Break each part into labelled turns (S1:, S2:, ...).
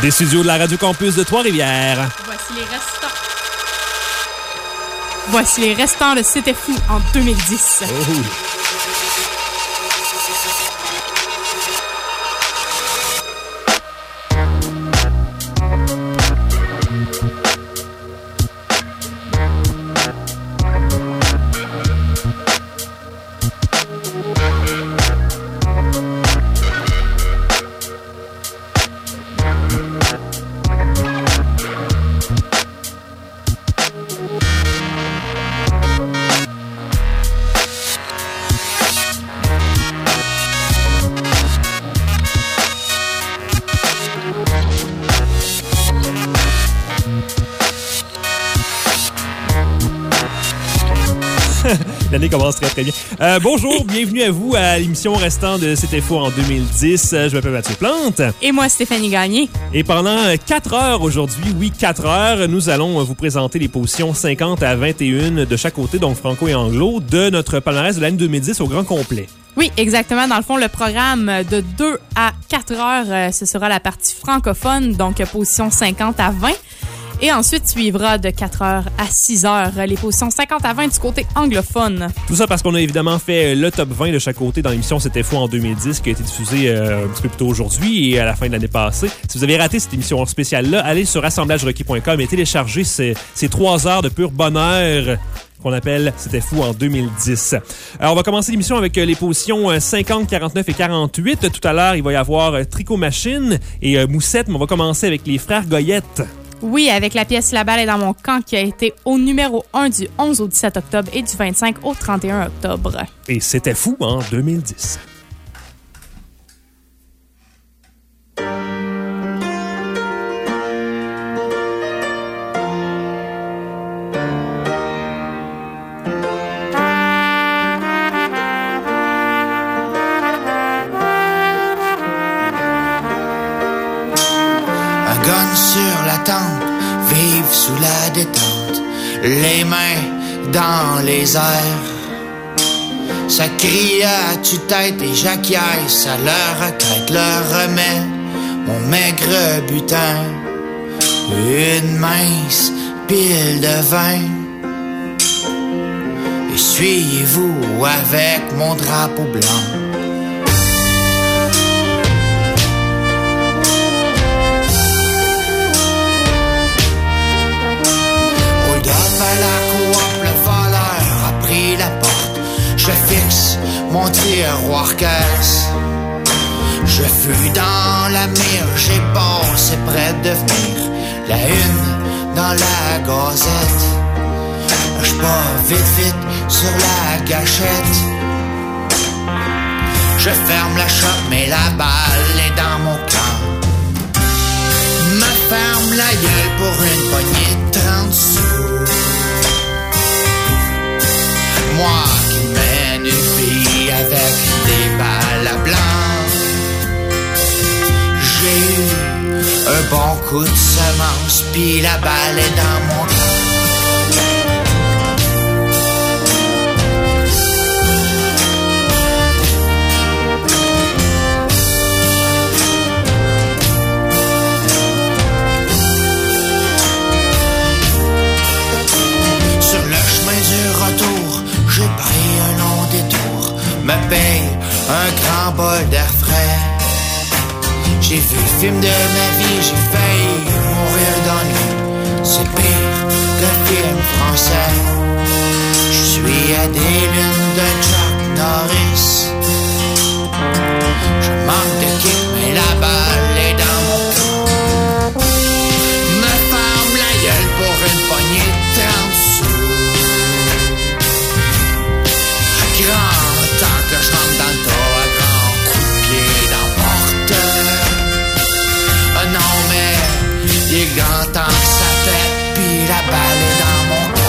S1: Des studios de la Radio Campus de Trois-Rivières.
S2: Voici les restants de C'était Fou en 2010.
S1: Oh. L'année commence très, très bien. Bonjour, bienvenue à vous à l'émission restant de C'était Fou en 2010. Je m'appelle Mathieu Plante.
S2: Et moi, Stéphanie Gagné.
S1: Et pendant 4 heures aujourd'hui, oui, 4 heures, nous allons vous présenter les positions 50 à 21 de chaque côté, donc franco et anglo, de notre palmarès de l'année 2010 au grand complet.
S2: Oui, exactement. Dans le fond, le programme de 2 à 4 heures, ce sera la partie francophone, donc position 50 à 20. Et ensuite, suivra de 4h à 6h les positions 50 à 20 du côté anglophone.
S1: Tout ça parce qu'on a évidemment fait le top 20 de chaque côté dans l'émission C'était Fou en 2010 qui a été diffusée un petit peu plus tôt aujourd'hui et à la fin de l'année passée. Si vous avez raté cette émission spéciale-là, allez sur assemblagerequis.com et téléchargez ces 3 heures de pur bonheur qu'on appelle C'était Fou en 2010. Alors, on va commencer l'émission avec les positions 50, 49 et 48. Tout à l'heure, il va y avoir Tricot Machine et Moussette, mais on va commencer avec les Frères Goyette.
S2: Oui, avec la pièce La balle est dans mon camp qui a été au numéro 1 du 11 au 17 octobre et du 25 au 31 octobre.
S1: Et C'était Fou en 2010.
S3: Sur la tente, vivre sous la détente, les mains dans les airs. Ça crie à tue-tête et j'acquiesce, ça leur requête, leur remet mon maigre butin. Une mince pile de vin. Essuyez-vous avec mon drapeau blanc. À la coop, le voleur a pris la porte. Je fixe mon tiroir caisse. Je fuis dans la mire, j'ai passé près de venir. La une dans la gazette. Je pars vite sur la gâchette. Je ferme la shop, mais la balle est dans mon camp. Me ferme la gueule pour une poignée de 30 sous. Moi qui mène une fille avec des balles à blanc. J'ai eu un bon coup de semence, puis la balle est dans mon camp. Sur le chemin du retour, j'ai pris un long détour, me paye un grand bol d'air frais. J'ai vu le film de ma vie, j'ai failli mourir d'ennui. C'est pire qu'un film français. Je suis à des lunes de Chuck Norris. Je manque de kick, mais la balle est dans mon camp. Me ferme la gueule pour une poignée de 30 sous. Grand temps que je rentre dans le tas à grands coups de pied dans la porte. Non mais il est grand temps que ça pète, puis la balle est dans mon camp.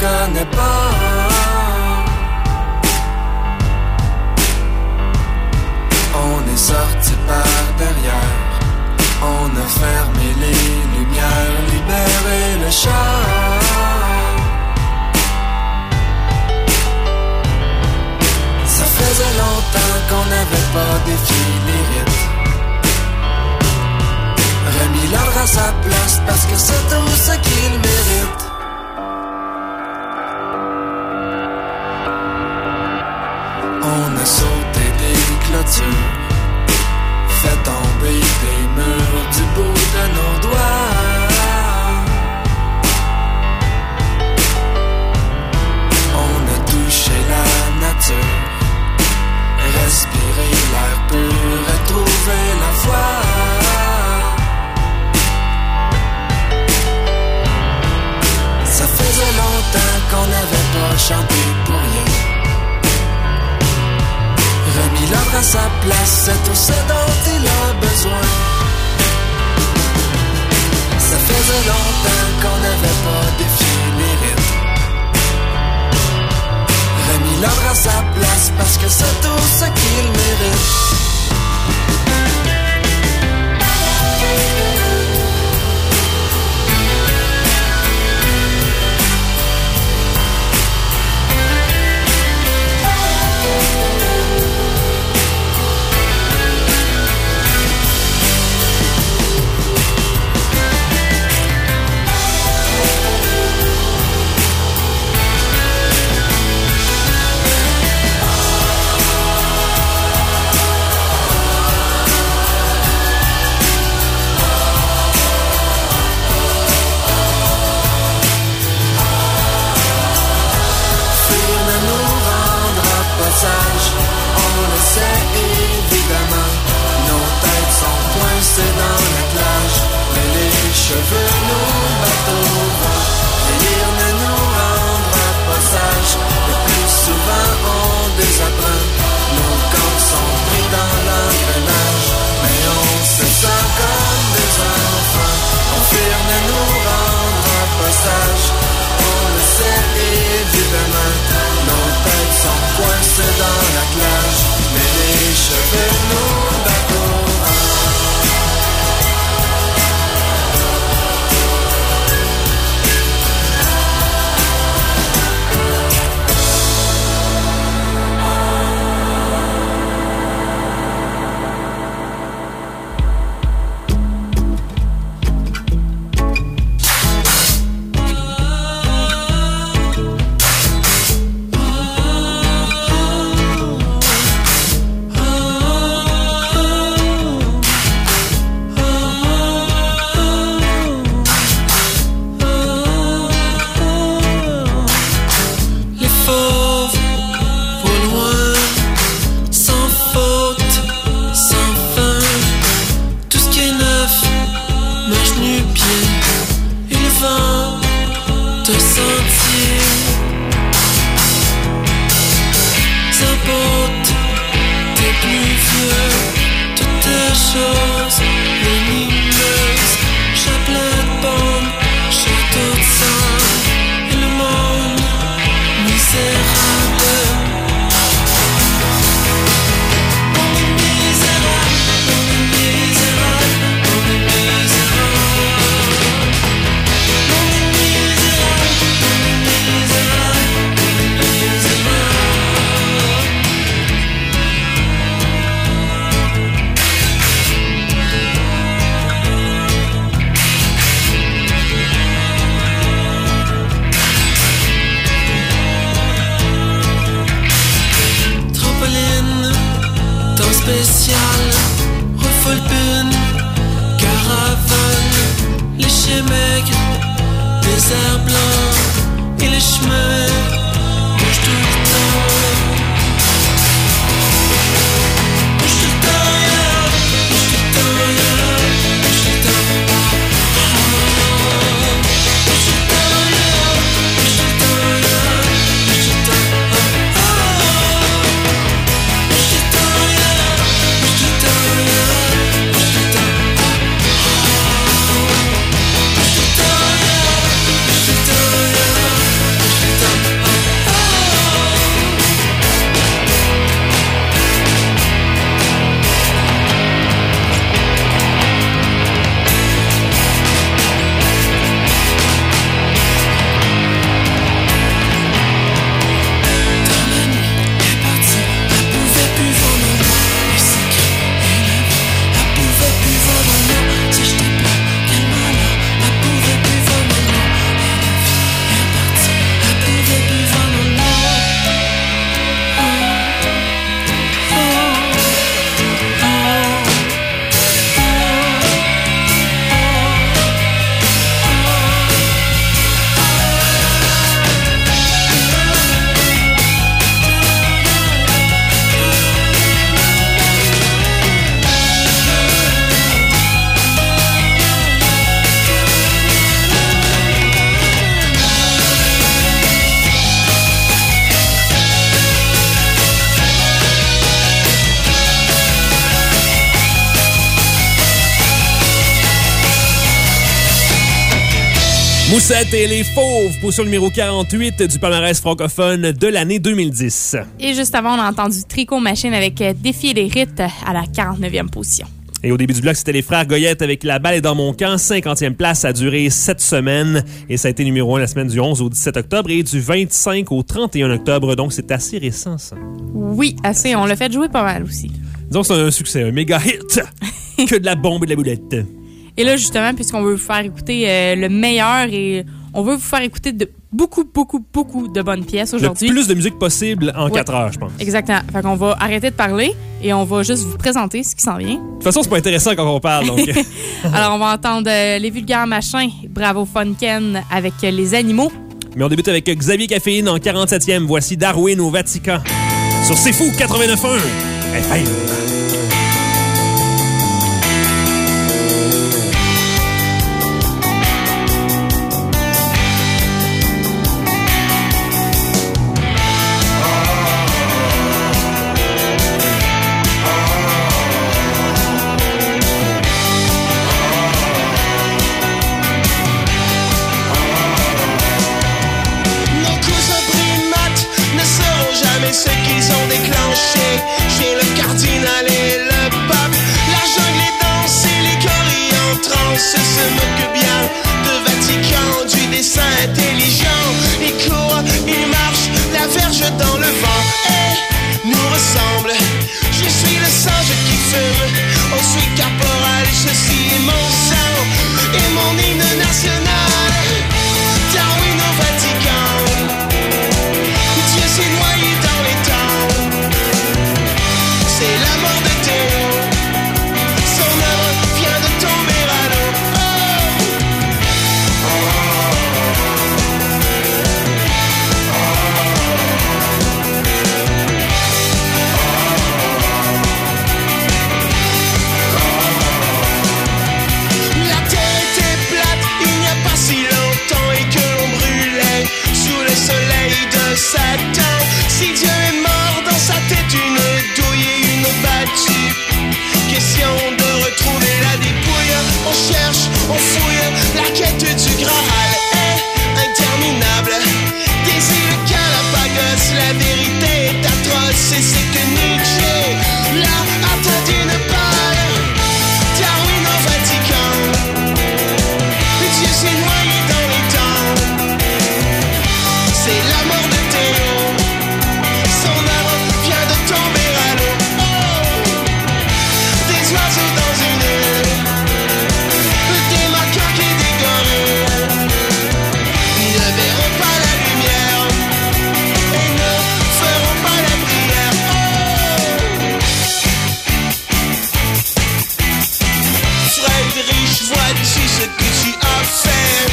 S4: connaît pas. On est sorti par derrière, on a fermé les lumières, libéré le char. Ça faisait longtemps qu'on n'avait pas défié les rites, remis l'ordre à sa place parce que c'est tout ce qu'il mérite. On a sauté des clôtures, fait tomber des murs du bout de nos doigts. On a touché la nature, respiré l'air pur et trouvé la foi. Ça faisait longtemps qu'on n'avait pas chanté pour rien, remis l'ordre à sa place, c'est tout ce dont il a besoin. Ça faisait longtemps qu'on n'avait pas défié les rites, remis l'ordre à sa place parce que c'est tout ce qu'il mérite. On le sait évidemment, nos têtes sont coincées dans la plage, mais les cheveux nous battent au vent. Les lyres ne nous rendra pas sages, le plus souvent on désapprend. Nos corps sont pris dans l'engrenage, mais on se sent comme des enfants. Confirme ne nous rendra pas sages, on le sait évidemment. Nos têtes sont coincées dans la plage, mais les cheveux nous battent au vent.
S1: Moussette et les Fauves, position numéro 48 du palmarès francophone de l'année 2010.
S2: Et juste avant, on a entendu Tricot Machine avec Défier les rites à la 49e position.
S1: Et au début du bloc, c'était les frères Goyette avec La balle est dans mon camp. 50e place, ça a duré 7 semaines. Et ça a été numéro 1 la semaine du 11 au 17 octobre et du 25 au 31 octobre. Donc, c'est assez récent, ça.
S2: Oui, assez. On l'a fait jouer pas mal aussi.
S1: Disons que c'est un succès, un méga hit. Que de la bombe et de la boulette.
S2: Et là, justement, puisqu'on veut vous faire écouter le meilleur et on veut vous faire écouter de beaucoup de bonnes pièces aujourd'hui.
S1: Le plus de musique possible en 4 heures, je pense.
S2: Exactement. Fait qu'on va arrêter de parler et on va juste vous présenter ce qui s'en vient.
S1: De toute façon, c'est pas intéressant quand on parle, donc.
S2: Alors, on va entendre Les Vulgaires Machins, Bravo Funken avec Les Animaux.
S1: Mais on débute avec Xavier Caféine en 47e. Voici Darwin au Vatican. Sur C'est Fou 89.1 FM.
S5: Ce qu'ils ont déclenché chez le cardinal et le pape. La jungle, les danses et les choris en transe se moquent bien de Vatican, du dessin intelligent. Ils courent, ils marchent, la verge dans le vent et nous ressemble. Je suis le singe qui fume, on suit caporal, je suis mon sang et mon hymne national. Darwin au Vatican, Dieu s'est noyé dans les temps. C'est la mort de Théo, son œuvre vient de tomber à l'eau. La terre était plate, il n'y a pas si longtemps, et que l'on brûlait sous le soleil de Satan. Si Dieu est mort, dans sa tête une douille et une battue. Question de retrouver la dépouille. On cherche, on fouille, la quête du Graal est interminable. Des îles Galapagos, la vérité est atroce, et c'est que Nietzsche l'a atteint d'une balle. Darwin au Vatican, Dieu s'est noyé dans les temps. C'est la mort de Théo, son œuvre vient de tomber à l'eau. Des oiseaux dans une île, des macaques et des gorilles. Ils ne verront pas la lumière et ne feront pas la prière. Friedrich, vois-tu ce que tu as fait?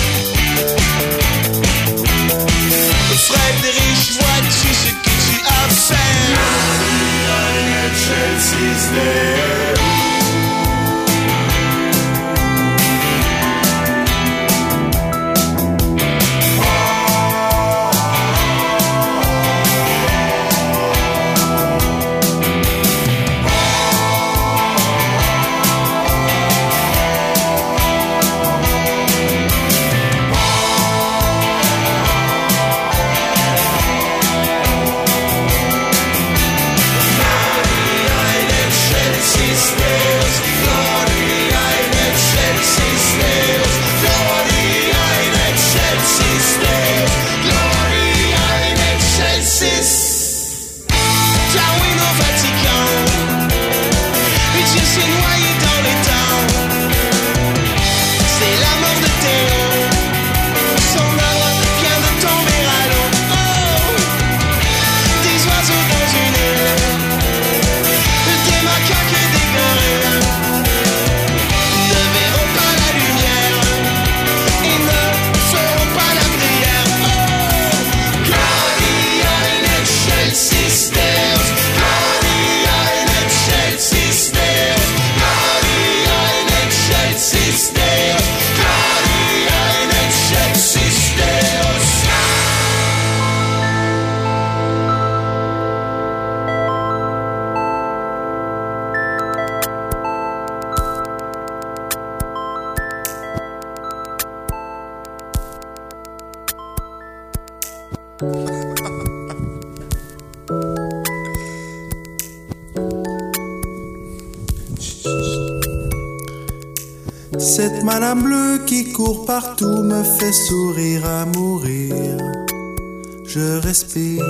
S5: Friedrich, vois-tu ce que tu as fait? Chelsea's there. She's
S4: Cette madame bleue qui court partout me fait sourire à mourir. Je respire.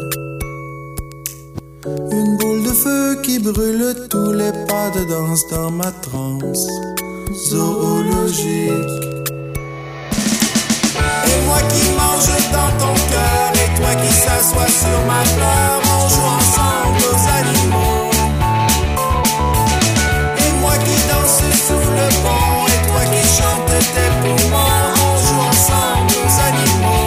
S4: Une boule de feu qui brûle tous les pas de danse dans ma transe zoologique. Et moi qui mange dans ton cœur, et toi qui s'assois sur ma fleur, on joue ensemble aux animaux. Et moi qui danse sous le pont, et toi qui chantes tes poumons, on joue ensemble aux animaux.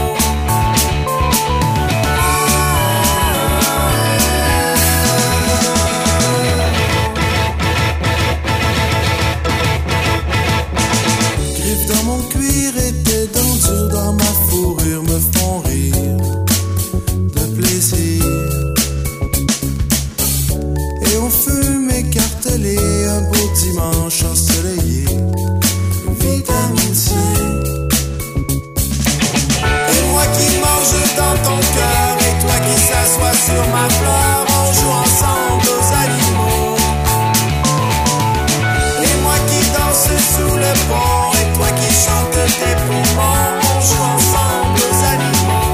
S4: Dans mon cuir et tes dents dures dans ma fourrure me font rire de plaisir. Et on fume écartelé un beau dimanche ensoleillé, vitamine C. Et moi qui mange dans ton cœur, et toi qui s'assois sur ma fleur, on joue ensemble aux animaux. Et moi qui danse sous le pont, toi qui chantes tes poumons, on joue ensemble aux animaux.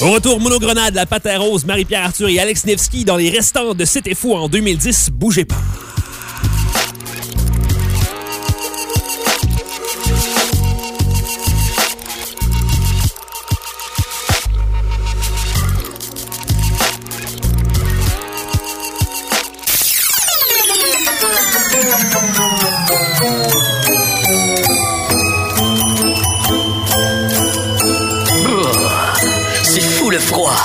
S1: Au retour, Mono Grenade, la Patte à Rose, Marie-Pierre Arthur et Alex Nevsky dans les restants de C'était fou en 2010. Bougez pas.
S6: C'est fou le froid.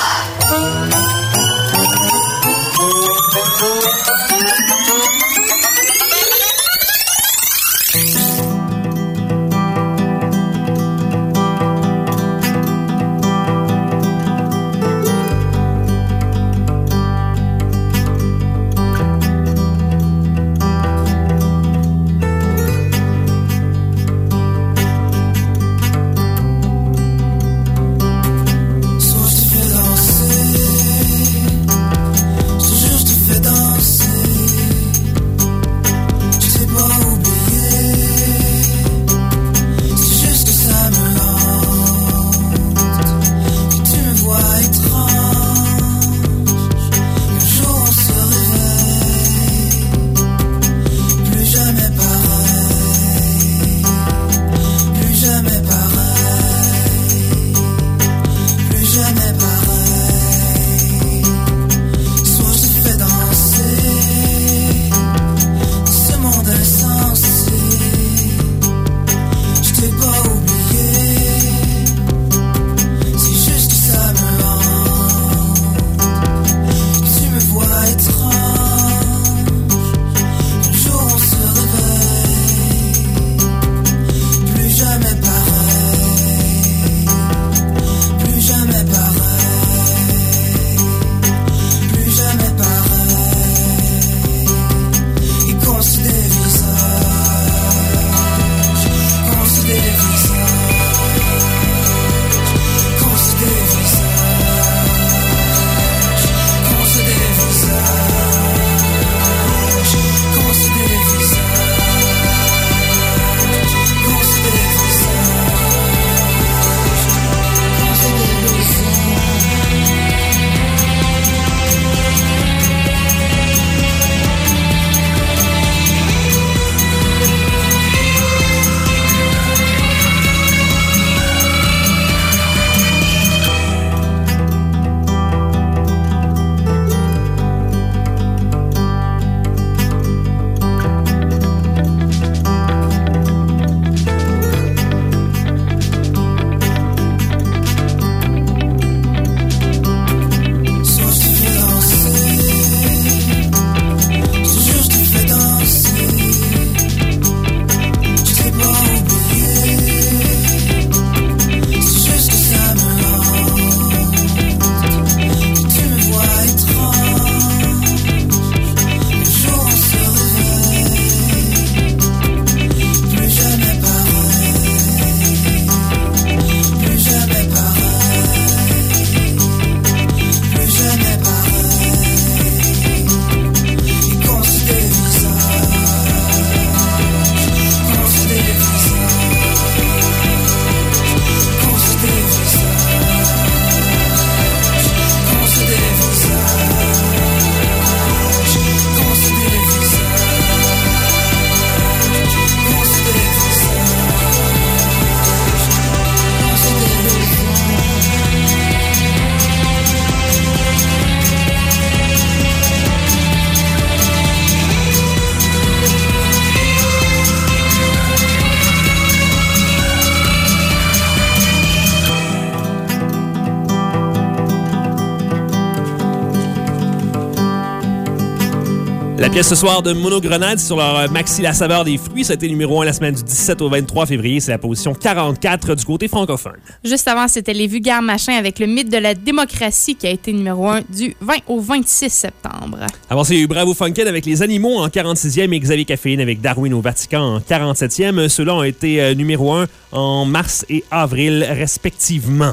S1: La pièce ce soir de Mono Grenade sur leur maxi La Saveur des Fruits, ça a été numéro 1 la semaine du 17 au 23 février. C'est la position 44 du côté francophone.
S2: Juste avant, c'était Les Vulgaires Machins avec le mythe de la démocratie qui a été numéro 1 du 20 au 26 septembre.
S1: Avant ça, il y a eu Bravo Funken avec Les Animaux en 46e et Xavier Caféine avec Darwin au Vatican en 47e. Ceux-là ont été numéro 1 en mars et avril respectivement.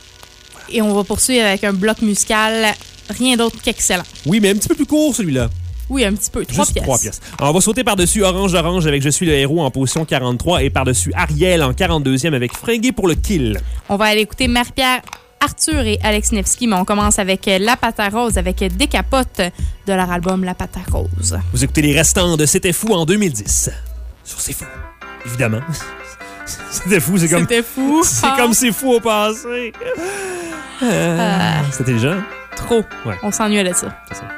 S2: Et on va poursuivre avec un bloc musical rien d'autre qu'excellent.
S1: Oui, mais un petit peu plus court celui-là.
S2: Oui, un petit peu. 3 pièces.
S1: On va sauter par-dessus Orange avec Je suis le héros en position 43 et par-dessus Ariel en 42e avec Fringué pour le kill.
S2: On va aller écouter Marie-Pierre Arthur et Alex Nevsky, mais on commence avec La Pata Rose, avec Décapote de leur album La Pata Rose.
S1: Vous écoutez les restants de C'était fou en 2010. Sur C'est fou, évidemment. C'était fou, c'est comme...
S2: C'était fou.
S1: C'est comme C'est fou au passé. C'était intelligent.
S2: Trop.
S1: Ouais.
S2: On s'ennuie de ça.
S1: C'est ça.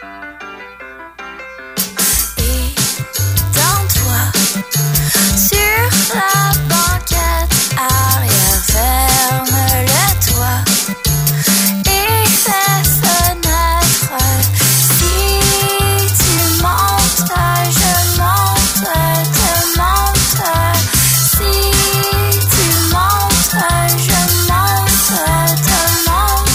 S6: Sur la banquette arrière, ferme le toit et fais fenêtre. Si tu montes, je monte, te monte. Si tu montes, je monte, te monte.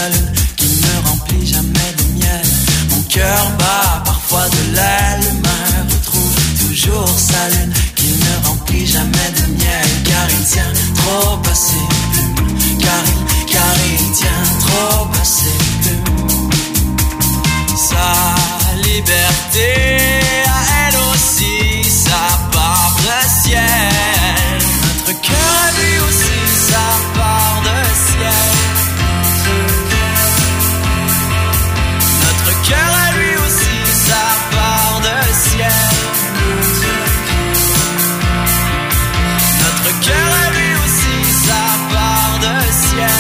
S4: lune qui ne remplit jamais de miel. Mon cœur bat parfois de l'aile, mais retrouve toujours sa lune qui ne remplit jamais de miel. Car il tient trop à ses plumes, car il tient trop à ses plumes. Sa liberté à elle aussi, sa part de ciel. Notre cœur a lui aussi sa part de ciel. Notre cœur a lui aussi sa part de ciel. Notre cœur a lui aussi sa part de ciel.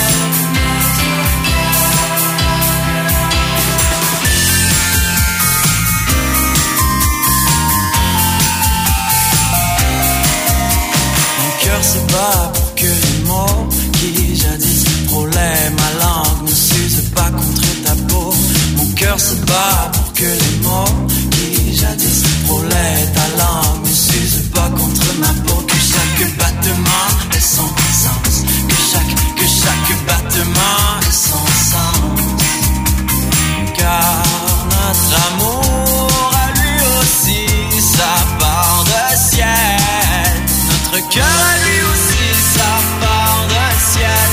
S4: Se bat pour que les mots qui jadis frôlaient ma langue ne s'usent pas contre ta peau. Mon cœur se bat pour que les mots qui jadis frôlaient ta langue ne s'usent pas contre ma peau. Que chaque battement ait son sens, que chaque battement ait son sens. Car notre amour a lui aussi sa part de ciel. Notre cœur a lui aussi sa part de ciel.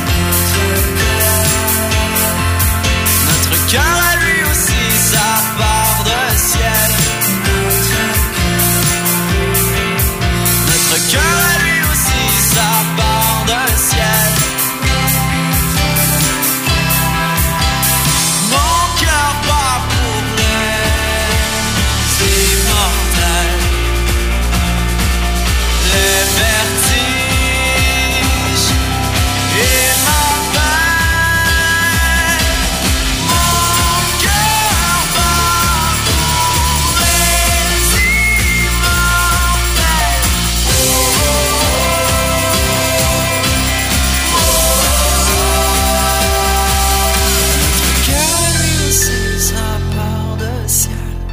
S4: Notre cœur a lui aussi sa part de ciel. Notre cœur a lui aussi sa part de ciel. Mon cœur bat pour les immortels. Les vertiges et ma peine. Mon cœur bat pour les immortels. Notre cœur a lui aussi sa part de ciel.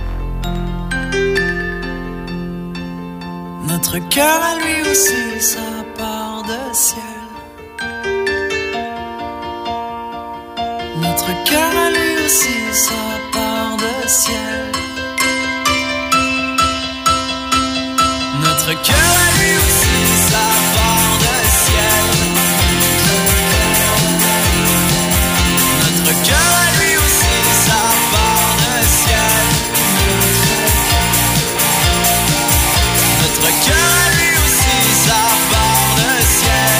S4: Notre cœur a lui aussi sa part de ciel. Notre cœur a lui aussi sa part de ciel. Notre cœur a lui aussi sa part de ciel. Notre cœur a lui aussi sa part de ciel. Notre cœur a lui aussi sa part de ciel.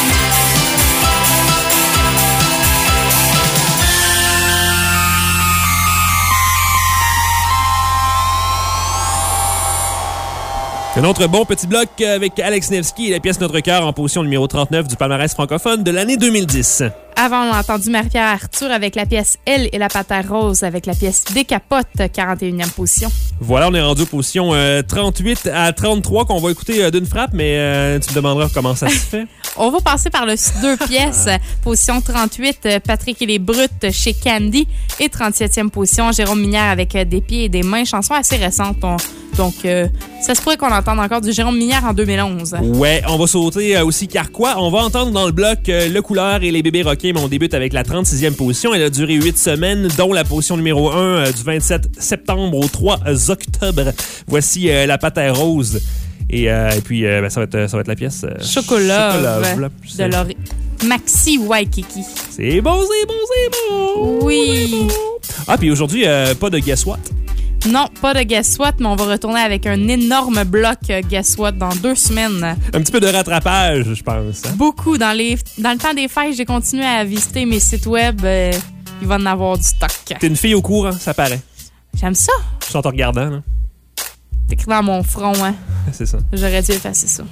S1: Un autre bon petit bloc avec Alex Nevsky et la pièce Notre cœur en position numéro 39 du palmarès francophone de l'année 2010.
S2: Avant, on a entendu Marie-Pierre Arthur avec la pièce Elle et la Panthère Rose avec la pièce Décapote, 41e position.
S1: Voilà, on est rendu aux positions 38 à 33 qu'on va écouter d'une frappe, mais tu me demanderas comment ça se fait.
S2: On va passer par deux pièces. Position 38, Patrick et les Brutes chez Candy. Et 37e position, Jérôme Minière avec Des pieds et des mains. Chanson assez récente. Donc, ça se pourrait qu'on entende encore du Jérôme Minière en 2011.
S1: Ouais, on va sauter aussi Carquois. On va entendre dans le bloc Le Couleur et les Bébés Rockés, mais on débute avec la 36e position. Elle a duré 8 semaines, dont la position numéro 1 du 27 septembre au 3 octobre. Voici La Panthère Rose. Et puis, ça va être la pièce
S2: Chocolat de
S1: Laurie.
S2: Maxi Waikiki.
S1: C'est bon, c'est bon, c'est bon!
S2: Oui!
S1: Ah, puis aujourd'hui, pas de Guess What?
S2: Non, pas de Guess What, mais on va retourner avec un énorme bloc Guess What dans 2 semaines.
S1: Un petit peu de rattrapage, je pense. Hein?
S2: Beaucoup. Dans le temps des fêtes, j'ai continué à visiter mes sites web. Il va en avoir du stock.
S1: T'es une fille au courant, ça paraît.
S2: J'aime ça.
S1: Je t'en regardant, là.
S2: T'écris dans mon front, hein.
S1: C'est ça.
S2: J'aurais dû effacer ça.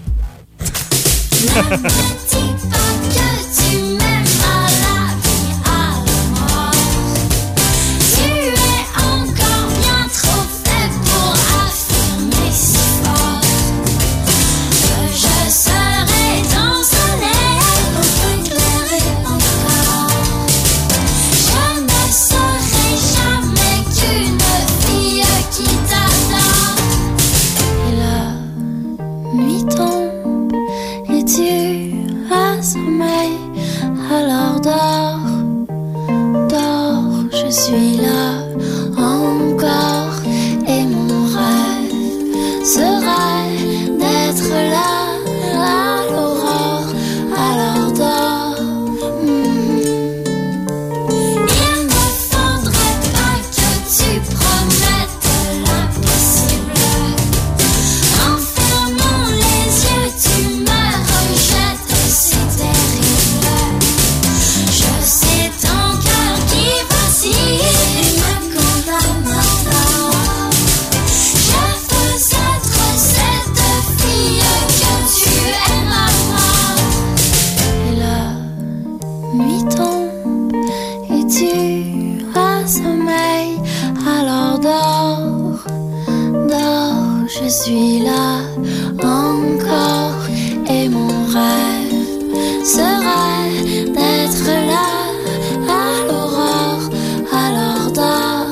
S6: suis là encore et mon rêve serait d'être là à l'aurore, alors dors. Il ne faudrait pas que tu promettes l'impossible. En fermant les yeux, tu me rejettes, c'est terrible. Je sais ton cœur qui vacille et me condamne maintenant. Je veux être cette fille que tu aimes maintenant. Et la nuit tombe et tu as sommeil, alors dors, dors, je suis là encore et mon rêve serait d'être là à l'aurore, alors dors.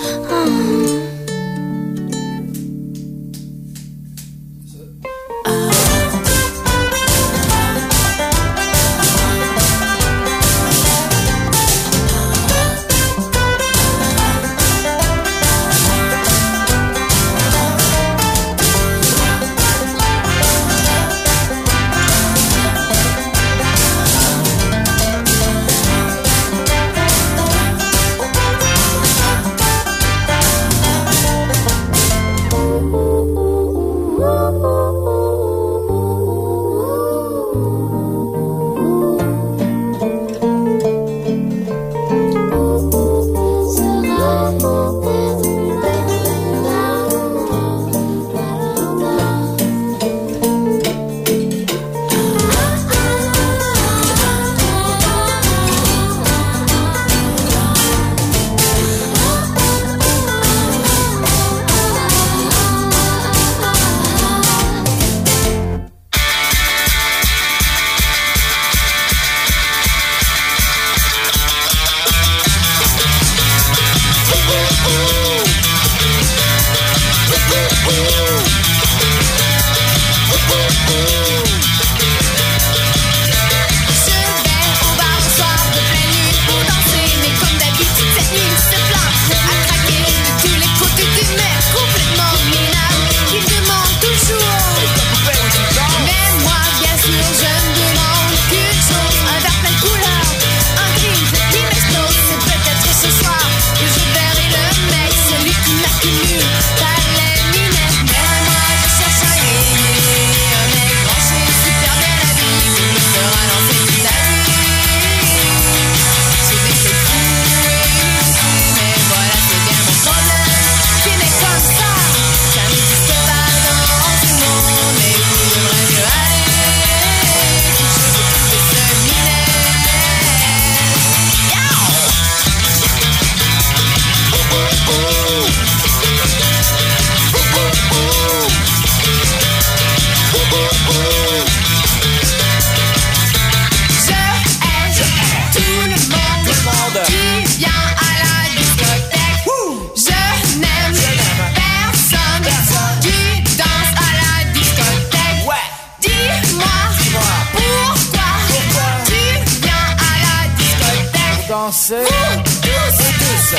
S3: danser et tous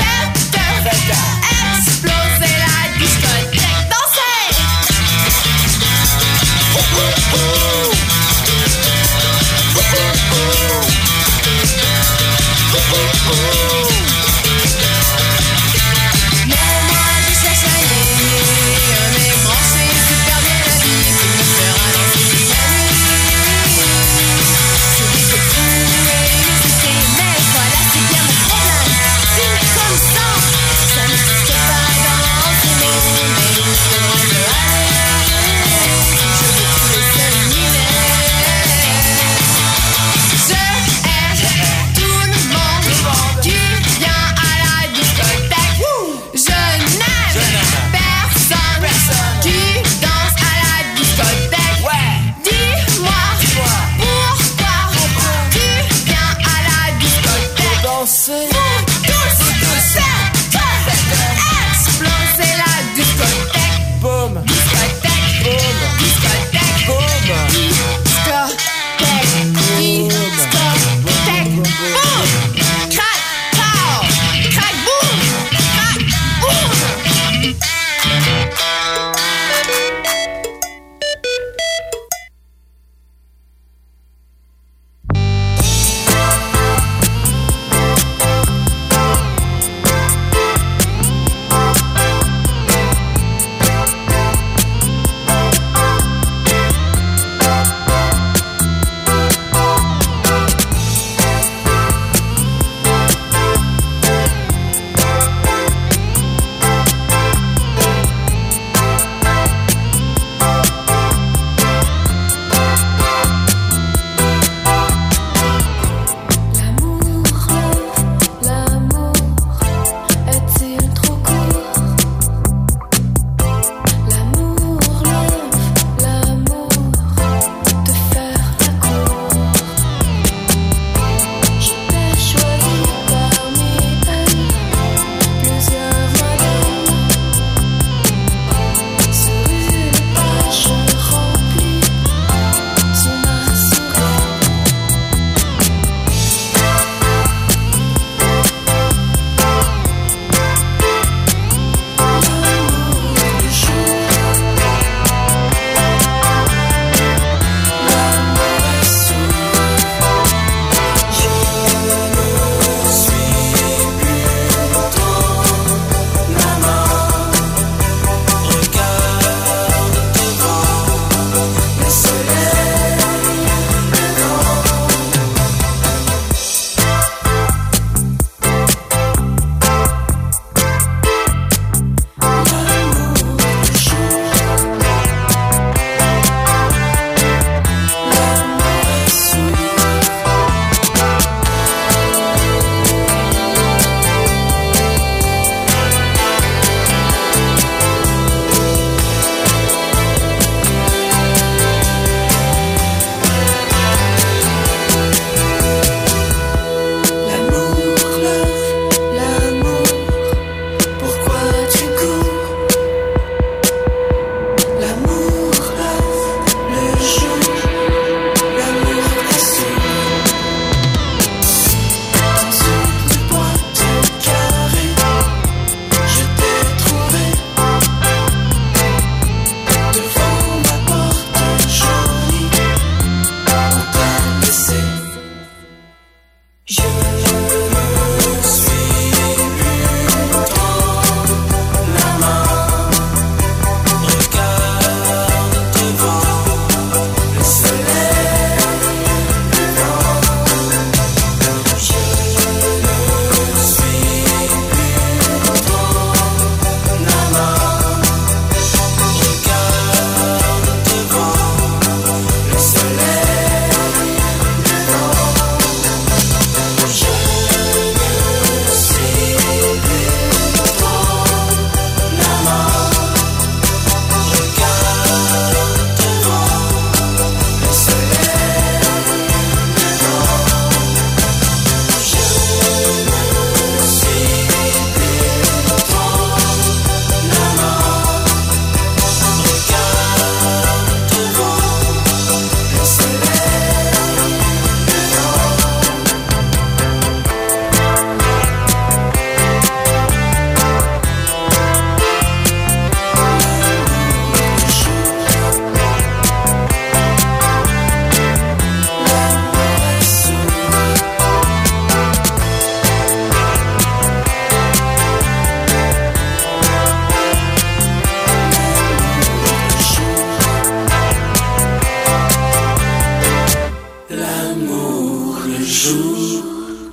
S6: exploser la discothèque, danser. Mais moi je cherche un mec branché, super bien habillé, qui me fera danser toute la nuit. C'est des fous et musiqués, mais voilà c'est bien mon problème.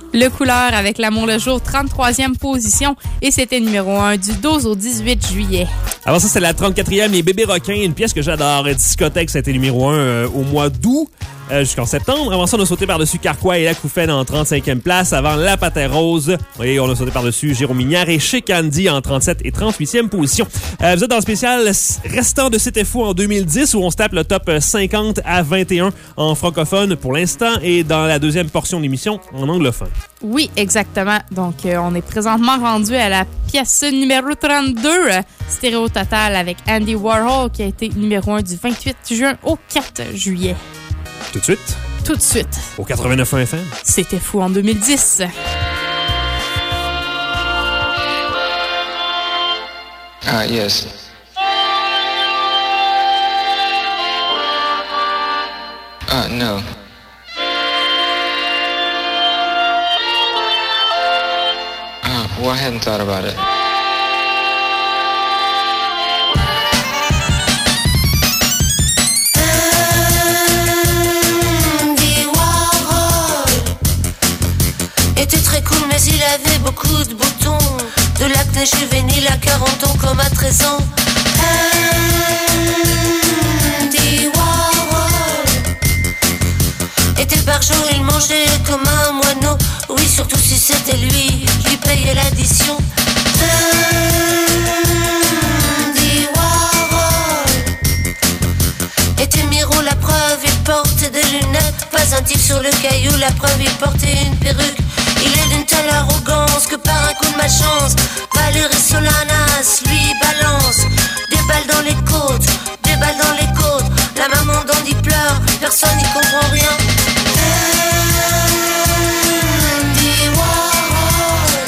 S2: Le Couleur avec L'amour le jour, 33e position. Et c'était numéro 1 du 12 au 18 juillet.
S1: Avant ça, c'est la 34e, Les Bébés Requins, une pièce que j'adore. Discothèque, c'était numéro 1 au mois d'août. Jusqu'en septembre. Avant ça, on a sauté par-dessus Carquois et L'acouphène en 35e place. Avant La Patère Rose. Et on a sauté par-dessus Jérôme Mignard et Chez Candy en 37 et 38e position. Vous êtes dans le spécial restant de C'était fou en 2010 où on se tape le top 50 à 21 en francophone pour l'instant et dans la deuxième portion de l'émission en anglophone.
S2: Oui, exactement. Donc, on est présentement rendu à la pièce numéro 32, Stéréo Total avec Andy Warhol qui a été numéro 1 du 28 juin au 4 juillet.
S1: Tout de suite,
S2: Tout de suite,
S1: au 89.1 FM.
S2: C'était fou en 2010.
S7: Yes. No. Well, I hadn't thought about it.
S6: Andy Warhol était très cool, mais il avait beaucoup de boutons. De l'acné juvénile à 40 ans comme à 13 ans. Andy Warhol était par jour, il mangeait comme un moineau. Oui, surtout si c'était lui qui payait l'addition. Andy Warhol était Miro, la preuve, il portait des lunettes. Pas un tif sur le caillou, la preuve, il portait une perruque. Il est d'une telle arrogance que par un coup de malchance, Valérie Solanas lui balance des balles dans les côtes, des balles dans les côtes. La maman d'Andy pleure, personne n'y comprend rien. Andy Warhol,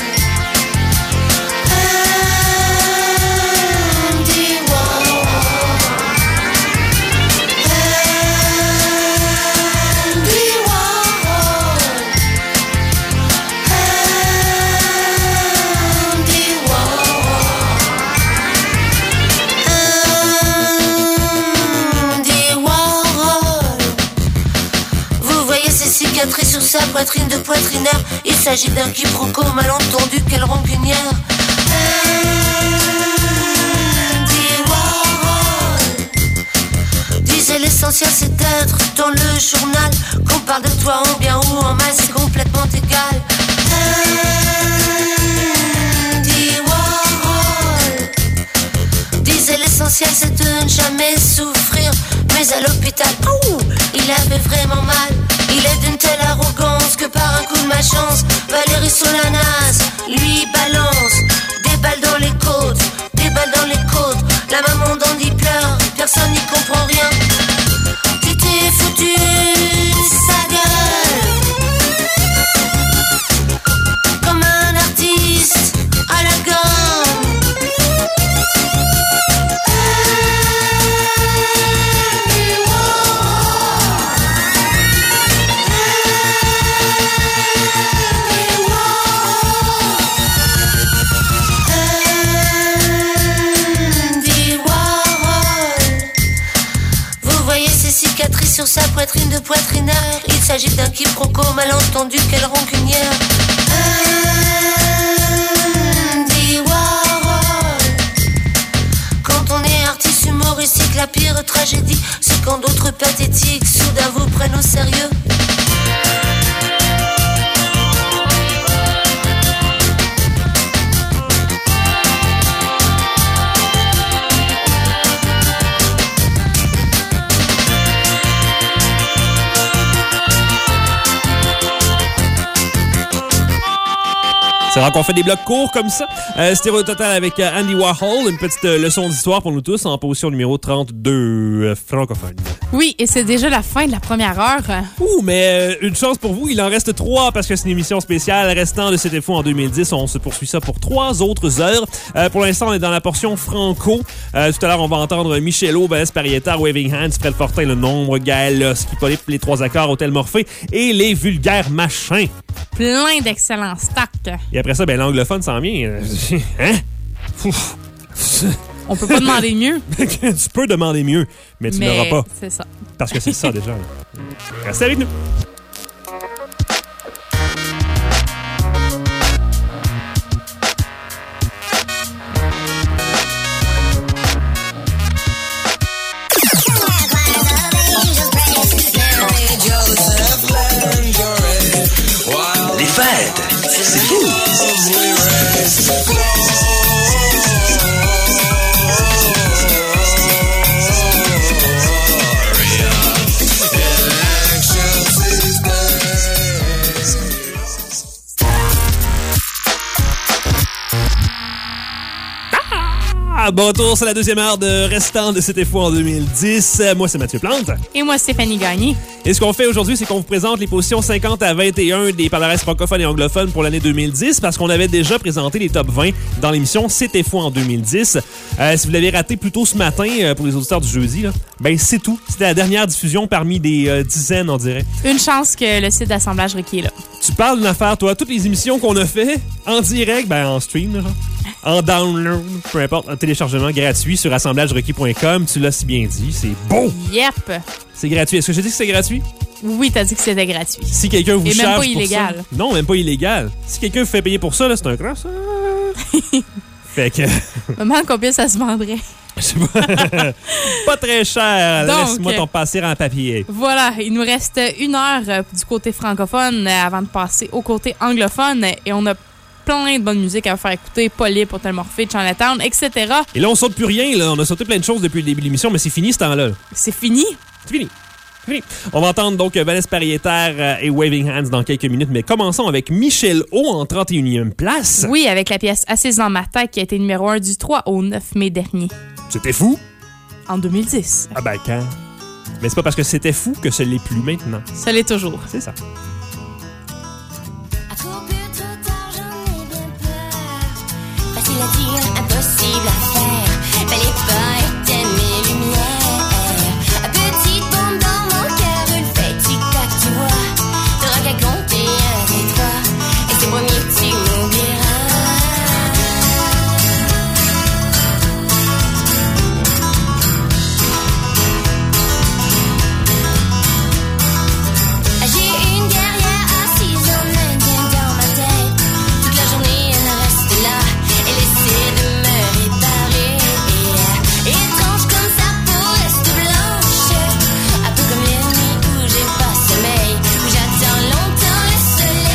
S6: Andy Warhol, Andy Warhol, Andy Warhol. Vous voyez ces cicatrices sur sa poitrine de poitrinaire. Il s'agit d'un quiproquo malentendu, quelle rancunière. Andy Warhol disait l'essentiel c'est d'être dans le journal. Qu'on parle de toi en bien ou en mal, c'est complètement égal. Andy Warhol disait l'essentiel c'est de ne jamais souffrir. Mais à l'hôpital, il avait vraiment mal. Il est d'une telle arrogance que par un coup de malchance, Valérie Solanas lui balance des balles dans les côtes, des balles dans les côtes. La maman d'Andy pleure, personne n'y comprend rien. Tu t'es foutu sa gueule comme un artiste à la gomme. Sur sa poitrine de poitrinaire, il s'agit d'un quiproquo malentendu, quelle rancunière. Andy Warhol. Quand on est artiste humoristique, la pire tragédie, c'est quand d'autres pathétiques soudain vous prennent au sérieux.
S1: C'est rare qu'on fait des blocs courts comme ça. Stéréo Total avec Andy Warhol, une petite leçon d'histoire pour nous tous en position numéro 32 francophone.
S2: Oui, et c'est déjà la fin de la première heure.
S1: Mais une chance pour vous, il en reste 3 parce que c'est une émission spéciale restant de C'était fou en 2010. On se poursuit ça pour 3 autres heures. Pour l'instant, on est dans la portion franco. Tout à l'heure, on va entendre Michelot, Vanessa Parietta, Waving Hands, Fred Fortin, Le Nombre, Gaël, Skipolyp, Les 3 accords, Hôtel Morphée et Les Vulgaires Machins.
S2: Plein d'excellents stacks.
S1: Et après ça, l'anglophone s'en vient. Hein? Ouf.
S2: On peut pas demander mieux.
S1: Tu peux demander mieux, mais tu l'auras pas.
S2: C'est ça.
S1: Parce que c'est ça déjà. Restez avec nous. Bon retour, c'est la deuxième heure de restant de C'était fou en 2010. Moi, c'est Mathieu Plante.
S2: Et moi, Stéphanie Gagné.
S1: Et ce qu'on fait aujourd'hui, c'est qu'on vous présente les positions 50 à 21 des palmarès francophones et anglophones pour l'année 2010 parce qu'on avait déjà présenté les top 20 dans l'émission C'était fou en 2010. Si vous l'avez raté plus tôt ce matin pour les auditeurs du jeudi, là, ben c'est tout. C'était la dernière diffusion parmi des dizaines, on dirait.
S2: Une chance que le site d'assemblage requis est là.
S1: Tu parles d'une affaire, toi. Toutes les émissions qu'on a fait en direct, ben en stream, là, en download, peu importe, en téléchargement gratuit sur assemblagerequis.com. Tu l'as si bien dit, c'est beau!
S2: Yep!
S1: C'est gratuit. Est-ce que j'ai dit que c'est gratuit?
S2: Oui, t'as dit que c'était gratuit.
S1: Si quelqu'un vous
S2: Et même
S1: charge
S2: pas
S1: pour
S2: illégal.
S1: ça... Non, même pas illégal. Si quelqu'un vous fait payer pour ça, là, c'est un cross. Fait que...
S2: Maman, combien ça se vendrait?
S1: Je sais pas. Pas très cher.
S2: Donc,
S1: laisse-moi ton passer en papier.
S2: Voilà, il nous reste 1 heure du côté francophone avant de passer au côté anglophone. Et on a plein de bonne musique à vous faire écouter. Polyp, Hotel Morphée, Chinatown, etc.
S1: Et là, on saute plus rien. Là. On a sauté plein de choses depuis le début de l'émission, mais c'est fini ce temps-là.
S2: C'est fini?
S1: C'est fini. Fini. On va entendre donc Vanessa Pariéter et Waving Hands dans quelques minutes, mais commençons avec Michel O en 31e place.
S2: Oui, avec la pièce Assise dans ma tête qui a été numéro 1 du 3 au 9 mai dernier.
S1: C'était fou?
S2: En 2010.
S1: Ah ben quand? Mais c'est pas parce que c'était fou que ce l'est plus maintenant.
S2: Ça l'est toujours.
S1: C'est ça.
S6: À trop peu, trop tard, j'en ai bien peur. Facile à dire, impossible à faire. Fallait pas éteindre mes lumières. Une petite bombe dans mon cœur, une fait tic-tac, tu vois. T'auras qu'à compter 1, 2, 3. Et c'est promis, tu m'oublieras. J'ai une guerrière assise en indien dans ma tête. Toute la journée elle reste là. Elle essaie de me réparer. Étrange comme sa peau reste blanche. Un peu comme les nuits où j'ai pas sommeil. Où j'attends longtemps le soleil.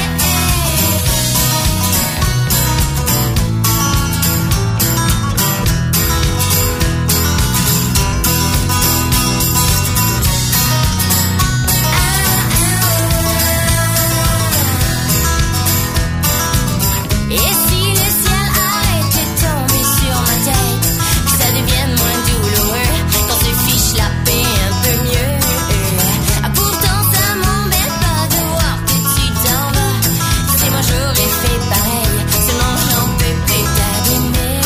S6: Et si le ciel arrête de tomber sur ma tête, que ça devienne moins douloureux, qu'on se fiche la paix un peu mieux. Ah, pourtant ça m'embête pas de voir que tu t'en vas. Si moi j'aurais fait pareil, seulement j'en peux plus t'abîmer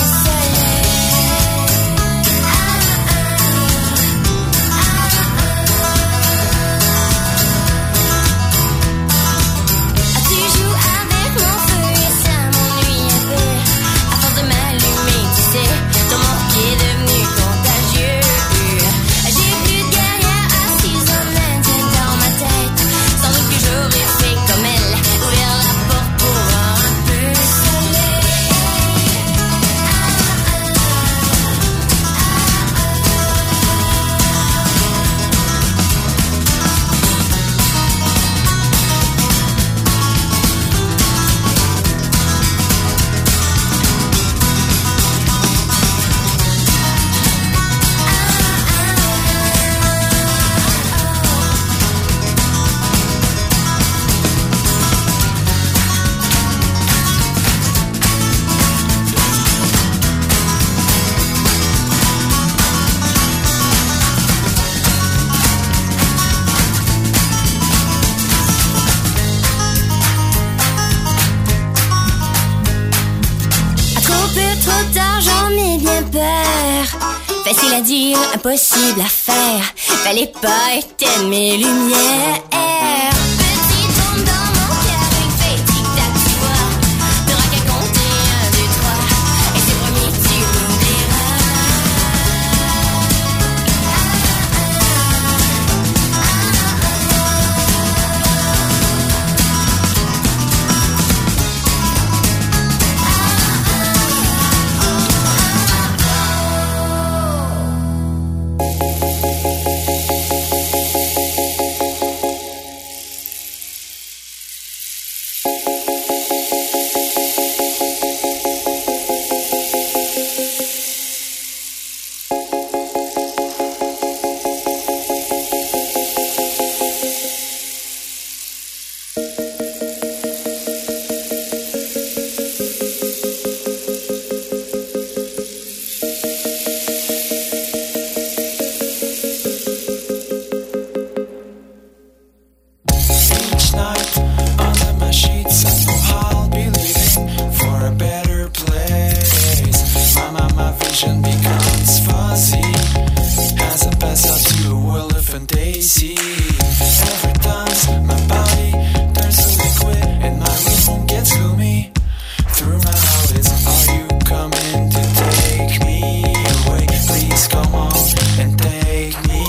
S6: Ah, tu joues avec mon feu et ça m'ennuie un peu. À force de m'allumer, tu sais, ton manque est devenu contagieux. J'ai plus de guerrière assise en indien dans ma tête. Sans doute que j'aurais fait comme elle, ouvert la porte pour voir un peu le soleil. À trop peu, trop tard, j'en ai bien peur. Facile à dire, impossible à faire. Fallait pas éteindre mes lumières. Petite bombe dans mon cœur, une fait tic-tac, tu vois. T'auras qu'à compter 1, 2, 3. Et c'est promis, tu m'oublieras.
S4: empty. Every time my body turns to liquid and my room gets gloomy. Through my eyelids, are you coming to take me away? Please come on and take me.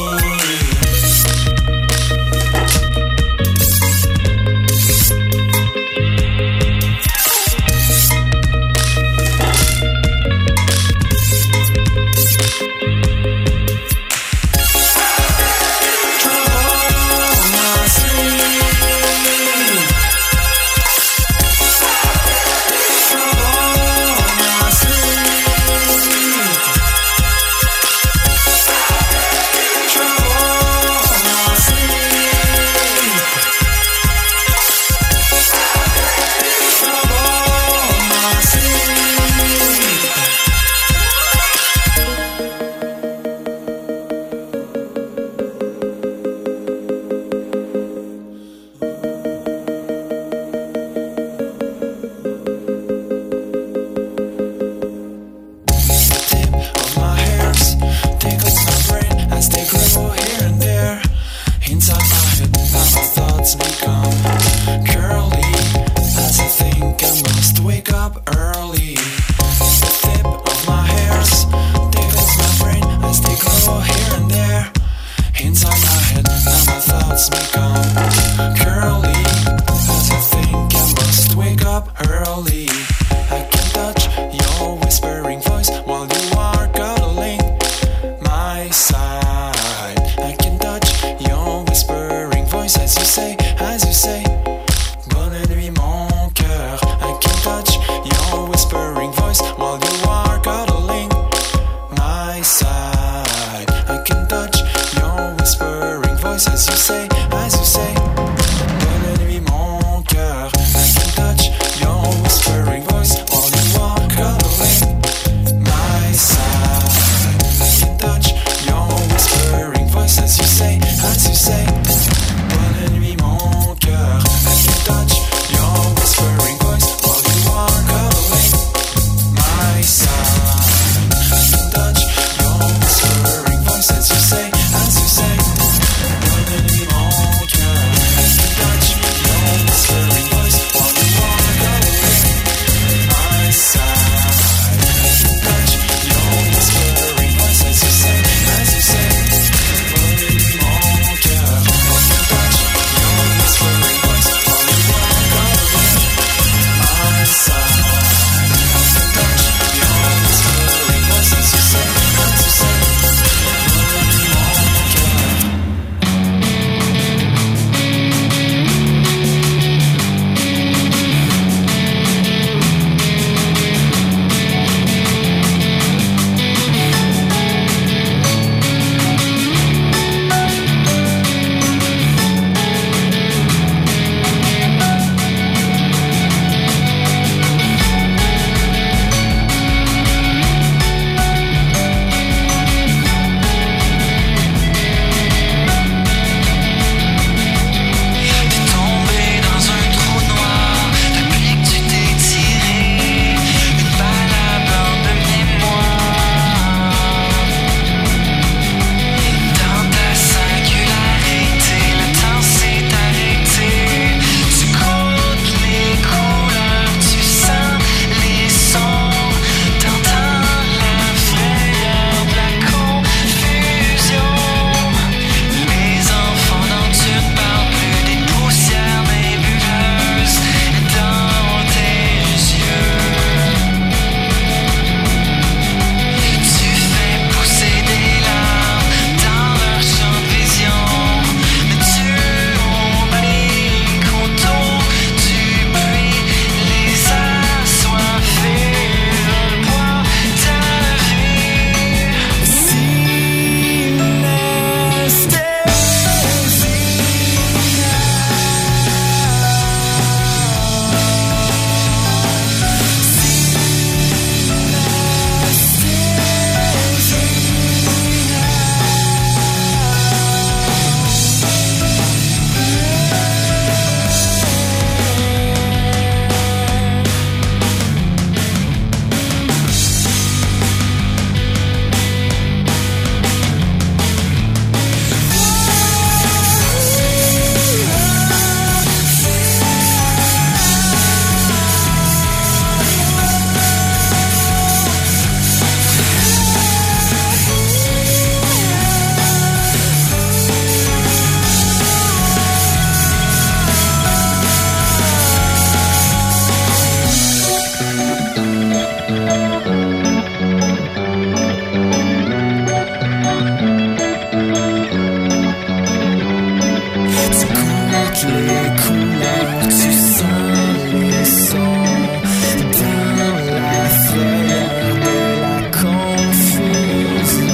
S4: As you say, toutes les couleurs, tu sens les sons dans la frayeur de la confusion.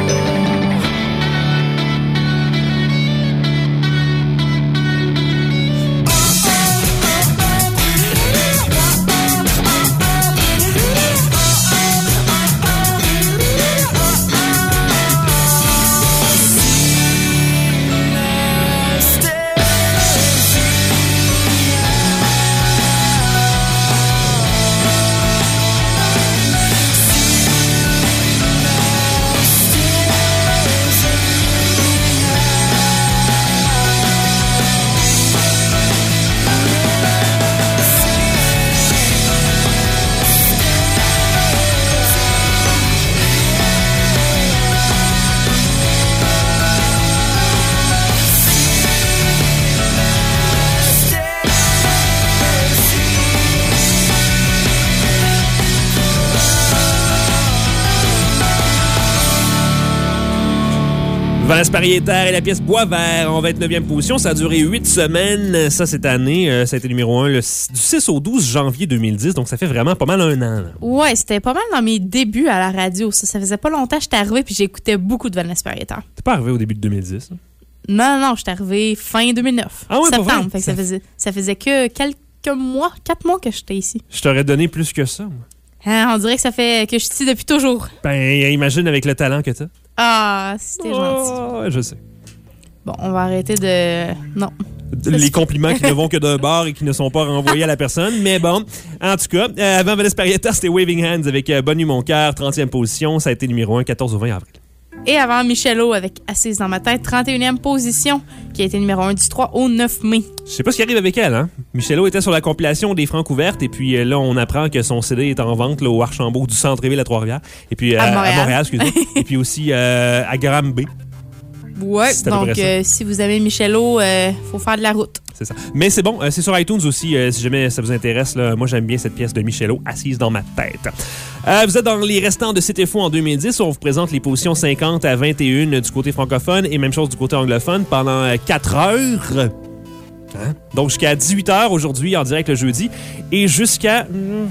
S1: Vanessa Pariéter et la pièce Bois Vert en 29e position. Ça a duré 8 semaines. Ça, cette année, ça a été numéro 1 du 6 au 12 janvier 2010. Donc, ça fait vraiment pas mal un an. Là.
S2: Ouais, c'était pas mal dans mes débuts à la radio. Ça faisait pas longtemps que j'étais arrivée puis j'écoutais beaucoup de Vanessa Pariéter.
S1: T'es pas arrivé au début de 2010? Hein?
S2: Non, j'étais arrivée fin 2009.
S1: Ah ouais,
S2: septembre. Fait que ça faisait que quelques mois, 4 mois que j'étais ici.
S1: Je t'aurais donné plus que ça, moi.
S2: Hein, on dirait que ça fait que je suis ici depuis toujours.
S1: Ben, imagine avec le talent que t'as.
S2: Ah, c'était gentil.
S1: Ouais, je sais.
S2: Bon, on va arrêter de... Non.
S1: Les compliments qui ne vont que d'un bord et qui ne sont pas renvoyés à la personne. Mais bon, en tout cas, avant Vanessa Pariéter, c'était Waving Hands avec Bonne Nuit Mon Cœur, 30e position. Ça a été numéro 1, 14 au 20 avril.
S2: Et avant Michelot avec Assise dans ma tête, 31e position, qui a été numéro 1 du 3 au 9 mai.
S1: Je sais pas ce qui arrive avec elle, hein? Michelot était sur la compilation des Francs ouvertes et puis là, on apprend que son CD est en vente là, au Archambault du Centre-Ville à Trois-Rivières. Et puis à Montréal, excusez. Et puis aussi à Granby.
S2: Ouais, donc si vous avez Michelot, faut faire de la route.
S1: C'est ça. Mais c'est bon, c'est sur iTunes aussi, si jamais ça vous intéresse. Là, moi, j'aime bien cette pièce de Michelot, Assise dans ma tête. Vous êtes dans les restants de C'était fou en 2010. On vous présente les positions 50 à 21 du côté francophone et même chose du côté anglophone pendant 4 heures. Hein? Donc, jusqu'à 18h aujourd'hui, en direct le jeudi, et jusqu'à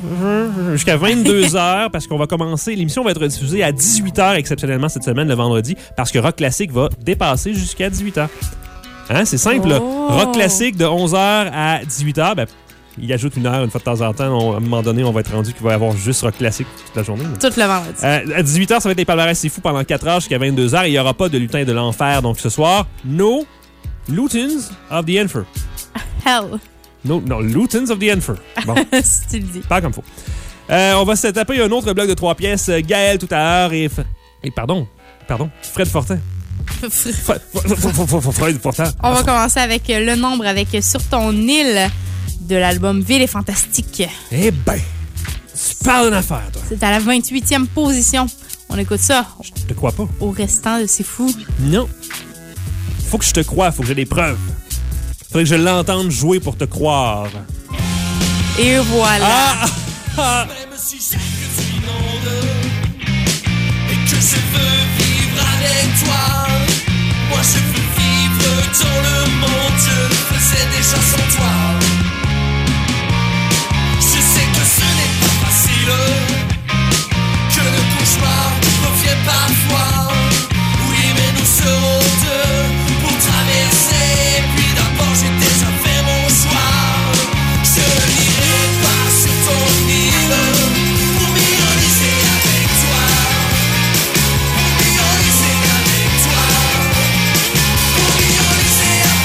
S1: 22h, parce qu'on va commencer, l'émission va être diffusée à 18h exceptionnellement cette semaine, le vendredi, parce que Rock Classique va dépasser jusqu'à 18h. Hein? C'est simple, là. Rock Classique de 11h à 18h, ben, il ajoute une heure une fois de temps en temps. À un moment donné, on va être rendu qu'il va y avoir juste Rock Classique toute la journée.
S2: Tout le vendredi.
S1: À 18h, ça va être les palmarès C'est fou pendant 4h jusqu'à 22h. Et il n'y aura pas de lutin de l'enfer. Donc ce soir, no Lutins of the Enfer.
S2: Hell.
S1: No, Lutins of the Enfer. Bon.
S2: Si tu le dis.
S1: Pas comme faut. On va se taper un autre bloc de 3 pièces. Gaël tout à l'heure et pardon, Fred Fortin. Fred Fortin.
S2: On va commencer avec le nombre avec Sur ton île de l'album Ville est fantastique.
S1: Eh ben, tu parles d'une affaire, toi.
S2: C'est à la 28e position. On écoute ça.
S1: Je te crois pas.
S2: Au restant de C'est fou.
S1: Non. Faut que je te croie, faut que j'ai des preuves. Faudrait que je l'entende jouer pour te croire.
S2: Et voilà.
S5: Même si j'ai que tu inondes et que je veux vivre avec toi, moi je veux vivre dans le monde, je le faisais déjà sans toi. Je sais que ce n'est pas facile, que le cauchemar revient parfois. Oui, mais nous serons deux pour traverser. Puis d'abord j'ai déjà fait mon choix. Je n'irai pas sur ton île pour m'ironiser avec toi. Pour m'ironiser avec toi. Pour m'ironiser avec toi.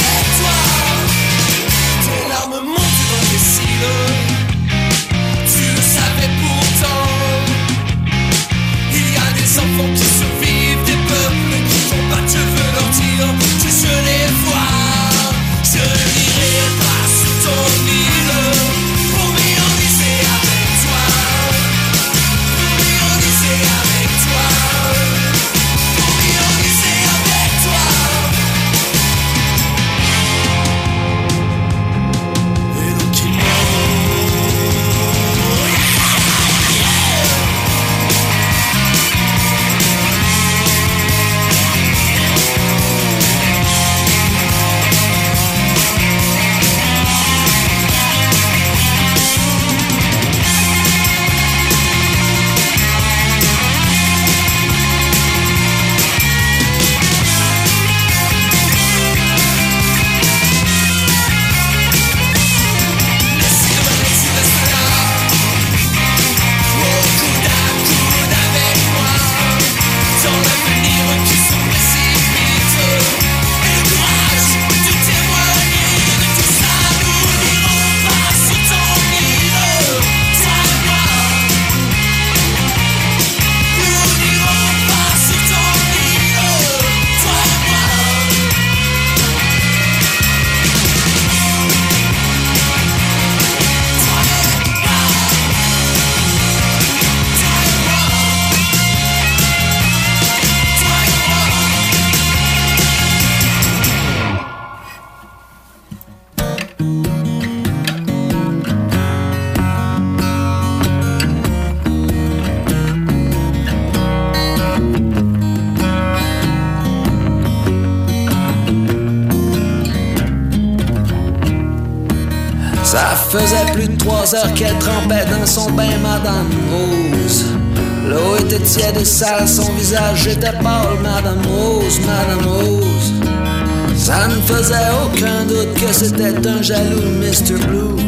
S4: Ça faisait plus de 3 heures qu'elle trempait dans son bain, Madame Rose. L'eau était tiède et sale, son visage était pâle, Madame Rose, Madame Rose. Ça ne faisait aucun doute que c'était un jaloux Mr. Blue.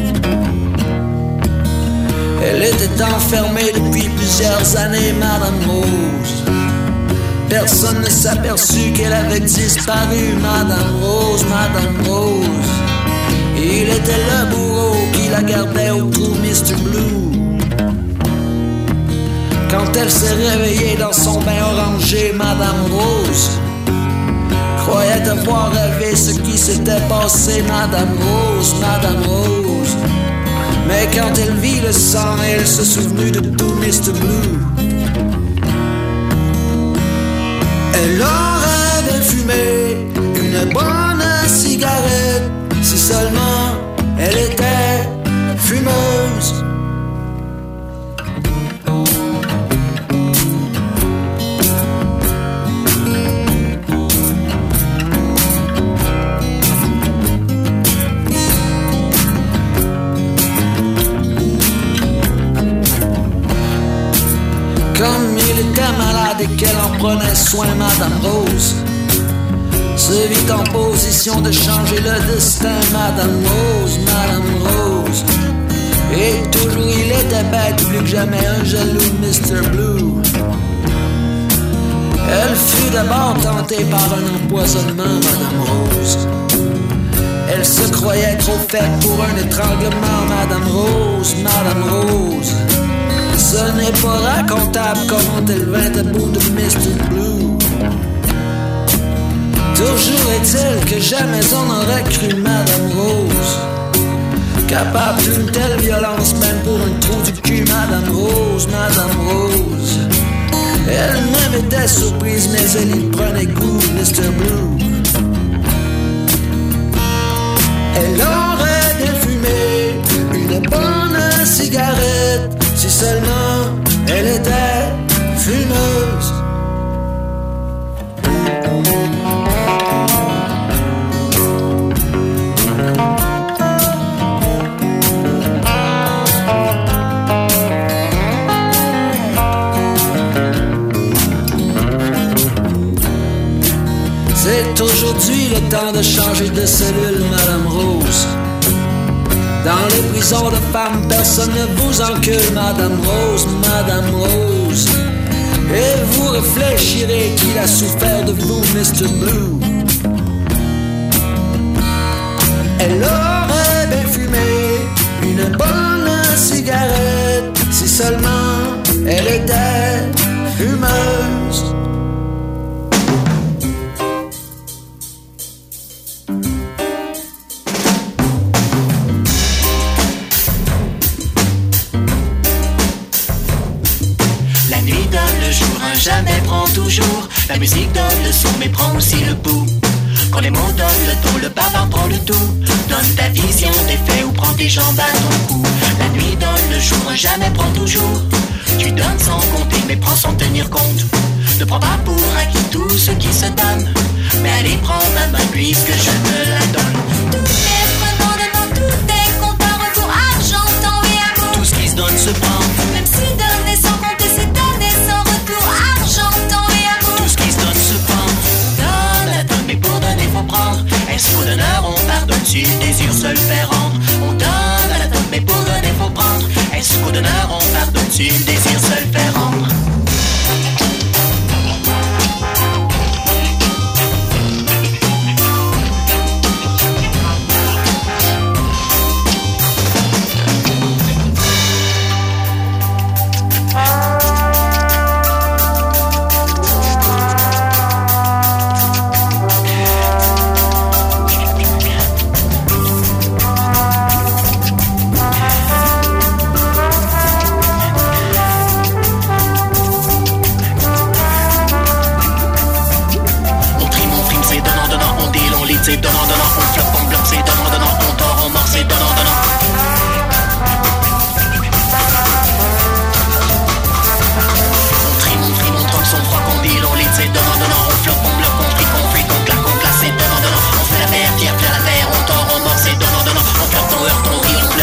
S4: Elle était enfermée depuis plusieurs années, Madame Rose. Personne ne s'aperçut qu'elle avait disparu, Madame Rose, Madame Rose. Il était le bourreau qui la gardait au trou Mr. Blue. Quand elle s'est réveillée dans son bain orangé, Madame Rose croyait avoir rêvé ce qui s'était passé, Madame Rose, Madame Rose. Mais quand elle vit le sang, elle se souvenut de tout Mr. Blue. Elle aurait bien fumé une bonne cigarette si seulement elle était fumeuse. Comme il était malade et qu'elle en prenait soin, Madame Rose se vit en position de changer le destin, Madame Rose, Madame Rose. Et toujours il était bête, plus que jamais un jaloux Mr. Blue. Elle fut d'abord tentée par un empoisonnement, Madame Rose. Elle se croyait trop faite pour un étranglement, Madame Rose, Madame Rose. Ce n'est pas racontable comment elle vint à bout de Mr. Blue. Toujours est-il que jamais on n'aurait cru Madame Rose capable d'une telle violence, même pour un trou du cul, Madame Rose, Madame Rose. Elle-même était surprise, mais elle y prenait goût, Mr. Blue. Elle aurait bien fumé une bonne cigarette si seulement elle était fumeuse. C'est aujourd'hui le temps de changer de cellule, Madame Rose. Dans les prisons de femmes, personne ne vous encule, Madame Rose, Madame Rose. Et vous réfléchirez qu'il a souffert de vous, Mr. Blue. Elle aurait bien fumé une bonne cigarette si seulement elle était fumeuse.
S8: Jamais prend toujours, la musique donne le son mais prend aussi le pouls. Quand les mots donnent le ton, le bavard prend le tout. Donne ta vision des faits ou prends tes jambes à ton cou. La nuit donne le jour, jamais prend toujours. Tu donnes sans compter mais prends sans tenir compte. Ne prends pas pour acquis tout ce qui se donne, mais allez prends ma main puisque je te la donne.
S6: Tout est prenant dedans, tout est compte à retour, argent, temps et amour.
S8: Tout ce qui se donne se prend,
S6: même si donner sans compter c'est donner sans retour, argent, temps et amour.
S8: tout ce qui se donne se prend. Donne la donne mais pour donner faut prendre. Est-ce qu'au donneur on pardonne si le désir se le fait rendre? On donne à la donne mais pour donner faut prendre. Est-ce qu'au donneur on pardonne si le désir se le fait rendre? C'est donnant, donnant, on floppe, on bloque, c'est donnant, donnant, on tord, on mord, c'est donnant, donnant. On trie, on trompe, son froid, qu'on deal, on lit, c'est donnant, donnant, on floppe, on bloque, on trie, qu'on fuit, qu'on claque, c'est donnant, donnant. On fait la terre, pierre, la terre, on tord, on mord, c'est donnant, donnant. On floppe, on heurte, on rit, on pleure.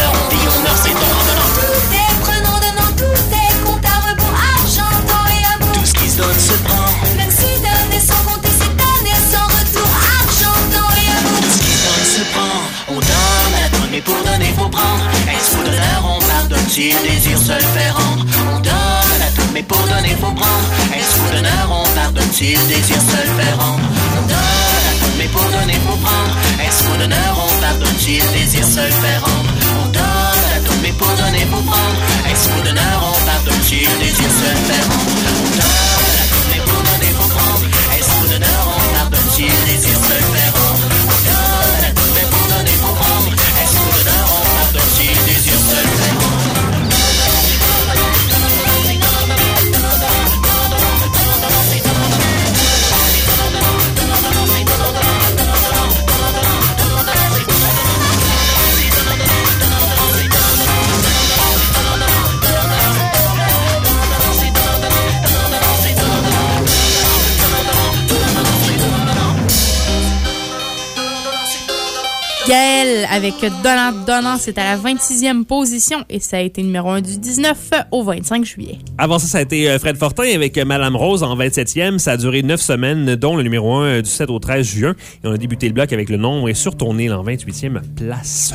S8: s'il désire se le faire rendre. On donne à tout, mais pour donner faut prendre. Est-ce qu'au donneur on pardonne s'il désire se le faire rendre? On donne à tout, mais pour donner faut prendre. Est-ce qu'au donneur on pardonne s'il désire se le faire rendre? On donne à tout, mais pour donner faut prendre. Est-ce qu'au donneur on pardonne s'il désire se le faire rendre? On donne à tout, mais pour donner faut prendre. Est-ce qu'au donneur on pardonne s'il désire se le faire rendre? On donne à tout, mais pour donner faut prendre. Est-ce qu'au donneur on pardonne s'il désire se le faire rendre?
S2: Gaël avec Donnant, c'est à la 26e position et ça a été numéro 1 du 19 au 25 juillet.
S1: Avant ça a été Fred Fortin avec Madame Rose en 27e. Ça a duré 9 semaines, dont le numéro 1 du 7 au 13 juin. Et on a débuté le bloc avec le nombre et surtourné en 28e place.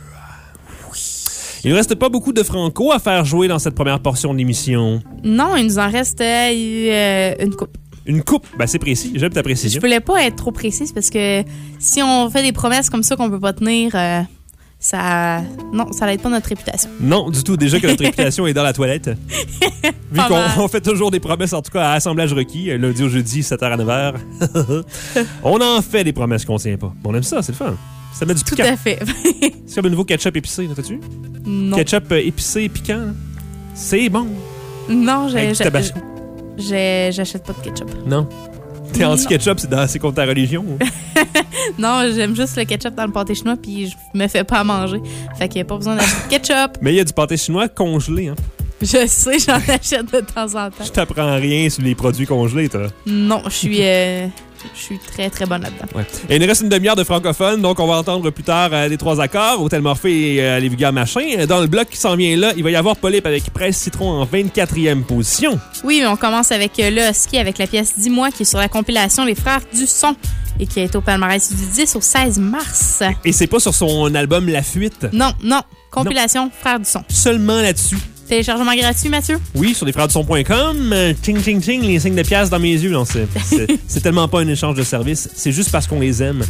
S1: Il ne reste pas beaucoup de Franco à faire jouer dans cette première portion de l'émission.
S2: Non, il nous en reste une coupe.
S1: Une coupe, ben c'est précis. J'aime ta précision.
S2: Je voulais pas être trop précise parce que si on fait des promesses comme ça qu'on peut pas tenir, ça n'aide pas notre réputation.
S1: Non, du tout. Déjà que notre réputation est dans la toilette. Vu qu'on fait toujours des promesses, en tout cas à Assemblage requis, lundi au jeudi, 7h à 9h. On en fait des promesses qu'on tient pas. On aime ça, c'est le fun. Ça met du piquant.
S2: Tout à fait.
S1: C'est comme le nouveau ketchup épicé, là, t'as-tu?
S2: Non.
S1: Ketchup épicé piquant, là. C'est bon.
S2: Non,
S1: Avec du tabasco.
S2: J'achète pas de ketchup.
S1: Non. T'es anti-ketchup, c'est contre ta religion?
S2: Non, j'aime juste le ketchup dans le pâté chinois puis je me fais pas à manger. Fait qu'il n'y a pas besoin d'acheter de ketchup.
S1: Mais il y a du pâté chinois congelé, hein?
S2: Je sais, j'en achète de temps en temps.
S1: Je t'apprends rien sur les produits congelés, toi.
S2: Non, je suis très, très bonne là-dedans.
S1: Ouais. Et il nous reste une demi-heure de francophone, donc on va entendre plus tard les 3 accords, Hôtel Morphée et les vulgaires machins. Dans le bloc qui s'en vient là, il va y avoir Polype avec Presse Citron en 24e position.
S2: Oui, mais on commence avec le Husky avec la pièce Dis-moi qui est sur la compilation Les Frères du Son et qui a été au palmarès du 10 au 16 mars.
S1: Et c'est pas sur son album La Fuite?
S2: Non. Compilation Frères du Son.
S1: Seulement là-dessus.
S2: Téléchargement gratuit, Mathieu?
S1: Oui, sur lesfreresdusson.com. Ting, ting, ting, les signes de pièces dans mes yeux. Non, c'est tellement pas un échange de service. C'est juste parce qu'on les aime.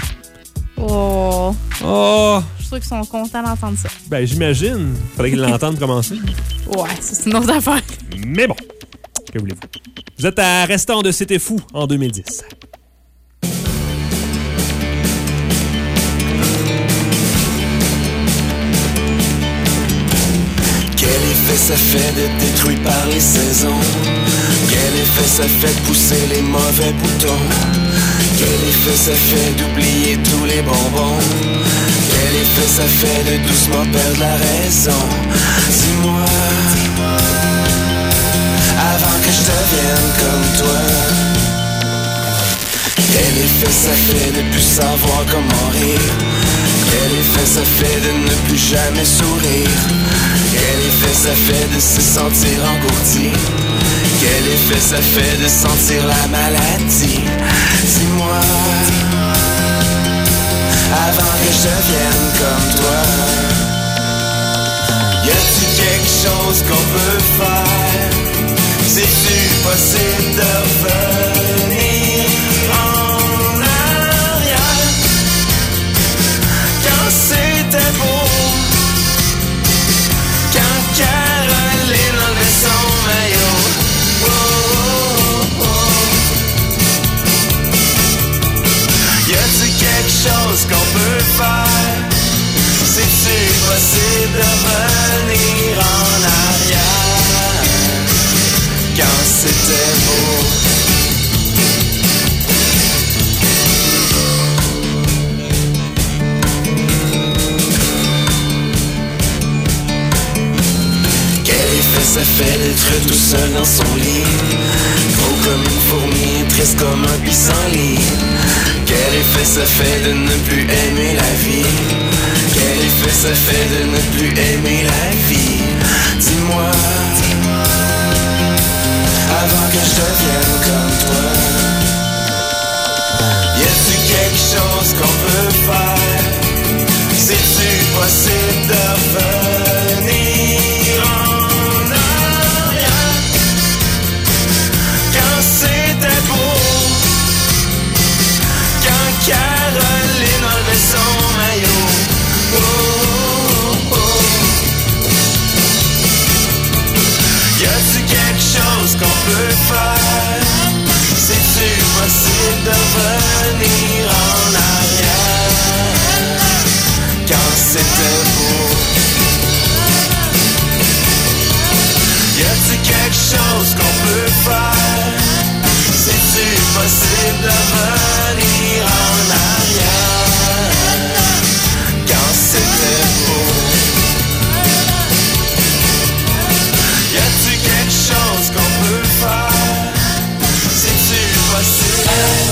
S2: Oh.
S1: Oh.
S2: Je suis sûr qu'ils sont contents d'entendre ça.
S1: Ben, j'imagine. Faudrait qu'ils l'entendent commencer.
S2: Ouais, c'est une autre affaire.
S1: Mais bon, que voulez-vous? Vous êtes à Restant de C'était Fou en 2010.
S4: Quel effet ça fait d'être détruit par les saisons? Quel effet ça fait de pousser les mauvais boutons? Quel effet ça fait d'oublier tous les bonbons? Quel effet ça fait de doucement perdre la raison? Dis-moi, avant que je devienne comme toi. Quel effet ça fait de plus savoir comment rire? Quel effet ça fait de ne plus jamais sourire? Quel effet ça fait de se sentir engourdi? Quel effet ça fait de sentir la maladie? Dis-moi, avant que je devienne comme toi. Y a-t-il quelque chose qu'on peut faire? C'est-tu possible de revenir en arrière? Quand c'était beau, quand Caroline enlevait son maillot. Oh, oh, oh. Y a-t-il quelque chose qu'on peut faire? C'est-tu possible de revenir en arrière? Quand c'était beau. Ça fait d'être tout seul dans son lit, gros comme une fourmi, triste comme un pissenlit. Quel effet ça fait de ne plus aimer la vie? Quel effet ça fait de ne plus aimer la vie? Dis-moi, avant que je devienne comme toi. Y a-t-il quelque chose qu'on peut faire? C'est-tu possible de revenir en
S5: possible de revenir en arrière quand c'était beau? Y a-t-il quelque chose qu'on peut faire? C'est-tu possible de revenir en arrière quand c'était beau? Y a-t-il quelque chose qu'on peut faire? C'est-tu possible?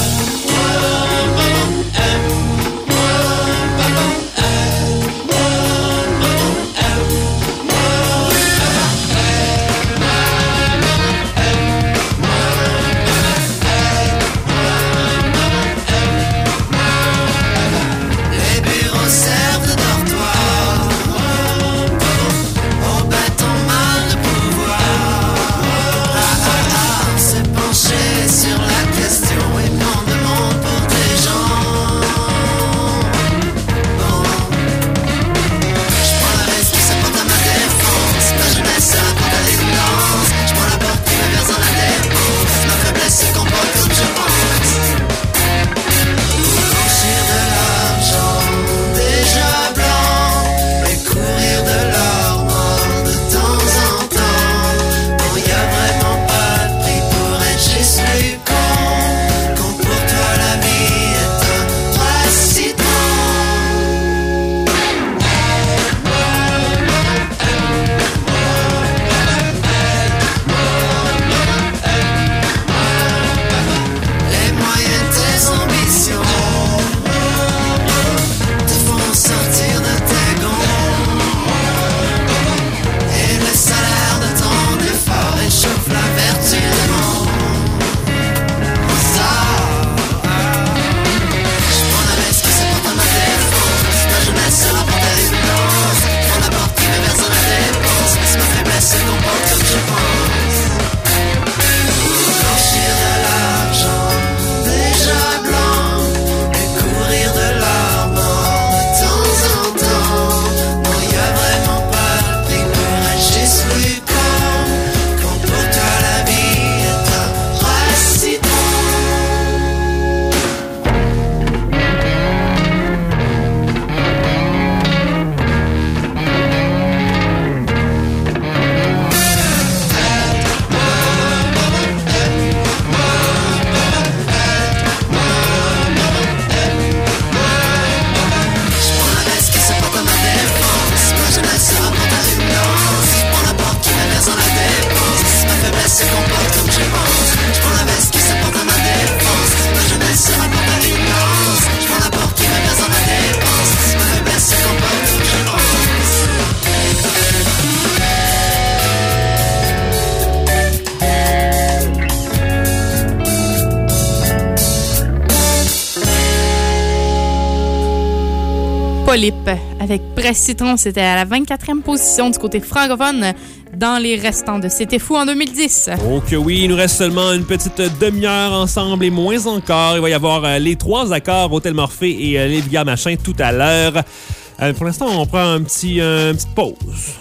S2: Polype avec Presse Citron, c'était à la 24e position du côté francophone dans les restants de C'était fou en 2010.
S1: Oh que oui, il nous reste seulement une petite demi-heure ensemble et moins encore. Il va y avoir les 3 accords Hôtel Morphée et les Vulgaires Machins tout à l'heure. Pour l'instant, on prend une petite pause.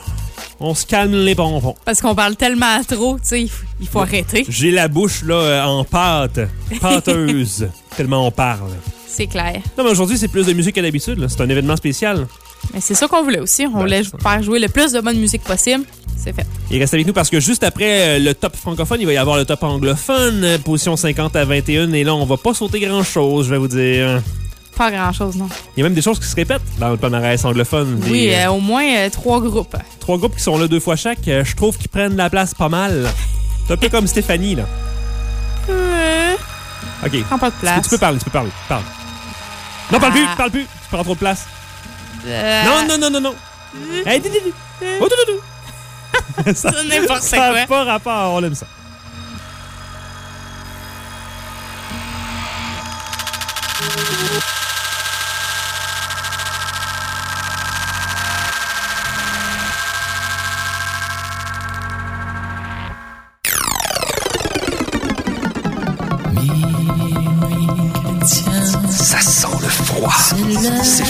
S1: On se calme les pompons.
S2: Parce qu'on parle tellement trop, tu sais, il faut arrêter.
S1: J'ai la bouche là en pâteuse, tellement on parle.
S2: C'est clair.
S1: Non, mais aujourd'hui, c'est plus de musique qu'à d'habitude. Là. C'est un événement spécial.
S2: Mais c'est ça qu'on voulait aussi. On voulait faire jouer le plus de bonne musique possible. C'est fait.
S1: Et reste avec nous parce que juste après le top francophone, il va y avoir le top anglophone, position 50 à 21. Et là, on va pas sauter grand-chose, je vais vous dire.
S2: Pas grand-chose, non.
S1: Il y a même des choses qui se répètent dans le palmarès anglophone.
S2: Oui, au moins 3 groupes.
S1: 3 groupes qui sont là 2 fois chaque. Je trouve qu'ils prennent la place pas mal. C'est un peu comme Stéphanie, là. OK.
S2: Prends pas de place.
S1: Tu peux parler. Parle. Non, parle plus. Tu prends trop de place. Non. Hey, oh,
S2: ça n'importe
S1: ça
S2: quoi.
S1: n'a pas rapport, on aime ça.
S9: Ça sent le froid. C'est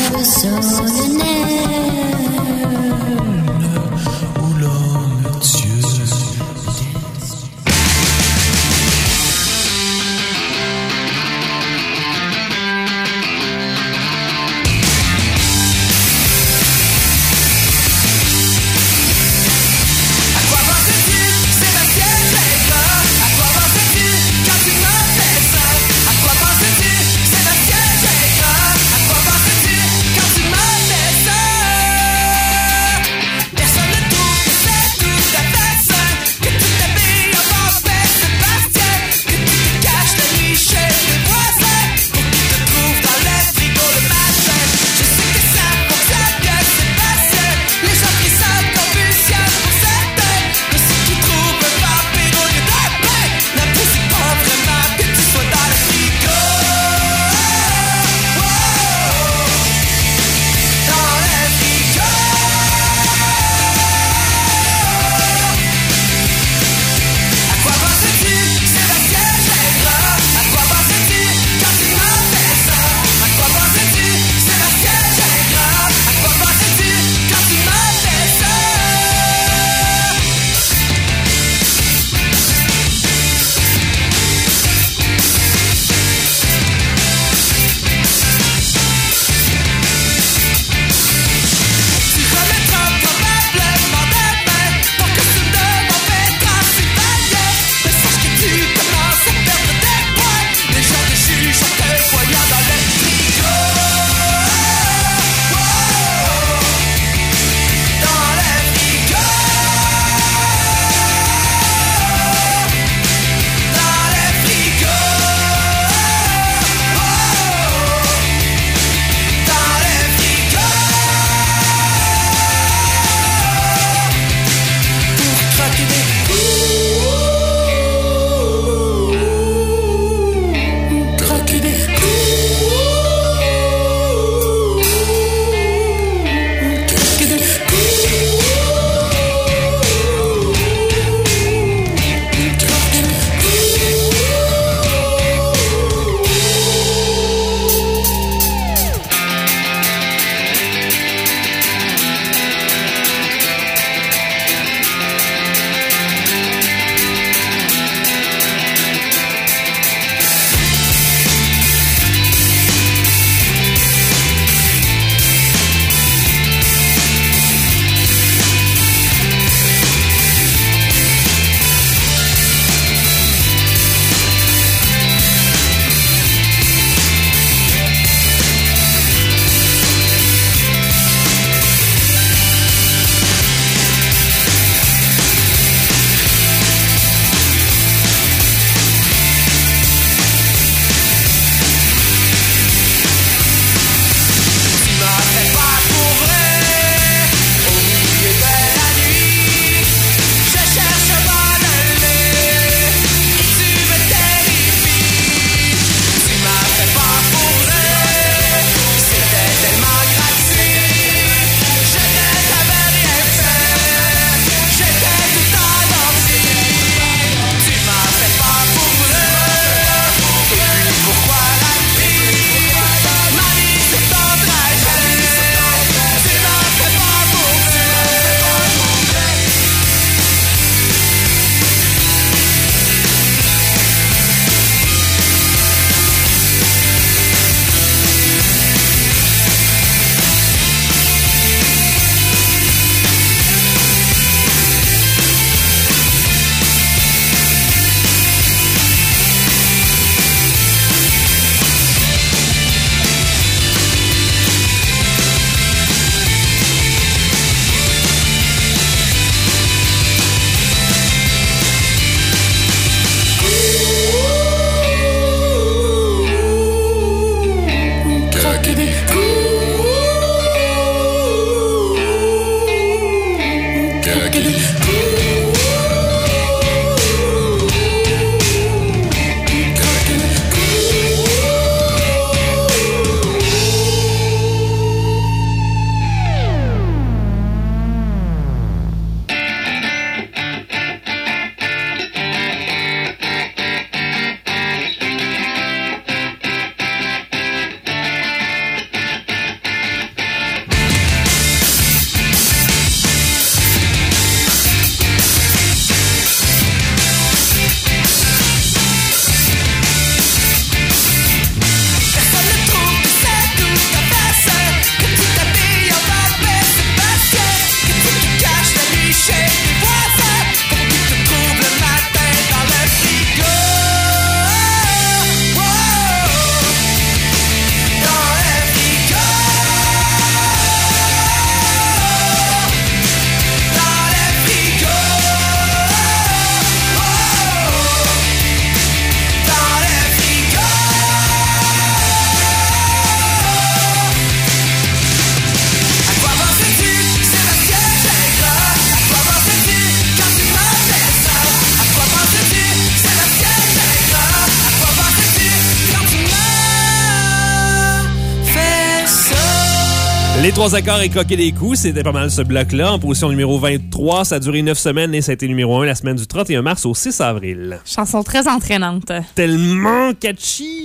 S1: Les 3 accords et croquer des coups, c'était pas mal ce bloc-là. En position numéro 23, ça a duré 9 semaines et ça a été numéro 1 la semaine du 31 mars au 6 avril.
S2: Chanson très entraînante.
S1: Tellement catchy!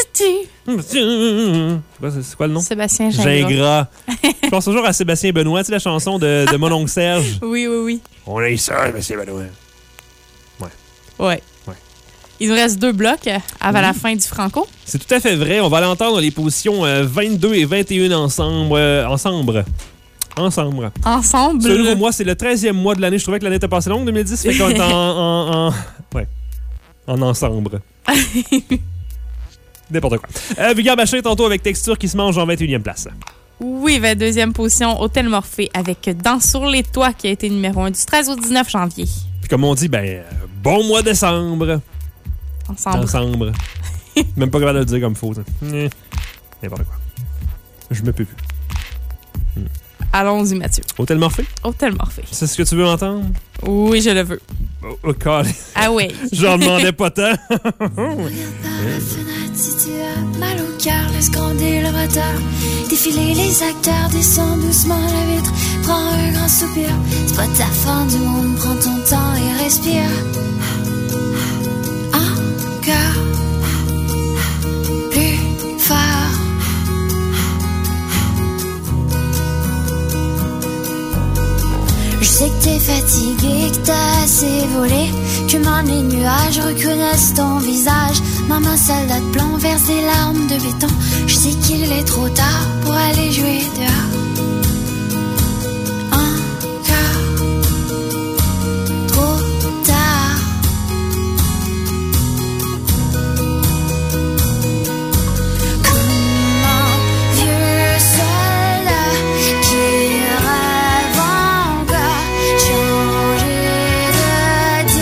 S1: C'est quoi le nom?
S2: Sébastien Gingras.
S1: Je pense toujours à Sébastien Benoît, tu sais la chanson de mon oncle Serge.
S2: Oui.
S1: On a eu ça, Sébastien Benoît.
S2: Ouais. Il nous reste 2 blocs avant la fin du Franco.
S1: C'est tout à fait vrai. On va l'entendre dans les positions 22 et 21 ensemble. Ensemble. Selon moi, c'est le 13e mois de l'année. Je trouvais que l'année était passée longue, 2010. Fait qu'on est en ensemble. N'importe quoi. Vulgaire Machin, tantôt avec Texture qui se mange en 21e place.
S2: Oui, 22e position, Hôtel Morphée avec Dans sur les toits qui a été numéro 1 du 13 au 19 janvier.
S1: Puis comme on dit, bon mois de décembre. Ensemble. Même pas capable de le dire comme faut. N'importe quoi. Je me peux plus.
S2: Allons-y, Mathieu.
S1: Hôtel Morphée?
S2: Hôtel Morphée.
S1: C'est ce que tu veux entendre?
S2: Oui, je le veux.
S1: Oh, God.
S2: Ah oui.
S1: J'en demandais pas tant.
S6: Regarde par la fenêtre si tu as mal au cœur, laisse gronder le moteur. Défiler les acteurs, descends doucement la vitre, prends un grand soupir. C'est pas ta fin du monde, prends ton temps et respire. Encore plus fort. Je sais que t'es fatigué, que t'as assez volé, que même les nuages reconnaissent ton visage. Maman soldat de plomb verse des larmes de béton. Je sais qu'il est trop tard pour aller jouer dehors. Encore trop tard. Comme un vieux soldat qui rêve encore changer de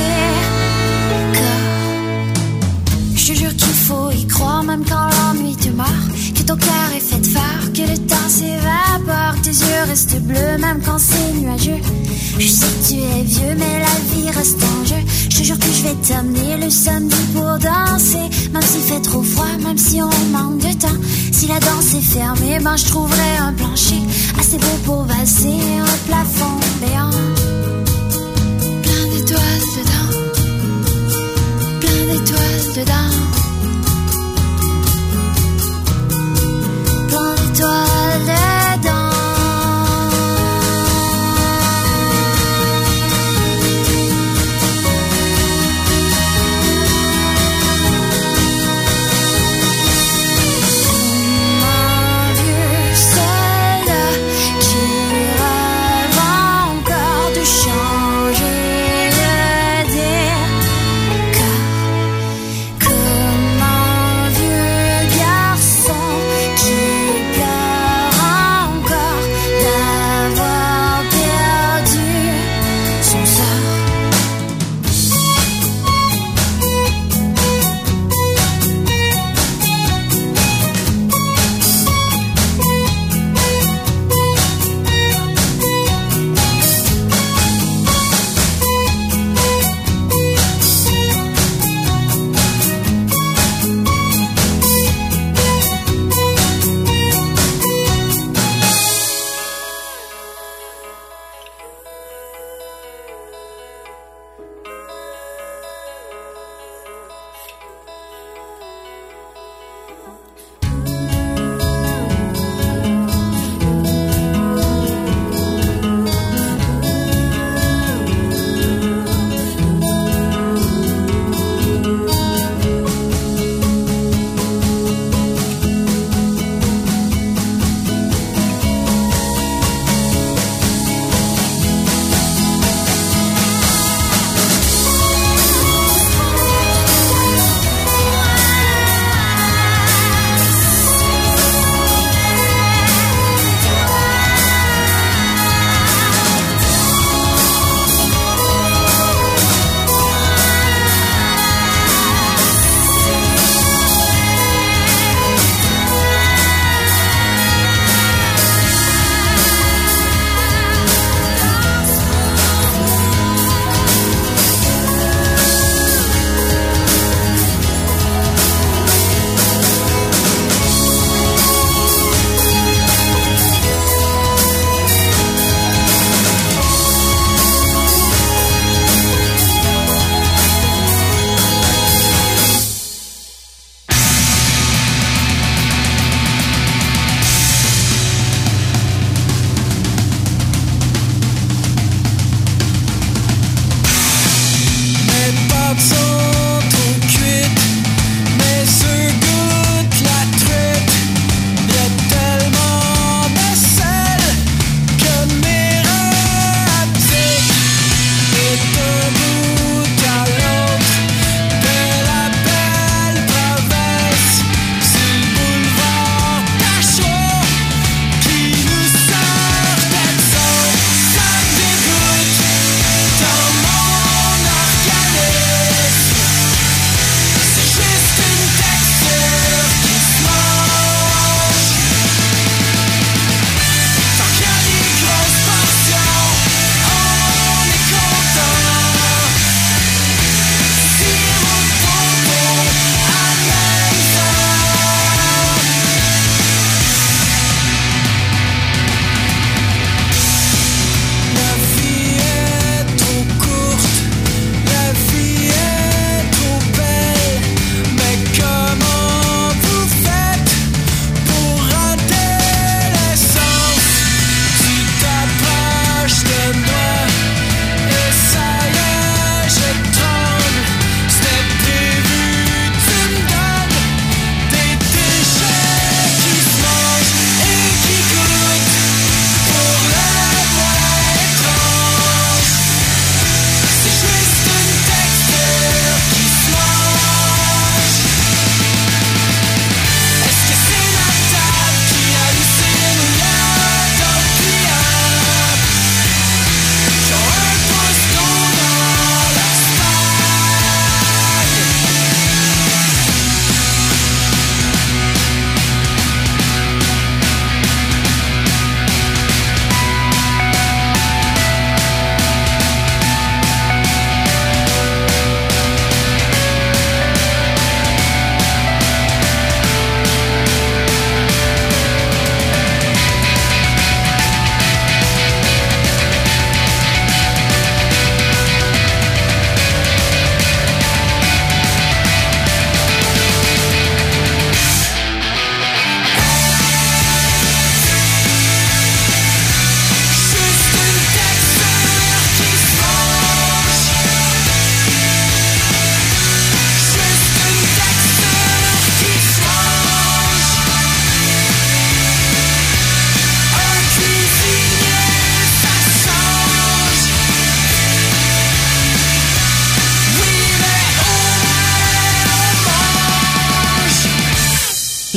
S6: décor. Je te jure qu'il faut y croire même quand l'ennui te mord, que ton cœur est fait de fer, que le temps s'évapore, tes yeux restent bleus même quand c'est nuageux. Je sais que tu es vieux mais la vie reste en jeu. Je te jure que je vais t'amener le samedi pour danser, même s'il fait trop froid, même si on manque de temps. Si la danse est fermée, je trouverai un plancher assez beau pour valser, un plafond béant. Plein d'étoiles dedans, plein d'étoiles dedans, plein d'étoiles dedans. Un vieux soldat qui rêve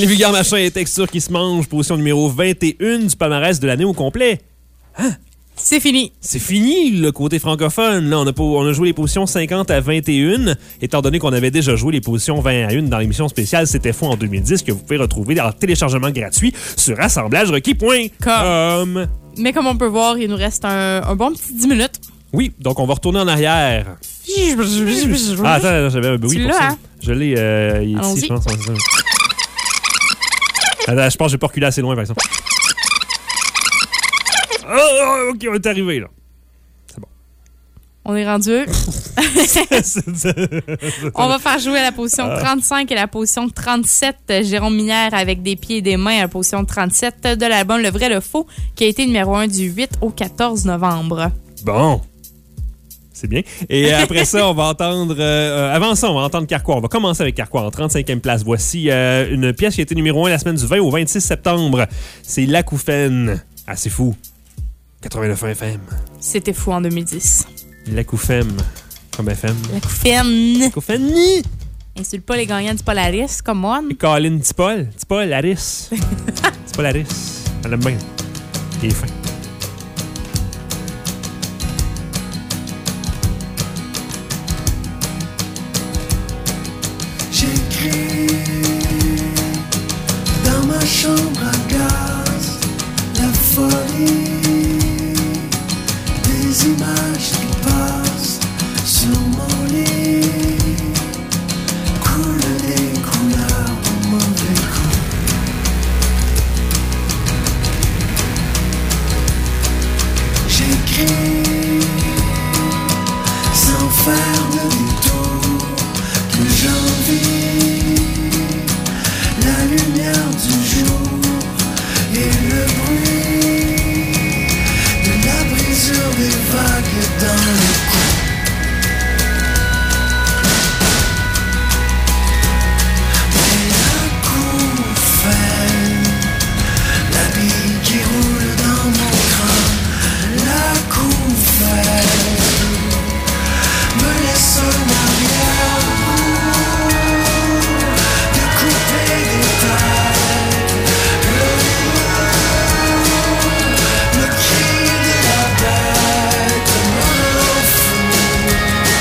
S1: Les vulgaires machins et textures qui se mangent, position numéro 21 du palmarès de l'année au complet. Hein?
S2: C'est fini.
S1: C'est fini, le côté francophone. Là, on a joué les positions 50 à 21, étant donné qu'on avait déjà joué les positions 20 à 1 dans l'émission spéciale C'était fou en 2010, que vous pouvez retrouver en téléchargement gratuit sur assemblagerequis.com.
S2: Mais comme on peut voir, il nous reste un bon petit 10 minutes.
S1: Oui, donc on va retourner en arrière. Ah, attends, j'avais un bruit pour ça.
S2: Hein?
S1: Je l'ai ici, je pense. Attends, je pense que je vais pas reculer assez loin, par exemple. Oh, OK, on est arrivé, là. C'est bon.
S2: On est rendu. On va faire jouer à la position 35 et la position 37. Jérôme Minière avec des pieds et des mains à la position 37 de l'album Le Vrai, Le Faux, qui a été numéro 1 du 8 au 14 novembre.
S1: Bon. C'est bien. Et après ça, on va entendre... avant ça, on va entendre Carquois. On va commencer avec Carquois en 35e place. Voici une pièce qui a été numéro 1 la semaine du 20 au 26 septembre. C'est L'Acouphène. Ah, c'est fou. 89 FM.
S2: C'était fou en 2010.
S1: L'Acouphène. Comme FM.
S2: L'Acouphène.
S1: L'Acouphène.
S2: Insulte pas les gagnants du Polaris, comme moi.
S1: Et Colin Tipol. Tipol, Harris. Tipol, Harris. Elle aime bien. Il est fin.
S4: J'écris dans ma chambre à gaz la folie des images qui passent sur mon lit, coulent des couleurs au mauvais coup. J'écris sans faire de détour que j'envie la lumière du jour et le bruit de la brisure des vagues dans le cou. Mais l'acouphène, la bille qui roule dans mon crâne, l'acouphène me laisse en arrière de couper des têtes, le cri de la bête m'enfuit.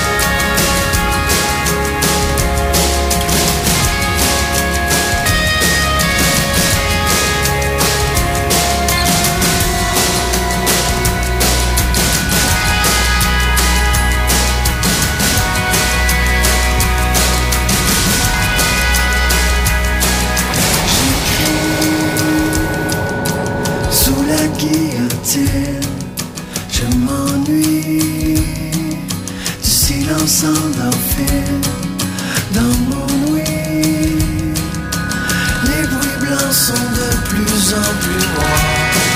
S4: Sous la guillotine, je m'ennuie du silence endorphine dans mon ouïe. Les bruits blancs sont de plus en plus noirs.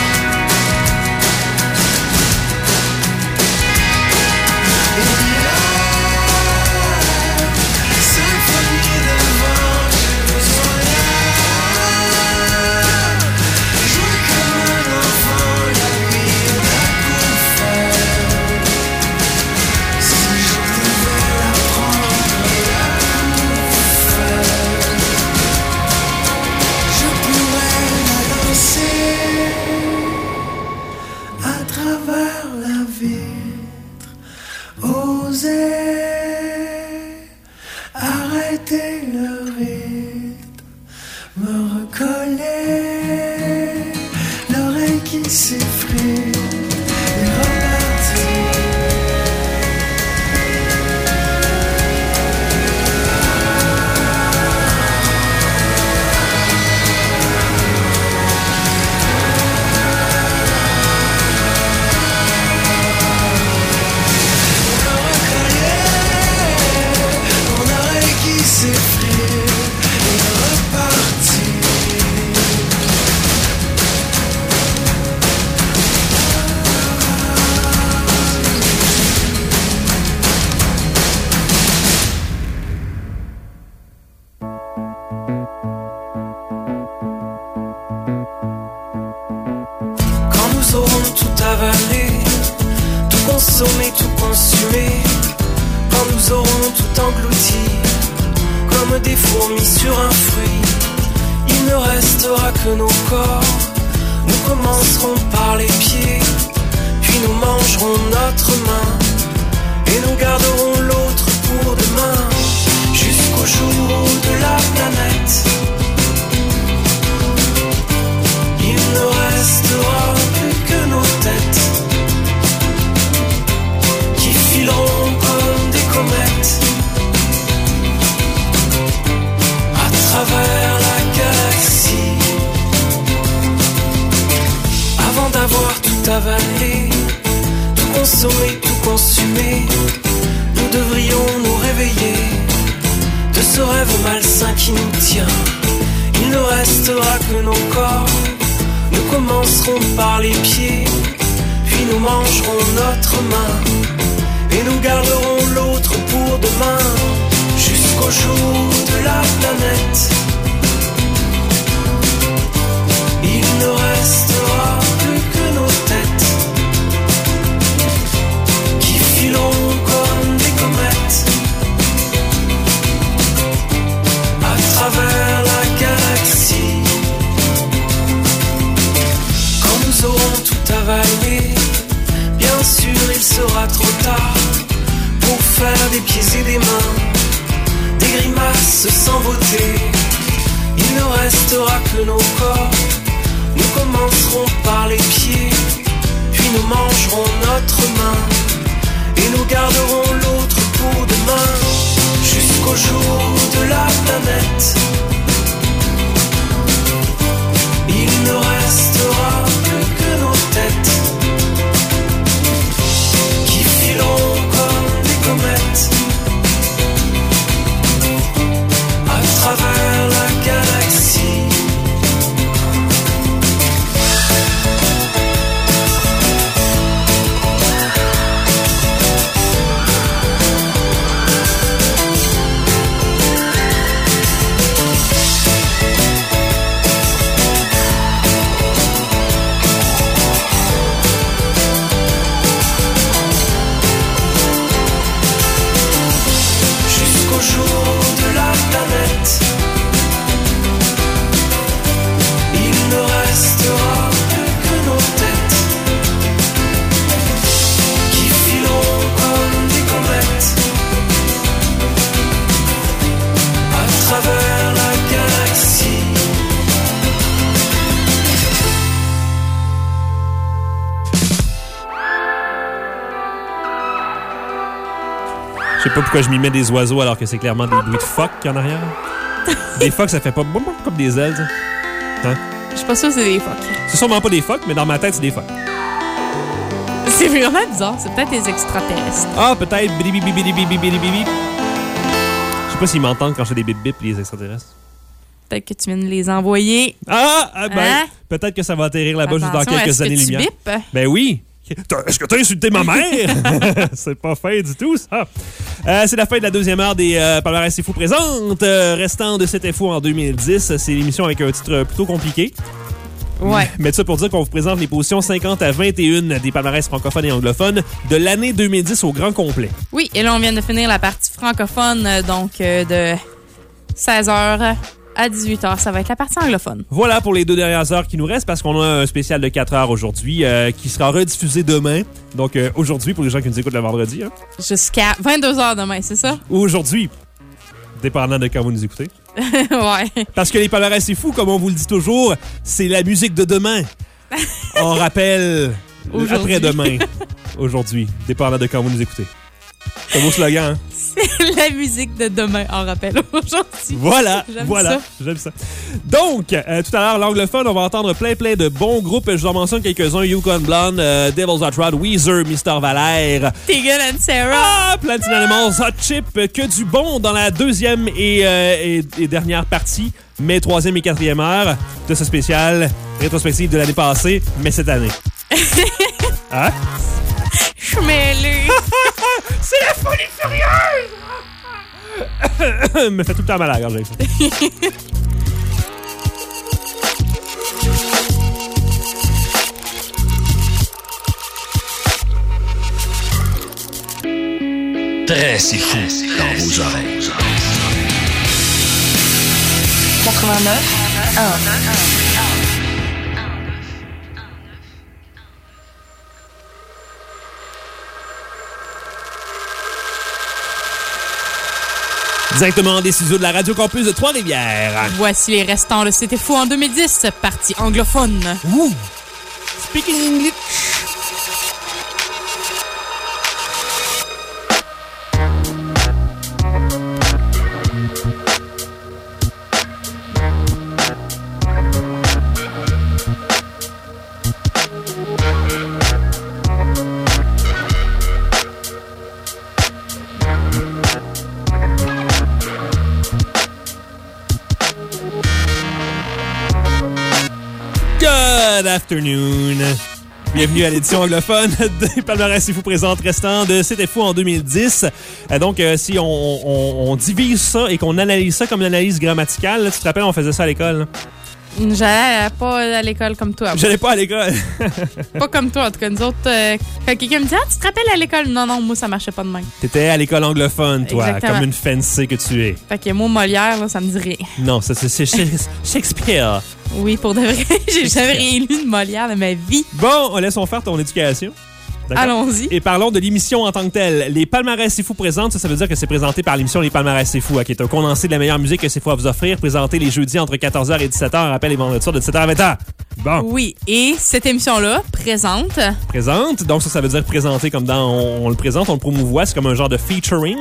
S4: Et la symphonie de vent, j'ai besoin jouer comme un enfant la nuit d'acouphène. Si je pouvais l'apprendre l'acouphène, je pourrais la danser à travers la vitre. Oser arrêter le rythme, me recoller l'oreille qui s'effrite et repartir. Mon oreille qui s'effrite et repartir. Quand nous aurons tout avalé, tout consommé, tout consumé, quand nous aurons tout englouti, comme des fourmis sur un fruit, il Il ne restera que nos corps. Nous commencerons par les pieds, puis nous mangerons notre main, et nous garderons l'autre pour demain, jusqu'au jour de la planète. Il ne restera plus que nos têtes, qui fileront comme des comètes à travers la galaxie. Avant d'avoir tout avalé, tout consommé, tout consumé, nous devrions nous réveiller de ce rêve malsain qui nous tient. Il ne restera que nos corps. Nous commencerons par les pieds, puis nous mangerons notre main, et nous garderons l'autre pour demain, jusqu'au jour de la planète. Il ne restera plus que nos têtes, qui fileront comme des comètes à travers la galaxie. Quand nous aurons tout avalé, bien sûr il sera trop tard pour faire des pieds et des mains, des grimaces sans beauté. Il ne restera que nos corps. Nous commencerons par les pieds, puis nous mangerons notre main, et nous garderons l'autre pour demain, jusqu'au jour de la planète. Il ne restera plus que nos têtes, qui fileront comme des comètes à travers la galaxie.
S1: Je sais pas pourquoi je m'y mets des oiseaux alors que c'est clairement des bruits de phoques qu'il y en arrière. Des phoques, ça fait pas comme des ailes, ça. Hein?
S2: Je suis pas sûre que c'est des phoques.
S1: C'est sûrement pas des phoques, mais dans ma tête, c'est des phoques.
S2: C'est vraiment bizarre. C'est peut-être des extraterrestres.
S1: Ah, peut-être. Je sais pas s'ils m'entendent quand je fais des bip-bip, les extraterrestres.
S2: Peut-être que tu viens de les envoyer.
S1: Ah ben,
S2: Hein?
S1: peut-être que ça va atterrir là-bas juste dans quelques années-lumière.
S2: Est-ce que tu bipes?
S1: Ben oui. Est-ce que t'as insulté ma mère? C'est pas fin du tout, ça. C'est la fin de la deuxième heure des Palmarès C'est Fou présente. Restant de C'était Fou en 2010. C'est l'émission avec un titre plutôt compliqué.
S2: Ouais.
S1: Mais ça pour dire qu'on vous présente les positions 50 à 21 des palmarès francophones et anglophones de l'année 2010 au grand complet.
S2: Oui, et là, on vient de finir la partie francophone, donc de 16h à 18h. Ça va être la partie anglophone.
S1: Voilà pour les 2 dernières heures qui nous restent parce qu'on a un spécial de 4 heures aujourd'hui qui sera rediffusé demain. Donc aujourd'hui pour les gens qui nous écoutent le vendredi. Hein.
S2: Jusqu'à 22h demain, c'est ça?
S1: Ou aujourd'hui, dépendant de quand vous nous écoutez.
S2: Ouais.
S1: Parce que les palmarès C'est Fou, comme on vous le dit toujours, c'est la musique de demain. On rappelle après-demain, aujourd'hui, dépendant de quand vous nous écoutez. C'est un beau slogan, hein?
S2: C'est la musique de demain, on rappelle aujourd'hui.
S1: Voilà,
S2: J'aime
S1: j'aime ça. Donc, tout à l'heure, l'anglophone, on va entendre plein de bons groupes. Je vous en mentionne quelques-uns. Yukon Blonde, Devil's Hot Rod, Weezer, Mr. Valère.
S2: Tegan and Sarah.
S1: Plantain Animals, Hot Chip. Que du bon dans la deuxième et dernière partie, mais troisième et quatrième heure de ce spécial rétrospective de l'année passée, mais cette année. Hein?
S2: Je suis mêlée.
S1: C'est la folie furieuse! Me fait tout le temps mal à la gorge avec ça.
S9: Très C'est Fou dans vos oreilles.
S8: 89
S1: Directement des studios de la Radio Campus de Trois-Rivières.
S2: Voici les restants de C'était fou en 2010, partie anglophone.
S1: Ouh. Speaking English. Good afternoon. Bienvenue à l'édition anglophone des Palmarès C'est Fou présente restant de C'était Fou en 2010. Donc, si on divise ça et qu'on analyse ça comme une analyse grammaticale, là, tu te rappelles, on faisait ça à l'école. Là?
S2: J'allais pas à l'école comme toi.
S1: J'allais pas à l'école.
S2: Pas comme toi, en tout cas. Nous autres, quand quelqu'un me dit « Ah, tu te rappelles à l'école? » Non, moi, ça marchait pas de même.
S1: T'étais à l'école anglophone, toi,
S2: Exactement.
S1: comme une fancy que tu es.
S2: Fait que moi, Molière, là, ça me dit rien.
S1: Non, ça, c'est Shakespeare.
S2: Oui, pour de vrai, j'ai jamais rien lu de Molière de ma vie.
S1: Bon, laissons faire ton éducation. D'accord?
S2: Allons-y.
S1: Et parlons de l'émission en tant que telle. Les Palmarès C'est Fou présentent, ça veut dire que c'est présenté par l'émission Les Palmarès C'est Fou, qui est un condensé de la meilleure musique que C'est Fou à vous offrir, présenté les jeudis entre 14h et 17h, rappel les vendredis soirs de 17h à 20h. Bon.
S2: Oui, et cette émission-là présente,
S1: Donc ça veut dire présenter comme dans on le présente, on le promouvoit, c'est comme un genre de featuring.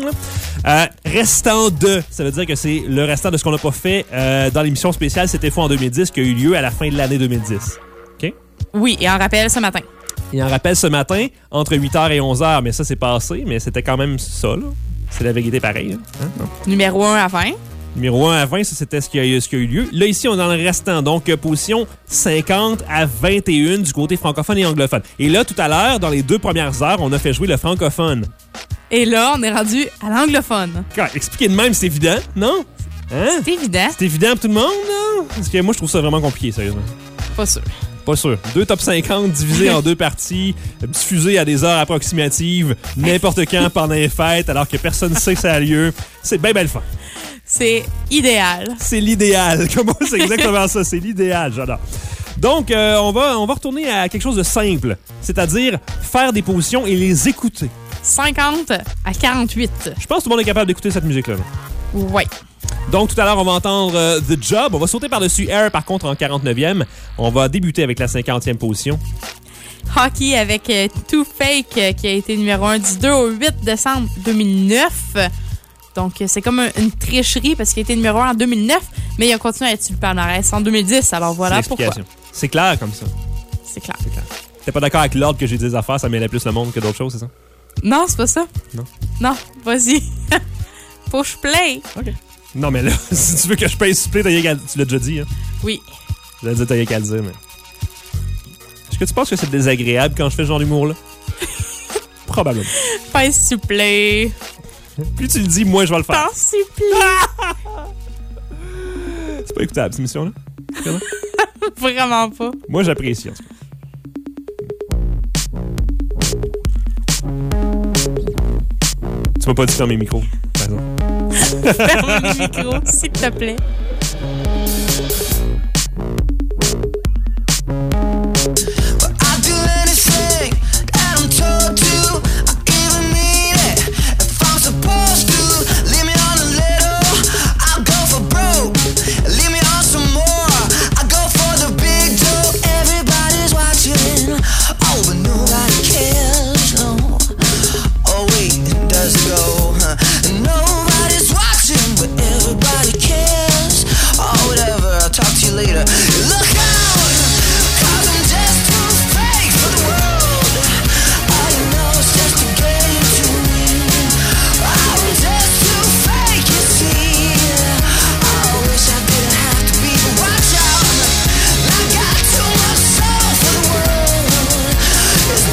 S1: Restant de, ça veut dire que c'est le restant de ce qu'on n'a pas fait dans l'émission spéciale C'était Fou en 2010 qui a eu lieu à la fin de l'année 2010. OK?
S2: oui, et en rappel ce matin.
S1: Il en rappelle ce matin, entre 8h et 11h, mais ça, c'est passé, mais c'était quand même ça, là. C'est la vérité pareil. Hein?
S2: Numéro 1 à 20.
S1: Numéro 1 à 20, ça, c'était ce qui a eu lieu. Là, ici, on est dans le restant. Donc, position 50 à 21 du côté francophone et anglophone. Et là, tout à l'heure, dans les 2 premières heures, on a fait jouer le francophone.
S2: Et là, on est rendu à l'anglophone.
S1: Expliquer de même, c'est évident, non? Hein?
S2: C'est évident.
S1: C'est évident pour tout le monde, non? Parce que moi, je trouve ça vraiment compliqué, sérieusement.
S2: Pas sûr.
S1: Pas sûr. 2 top 50 divisés en 2 parties, diffusés à des heures approximatives, n'importe quand pendant les fêtes, alors que personne ne sait que ça a lieu. C'est bien belle fin.
S2: C'est idéal.
S1: C'est l'idéal. Comment c'est exactement ça? C'est l'idéal, j'adore. Donc, on va retourner à quelque chose de simple, c'est-à-dire faire des positions et les écouter.
S2: 50 à 48.
S1: Je pense que tout le monde est capable d'écouter cette musique-là.
S2: Ouais.
S1: Donc, tout à l'heure, on va entendre The Job. On va sauter par-dessus Air, par contre, en 49e. On va débuter avec la 50e position.
S2: Hockey avec Too Fake qui a été numéro 1 du 2 au 8 décembre 2009. Donc, c'est comme une tricherie parce qu'il a été numéro 1 en 2009, mais il a continué à être sur le palmarès en 2010. Alors voilà pourquoi.
S1: C'est clair comme ça.
S2: C'est clair.
S1: T'es pas d'accord avec l'ordre que j'ai des affaires, ça mêlait plus le monde que d'autres choses, c'est ça?
S2: Non, c'est pas ça. Non, vas-y. Push play.
S1: OK. Non, mais là, si tu veux que je paye play, tu l'as déjà dit, hein?
S2: Oui.
S1: Je l'ai dit, t'as rien qu'à le dire, mais... Est-ce que tu penses que c'est désagréable quand je fais ce genre d'humour-là? Probablement.
S2: Passe s'il plaît.
S1: Plus tu le dis, moins je vais le faire.
S2: Passe s'il plaît.
S1: C'est pas écoutable, cette émission-là?
S2: Vraiment pas.
S1: Moi, j'apprécie, en tout cas. Tu m'as pas dit fermer mes micros, par exemple.
S2: Ferme le micro, s'il te plaît.
S4: It's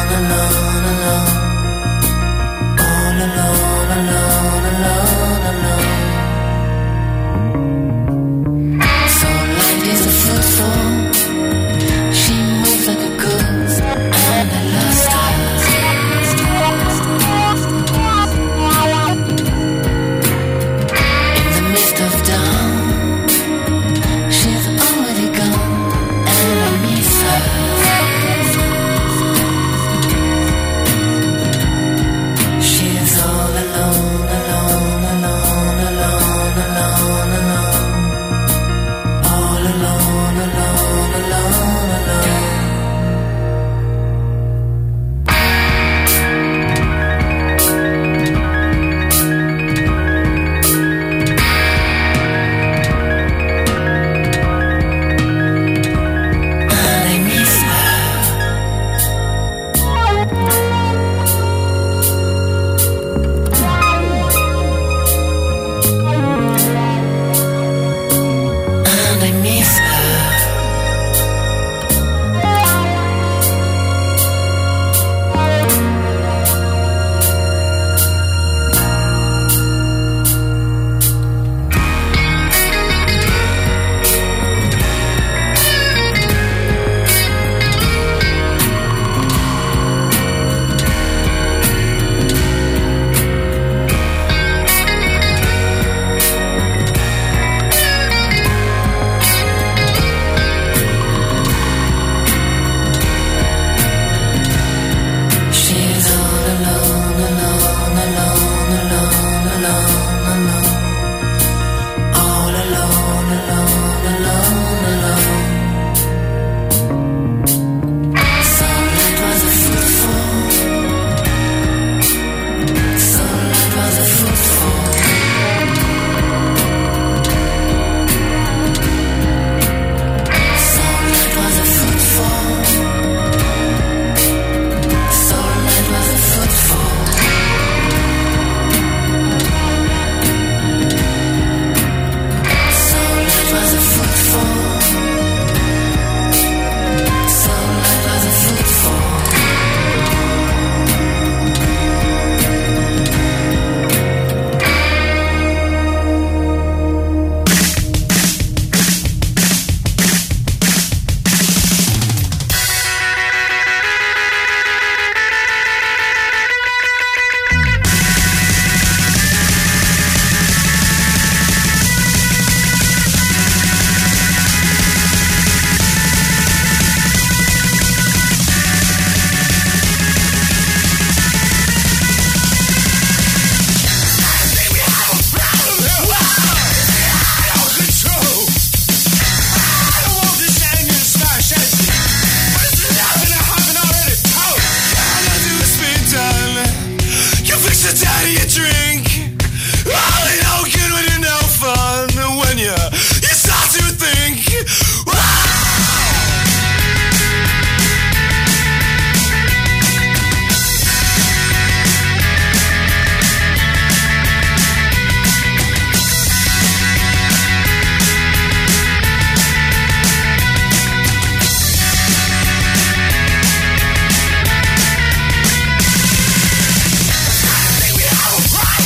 S10: right.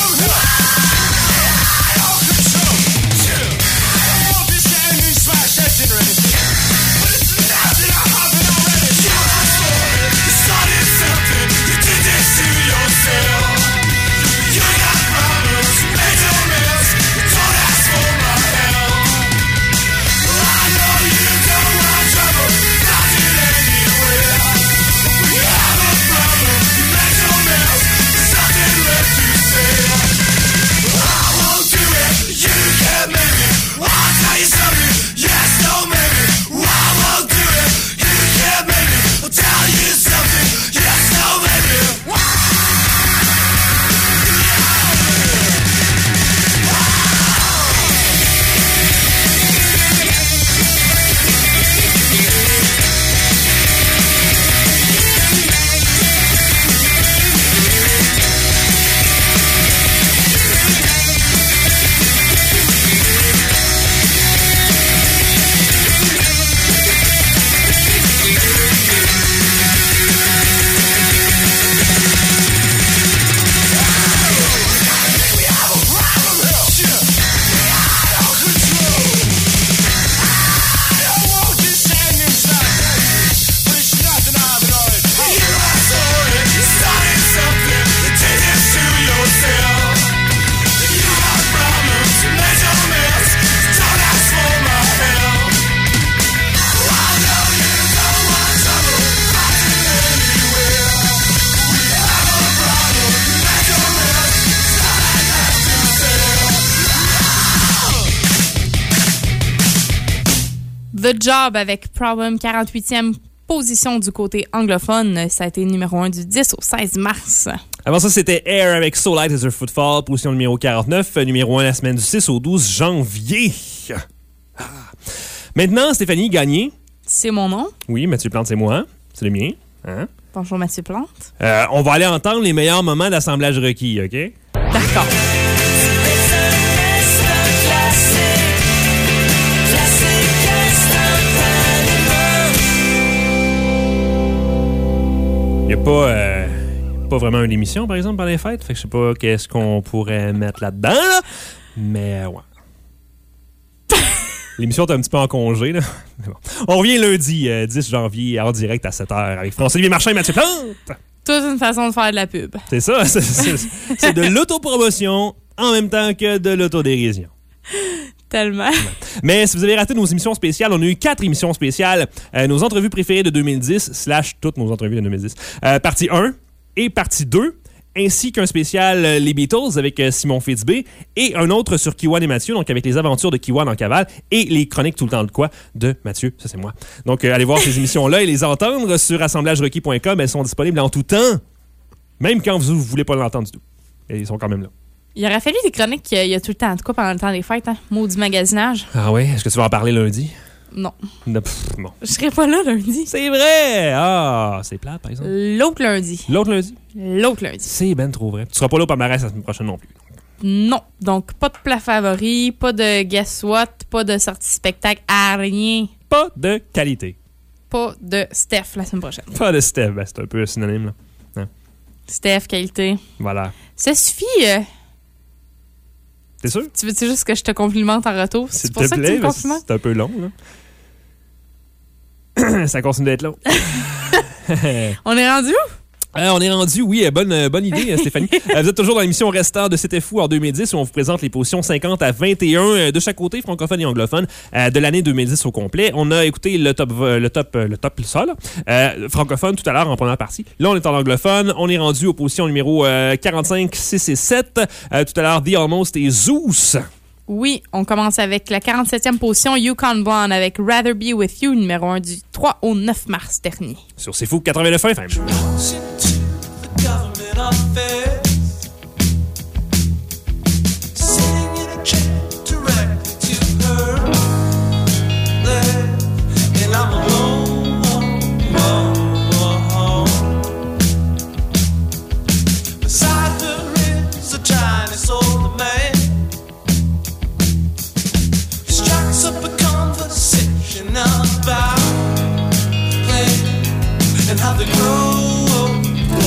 S2: The Job avec Problem, 48e position du côté anglophone. Ça a été numéro 1 du 10 au 16 mars.
S1: Avant ça, c'était Air avec So Light as a Footfall, position numéro 49, numéro 1 la semaine du 6 au 12 janvier. Ah. Maintenant, Stéphanie Gagné.
S2: C'est mon nom.
S1: Oui, Mathieu Plante, c'est moi. C'est le mien. Hein?
S2: Bonjour, Mathieu Plante.
S1: On va aller entendre les meilleurs moments d'assemblage requis, OK?
S2: D'accord.
S1: Il n'y a pas vraiment une émission, par exemple, pendant les fêtes. Fait que je sais pas qu'est-ce qu'on pourrait mettre là-dedans, là. Mais ouais. L'émission est un petit peu en congé, là. Mais bon. On revient lundi, 10 janvier, en direct à 7h, avec François-Olivier Marchand et Mathieu Plante.
S2: Toute une façon de faire de la pub.
S1: C'est ça. C'est de l'autopromotion en même temps que de l'autodérision.
S2: Tellement.
S1: Mais si vous avez raté nos émissions spéciales, on a eu 4 émissions spéciales. Nos entrevues préférées de 2010, / toutes nos entrevues de 2010. Partie 1 et partie 2, ainsi qu'un spécial Les Beatles avec Simon Fitzbé et un autre sur Kiwan et Mathieu, donc avec les aventures de Kiwan en cavale et les chroniques tout le temps de quoi de Mathieu, ça c'est moi. Donc allez voir ces émissions-là et les entendre sur assemblagerequis.com. Elles sont disponibles en tout temps, même quand vous ne voulez pas l'entendre du tout. Et ils sont quand même là.
S2: Il aurait fallu des chroniques il y a tout le temps de quoi pendant le temps des fêtes, hein? Maudit magasinage.
S1: Ah oui? Est-ce que tu vas en parler lundi?
S2: Non.
S1: Bon.
S2: Je serai pas là lundi.
S1: C'est vrai! Ah, c'est plate, par exemple.
S2: L'autre lundi.
S1: L'autre lundi?
S2: L'autre lundi.
S1: C'est ben trop vrai. Tu seras pas là au palmarès la semaine prochaine non plus.
S2: Non. Donc, pas de plat favori, pas de guess what, pas de sortie spectacle, rien.
S1: Pas de qualité.
S2: Pas de Steph la semaine prochaine.
S1: Pas de Steph. Ben, c'est un peu synonyme, là. Hein?
S2: Steph, qualité.
S1: Voilà.
S2: Ça suffit.
S1: T'es sûr?
S2: Tu veux-tu juste que je te complimente en retour? C'est pour ça que tu me complimentes?
S1: C'est un peu long, là. Ça continue d'être long.
S2: On est rendu où?
S1: On est rendu, oui, bonne idée, Stéphanie. Vous êtes toujours dans l'émission Restant de C'était Fou en 2010 où on vous présente les positions 50 à 21 de chaque côté, francophone et anglophone, de l'année 2010 au complet. On a écouté le top ça, là, francophone tout à l'heure en première partie. Là, on est en anglophone. On est rendu aux positions numéro 45, 6 et 7. Tout à l'heure, The Almost et Zeus.
S2: Oui, on commence avec la 47e position, Yukon Blonde avec Rather Be With You, numéro 1 du 3 au 9 mars dernier.
S1: Sur C'est Fou 89 FM.
S4: And how they grow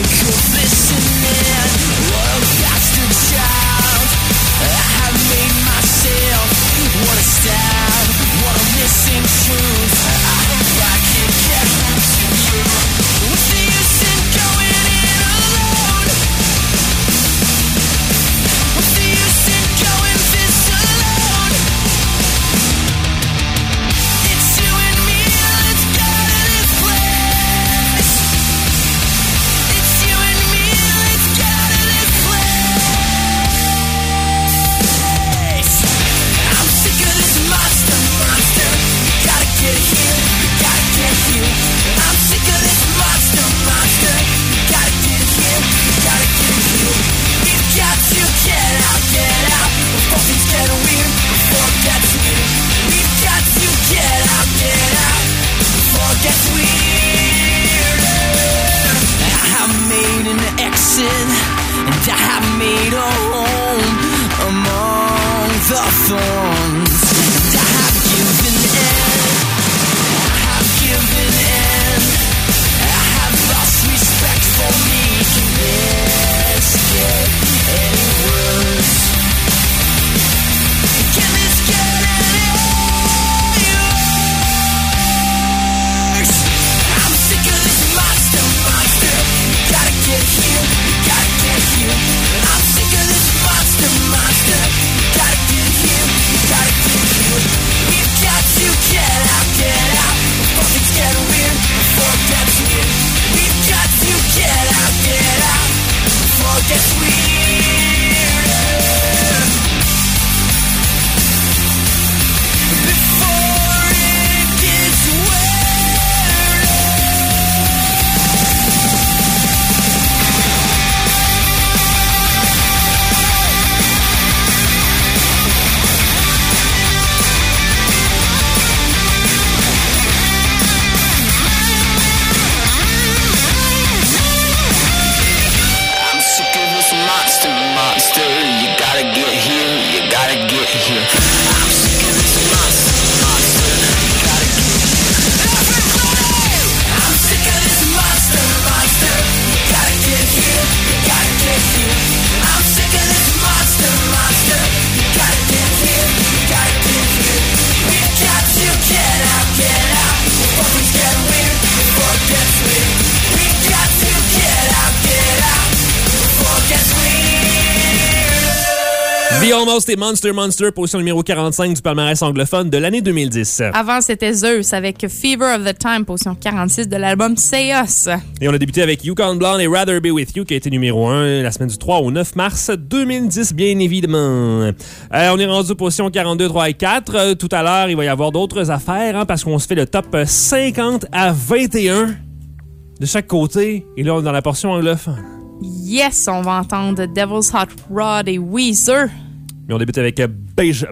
S1: The Almost et Monster, position numéro 45 du palmarès anglophone de l'année 2010.
S2: Avant, c'était Zeus avec Fever of the Time, position 46 de l'album Say Us.
S1: Et on a débuté avec Yukon Blonde et Rather Be With You, qui a été numéro 1 la semaine du 3 au 9 mars 2010, bien évidemment. On est rendu position 42, 3 et 4. Tout à l'heure, il va y avoir d'autres affaires, parce qu'on se fait le top 50 à 21 de chaque côté. Et là, on est dans la portion anglophone.
S2: Yes, on va entendre Devil's Hot Rod et Weezer.
S1: Mais on débute avec Baja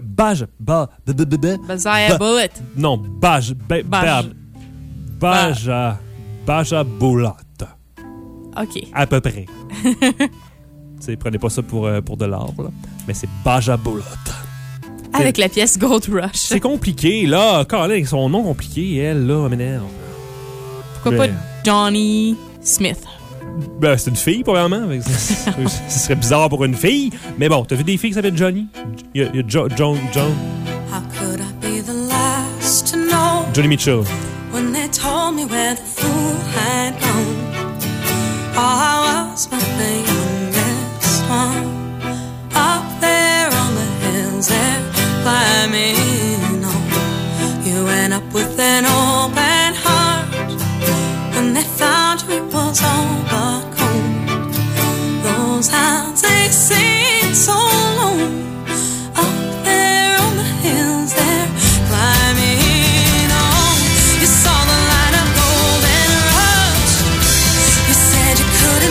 S2: Bullet.
S1: Non, Baja Bullet.
S2: OK.
S1: À peu près. Prenez pas ça pour de l'art, là. Mais c'est Baja Bullet.
S2: Avec la pièce Gold Rush.
S1: C'est compliqué, là. Colin, avec son nom compliqué, elle, là, m'énerve.
S2: Pourquoi pas Johnny Smith?
S1: Ben, c'est une fille, probablement. Ce serait bizarre pour une fille. Mais bon, t'as vu des filles qui s'appellent Johnny? Il y a John.
S10: How could I be the last to know?
S1: Johnny Mitchell.
S10: When they told me where the fool had gone. Oh, I was but the youngest one. Up there on the hills, they're climbing on. You went up with an open heart. When they found you, it was all but cold. Those hands, they seem so long. Up there on the hills, they're climbing on. You saw the light of golden rush. You said you couldn't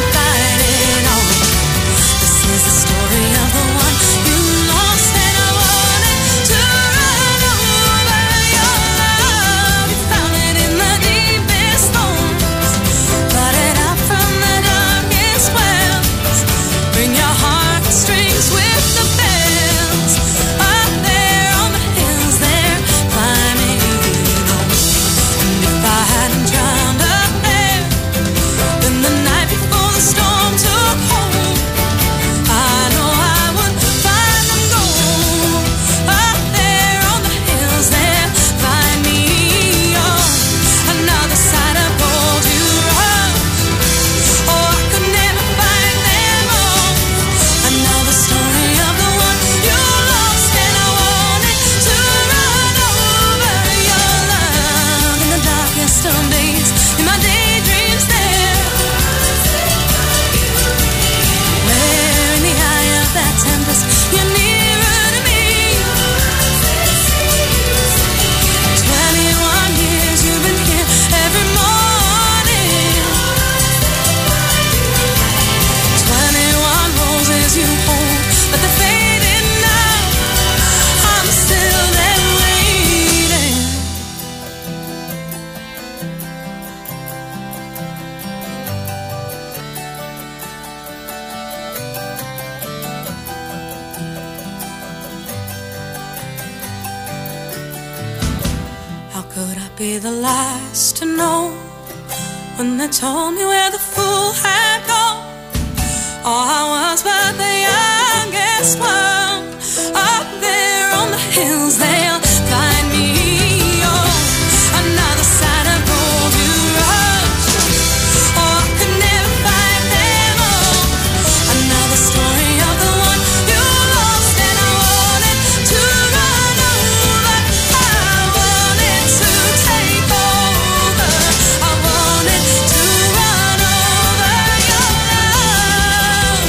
S10: be the last to know when they told me where the fool had gone. Oh, I was but the youngest one. Up there on the hills, they'll find me. Oh, another side of gold you rush. Oh, I could never find them all. Another story of the one you lost, and I wanted to run over. I wanted to take over. I wanted to run over your love.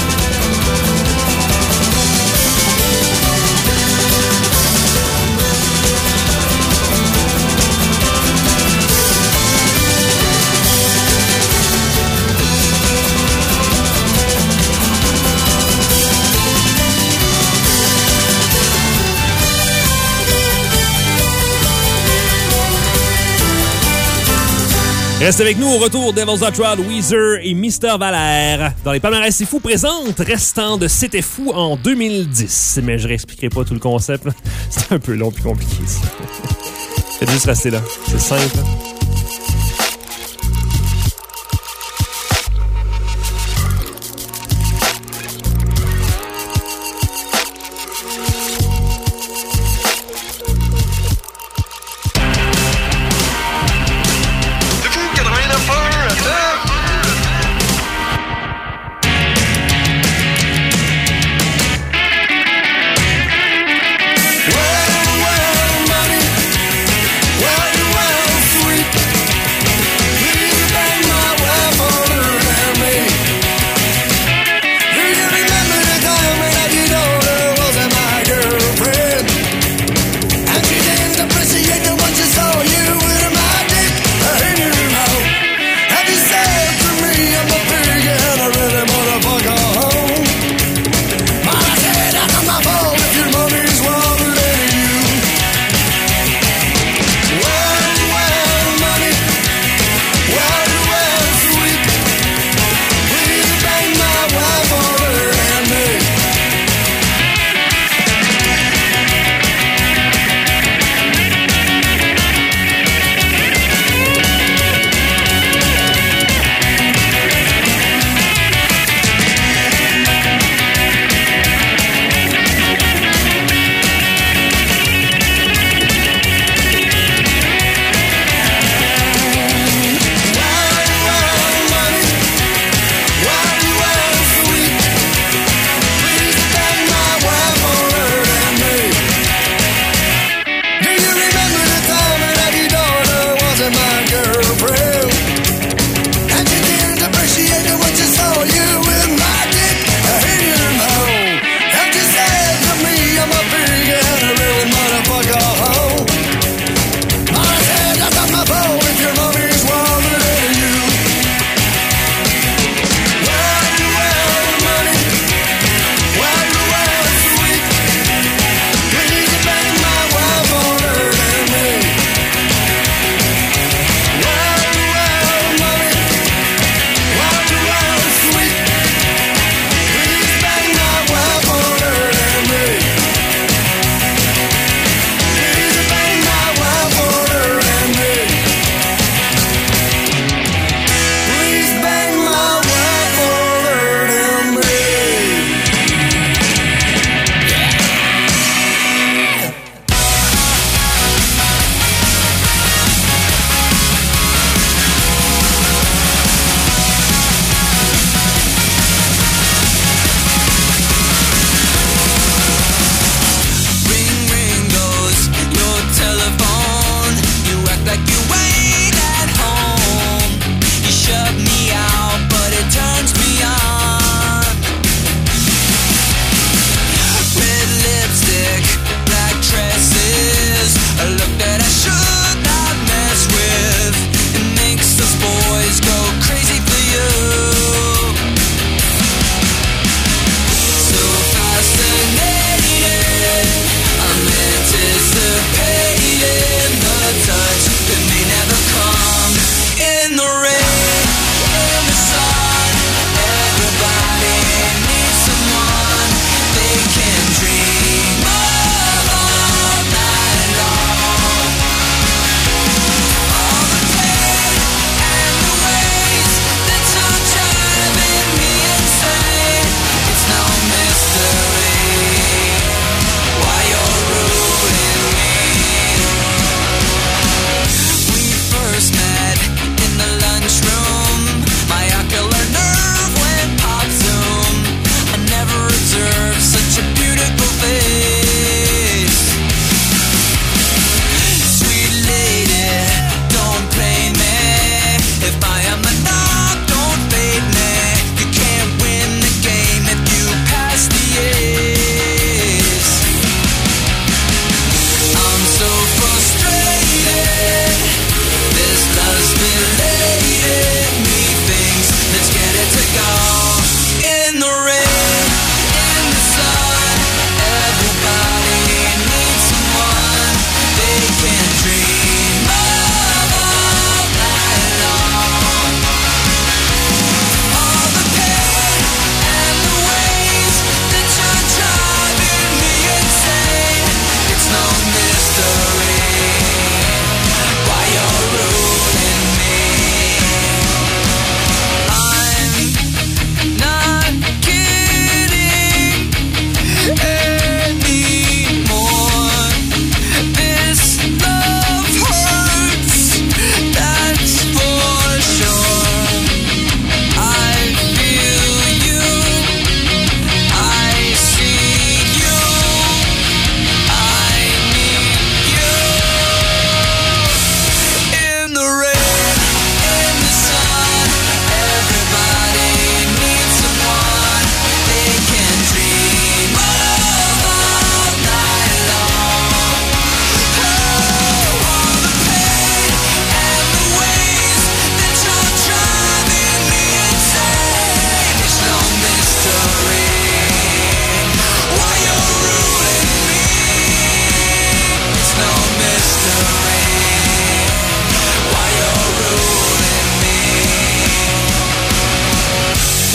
S1: Reste avec nous au retour Devil's Hot Rod, Weezer et Mister Valère. Dans les palmarès C'est Fou présente restant de C'était Fou en 2010. Mais je réexpliquerai pas tout le concept. C'est un peu long et compliqué. Faites juste rester là. C'est simple.
S4: Well, money, well, sweet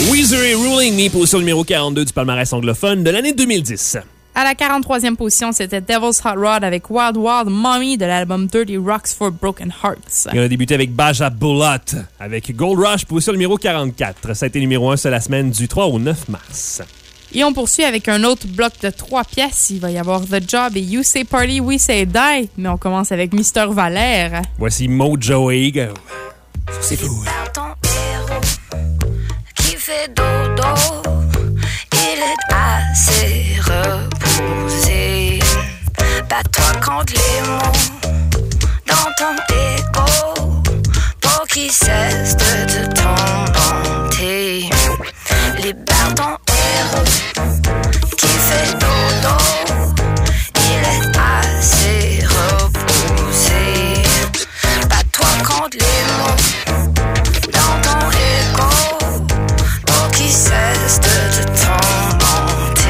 S1: Weezer et Ruling Me, position numéro 42 du palmarès anglophone de l'année 2010.
S2: À la 43e position, c'était Devil's Hot Rod avec Wild Wild Mommy de l'album Dirty Rocks for Broken Hearts.
S1: Et on a débuté avec Baja Bullet avec Gold Rush, position numéro 44. Ça a été numéro 1 sur la semaine du 3 au 9 mars.
S2: Et on poursuit avec un autre bloc de 3 pièces. Il va y avoir The Job et You Say Party, We Say Die. Mais on commence avec Mister Valère.
S1: Voici Mojo Ego. C'est fou.
S6: Ton héros qui fait dodo, il est assez reposé. Bats-toi contre les mots dans ton ego pour qu'il cesse de te tourmenter. Libère ton héros qui fait dodo, il est assez reposé. Bats-toi contre les mots dans ton ego pour qu'il cesse de te tourmenter.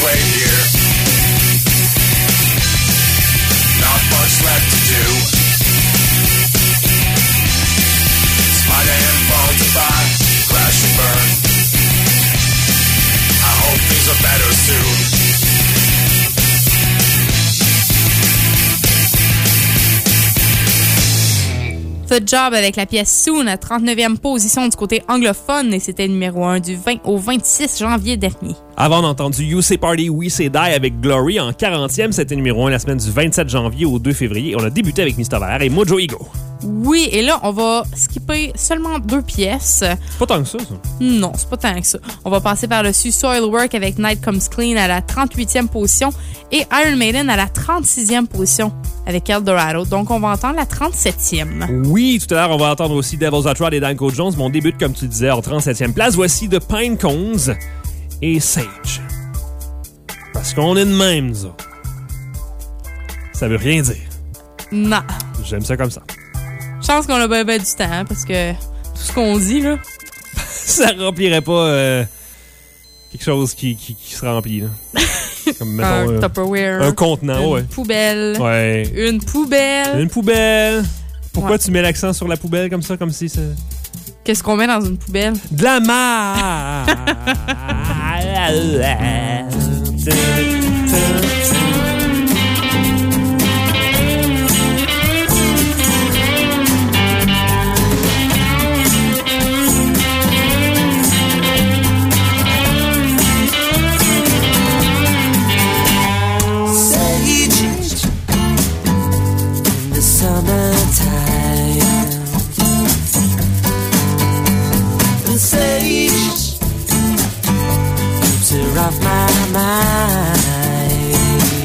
S11: wait here. Not much left to do. Spider and fall to buy, crash and burn. I hope things are better soon.
S2: The Job avec la pièce Soon à 39e position du côté anglophone et c'était numéro 1 du 20 au 26 janvier dernier.
S1: Avant, on a entendu You Say Party, We Say Die avec Glory en 40e. C'était numéro 1 la semaine du 27 janvier au 2 février. On a débuté avec Mr. Valère et Mojo Ego.
S2: Oui, et là, on va skipper seulement 2 pièces.
S1: Pas tant que ça.
S2: Non, c'est pas tant que ça. On va passer par-dessus Soilwork avec Night Comes Clean à la 38e position et Iron Maiden à la 36e position avec Eldorado. Donc, on va entendre la 37e.
S1: Oui, tout à l'heure, on va entendre aussi Devil's Hot Rod et Danko Jones. Mon début, comme tu disais, en 37e place. Voici The Pine Cones et Sage. Parce qu'on est de même, nous autres. Ça veut rien dire.
S2: Non.
S1: J'aime ça comme ça.
S2: Je pense qu'on a bien du temps, hein, parce que tout ce qu'on dit, là...
S1: ça remplirait pas quelque chose qui se remplit, là. Comme, mettons,
S2: un Tupperware.
S1: Un contenant,
S2: une poubelle.
S1: Ouais.
S2: Une poubelle.
S1: Une poubelle. Pourquoi
S2: Ouais.
S1: tu mets l'accent sur la poubelle comme ça, comme si ça...
S2: Qu'est-ce qu'on met dans une poubelle?
S1: De la marde!
S8: Off my mind.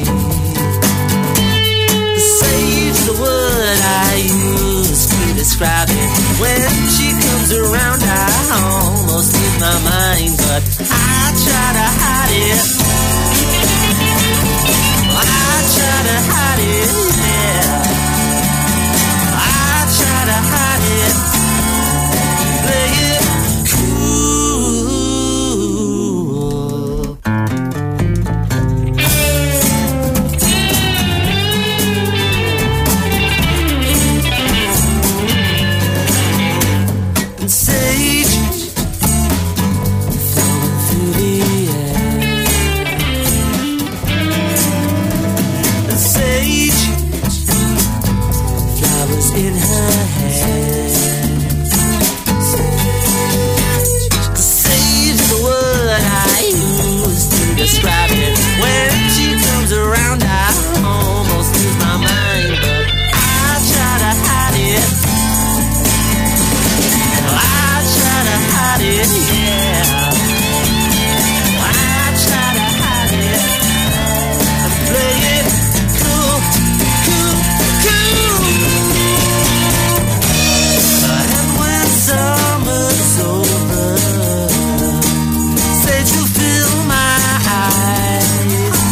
S8: The sage's the word I use to describe it. When she comes around, I almost lose my mind, but I try to hide it. I try to hide it, yeah. I try to hide it. Play it in her head. Sage's the word I use to describe it. When she comes around, I almost lose my mind, but I try to hide it. I try to hide it, yeah. I try to hide it and play it cool, cool, cool. Summer's over, said you fill my eyes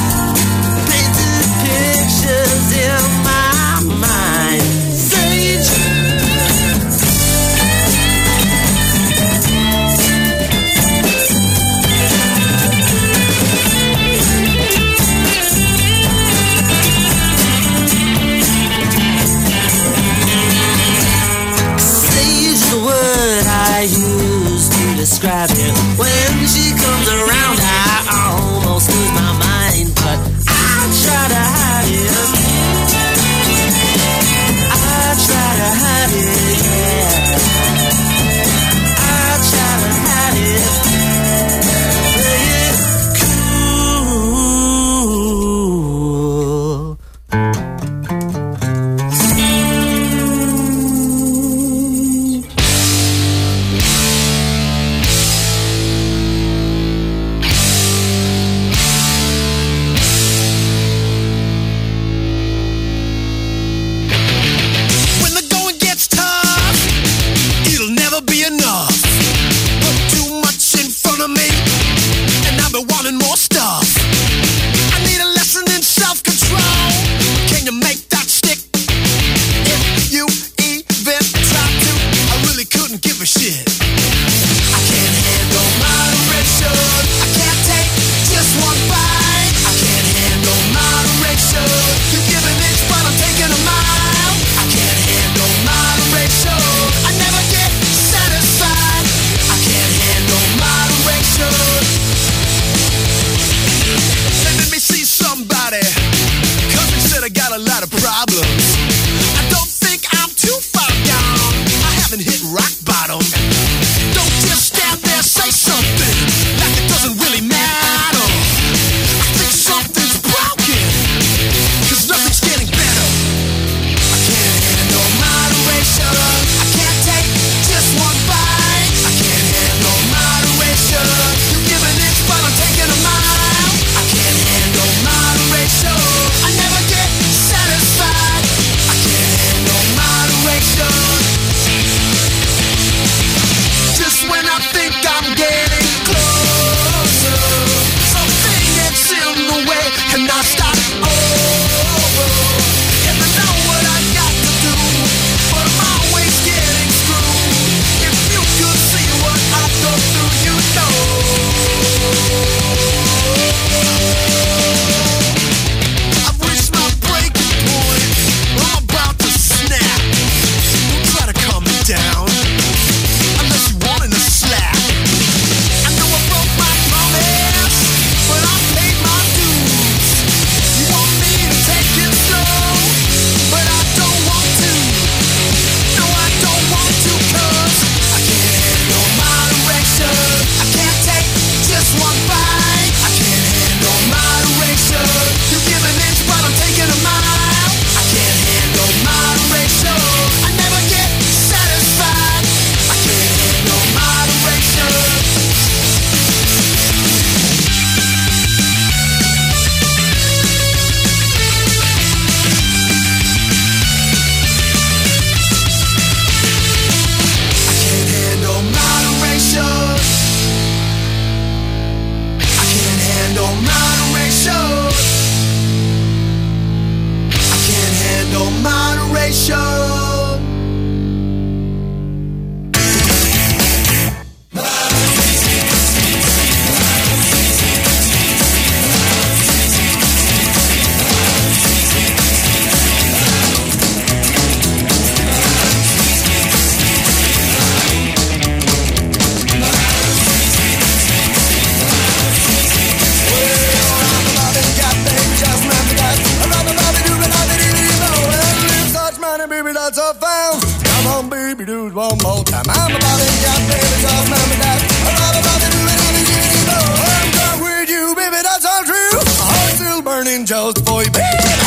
S12: that's a found. Come on, baby, do it one more time. I'm about it, got baby, just remember that. I'm about to do it, I'm done with you, baby, that's all true. My heart's still burning just for you, baby.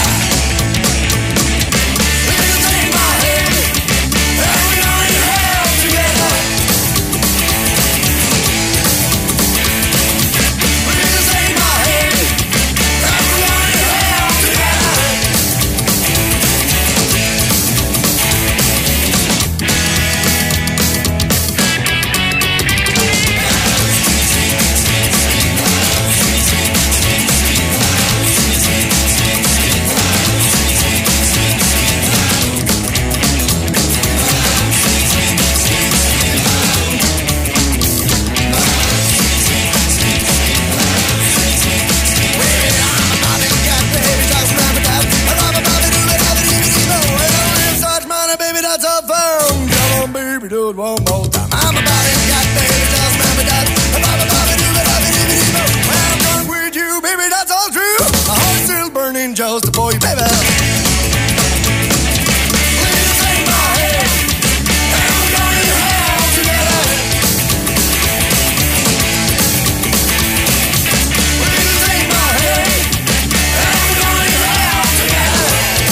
S12: Do it one more time. I'm about it, got baby, just remember that. When I'm done with you, baby, that's all true. My heart's still burning just for you, baby. Please take my hand, and we're going to hell together. Please take my hand, and we're going to hell together.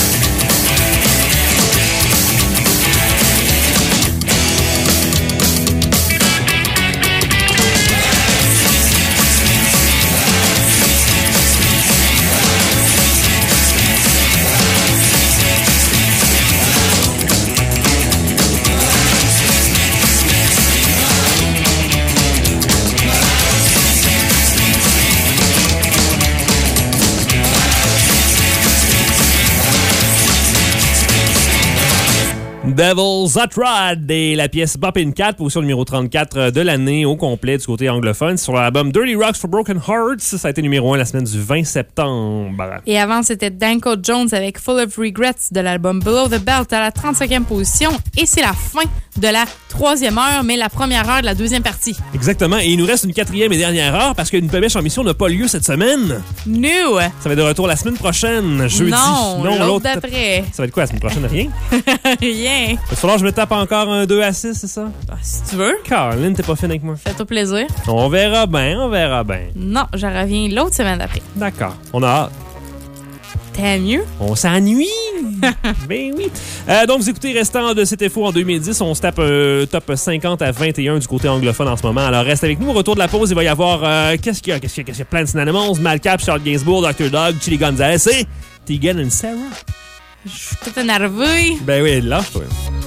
S1: Devil's Hot Rod et la pièce Boppin' Cat, position numéro 34 de l'année au complet du côté anglophone sur l'album Dirty Rocks for Broken Hearts. Ça a été numéro 1 la semaine du 20 septembre.
S2: Et avant, c'était Danko Jones avec Full of Regrets de l'album Below the Belt à la 35e position. Et c'est la fin de la 3e heure, mais la première heure de la 2e partie.
S1: Exactement. Et il nous reste une 4e et dernière heure parce qu'une pêche en mission n'a pas lieu cette semaine.
S2: No!
S1: Ça va être de retour la semaine prochaine, jeudi.
S2: Non, l'autre d'après.
S1: Ça va être quoi la semaine prochaine? Rien?
S2: Rien.
S1: Il va falloir que je me tape encore un 2 à 6, c'est ça?
S2: Ah, si tu veux.
S1: Caroline, t'es pas fine avec moi.
S2: Fais-toi plaisir.
S1: On verra bien, on verra bien.
S2: Non, je reviens l'autre semaine d'après.
S1: D'accord. On a hâte.
S2: T'aimes mieux?
S1: On s'ennuie! Ben oui! Donc, vous écoutez Restant de C'était Faux en 2010. On se tape un top 50 à 21 du côté anglophone en ce moment. Alors, reste avec nous. Au retour de la pause, il va y avoir... Qu'est-ce qu'il y a? Qu'est-ce qu'il y a? Plein de Synonymous, Malcap, Charles Gainsbourg, Dr. Dog, Chili Gonzalez et Tegan and Sarah.
S2: Je suis toute énervée.
S1: Ben oui, lâche-toi.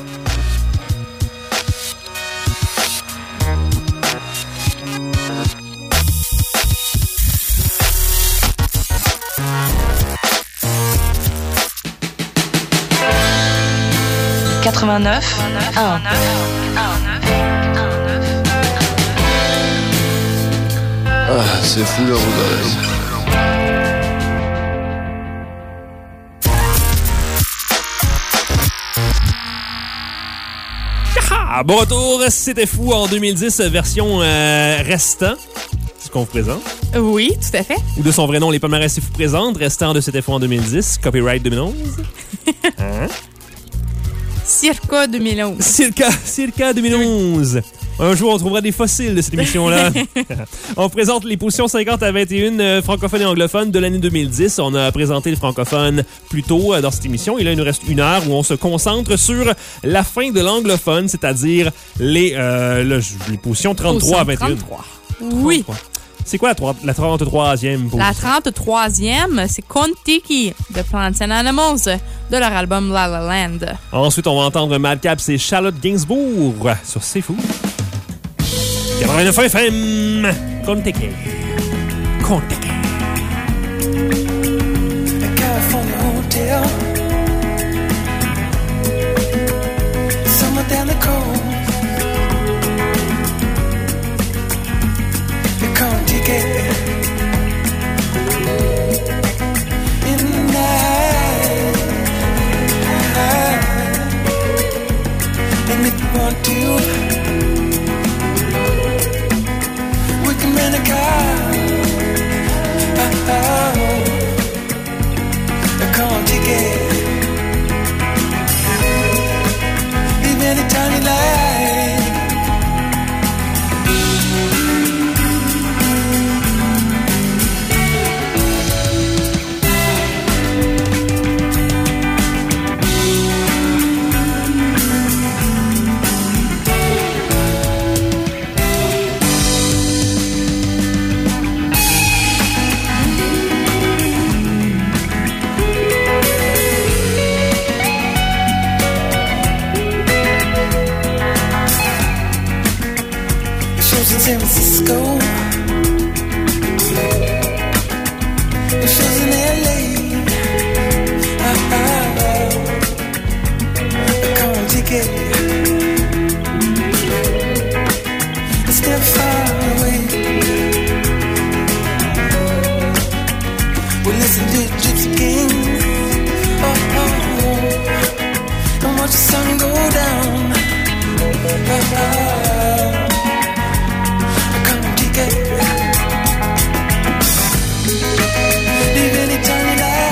S13: Ah, c'est fou là, vos oreilles.
S1: Ah, bon retour, C'était Fou en 2010, version Restant. C'est ce qu'on vous présente.
S2: Oui, tout à fait.
S1: Ou de son vrai nom, les palmarès C'est Fou présente, Restant de C'était Fou en 2010, copyright 2011. Hein?
S2: Circa 2011.
S1: Circa 2011. Un jour, on trouvera des fossiles de cette émission-là. On présente les positions 50 à 21 francophones et anglophones de l'année 2010. On a présenté le francophone plus tôt dans cette émission. Et là, il nous reste une heure où on se concentre sur la fin de l'anglophone, c'est-à-dire les positions 33 à 21.
S2: 33. Oui.
S1: 33. C'est quoi la 33e position?
S2: La 33e, c'est Kon-Tiki de Plants and Animals de leur album La La Land.
S1: Ensuite, on va entendre Madcap, c'est Charlotte Gainsbourg sur C'est Fou. 89 FM. Kon-Tiki. Kon-Tiki.
S4: California hotel. Somewhere down the coast. Kon-Tiki. In the night. And if you want to, we can rent a car San Francisco. It shows in LA. Come on, take it. It's still far away. We listen to Gypsy Kings. And watch the sun go down. Come take it. Leave any time you like.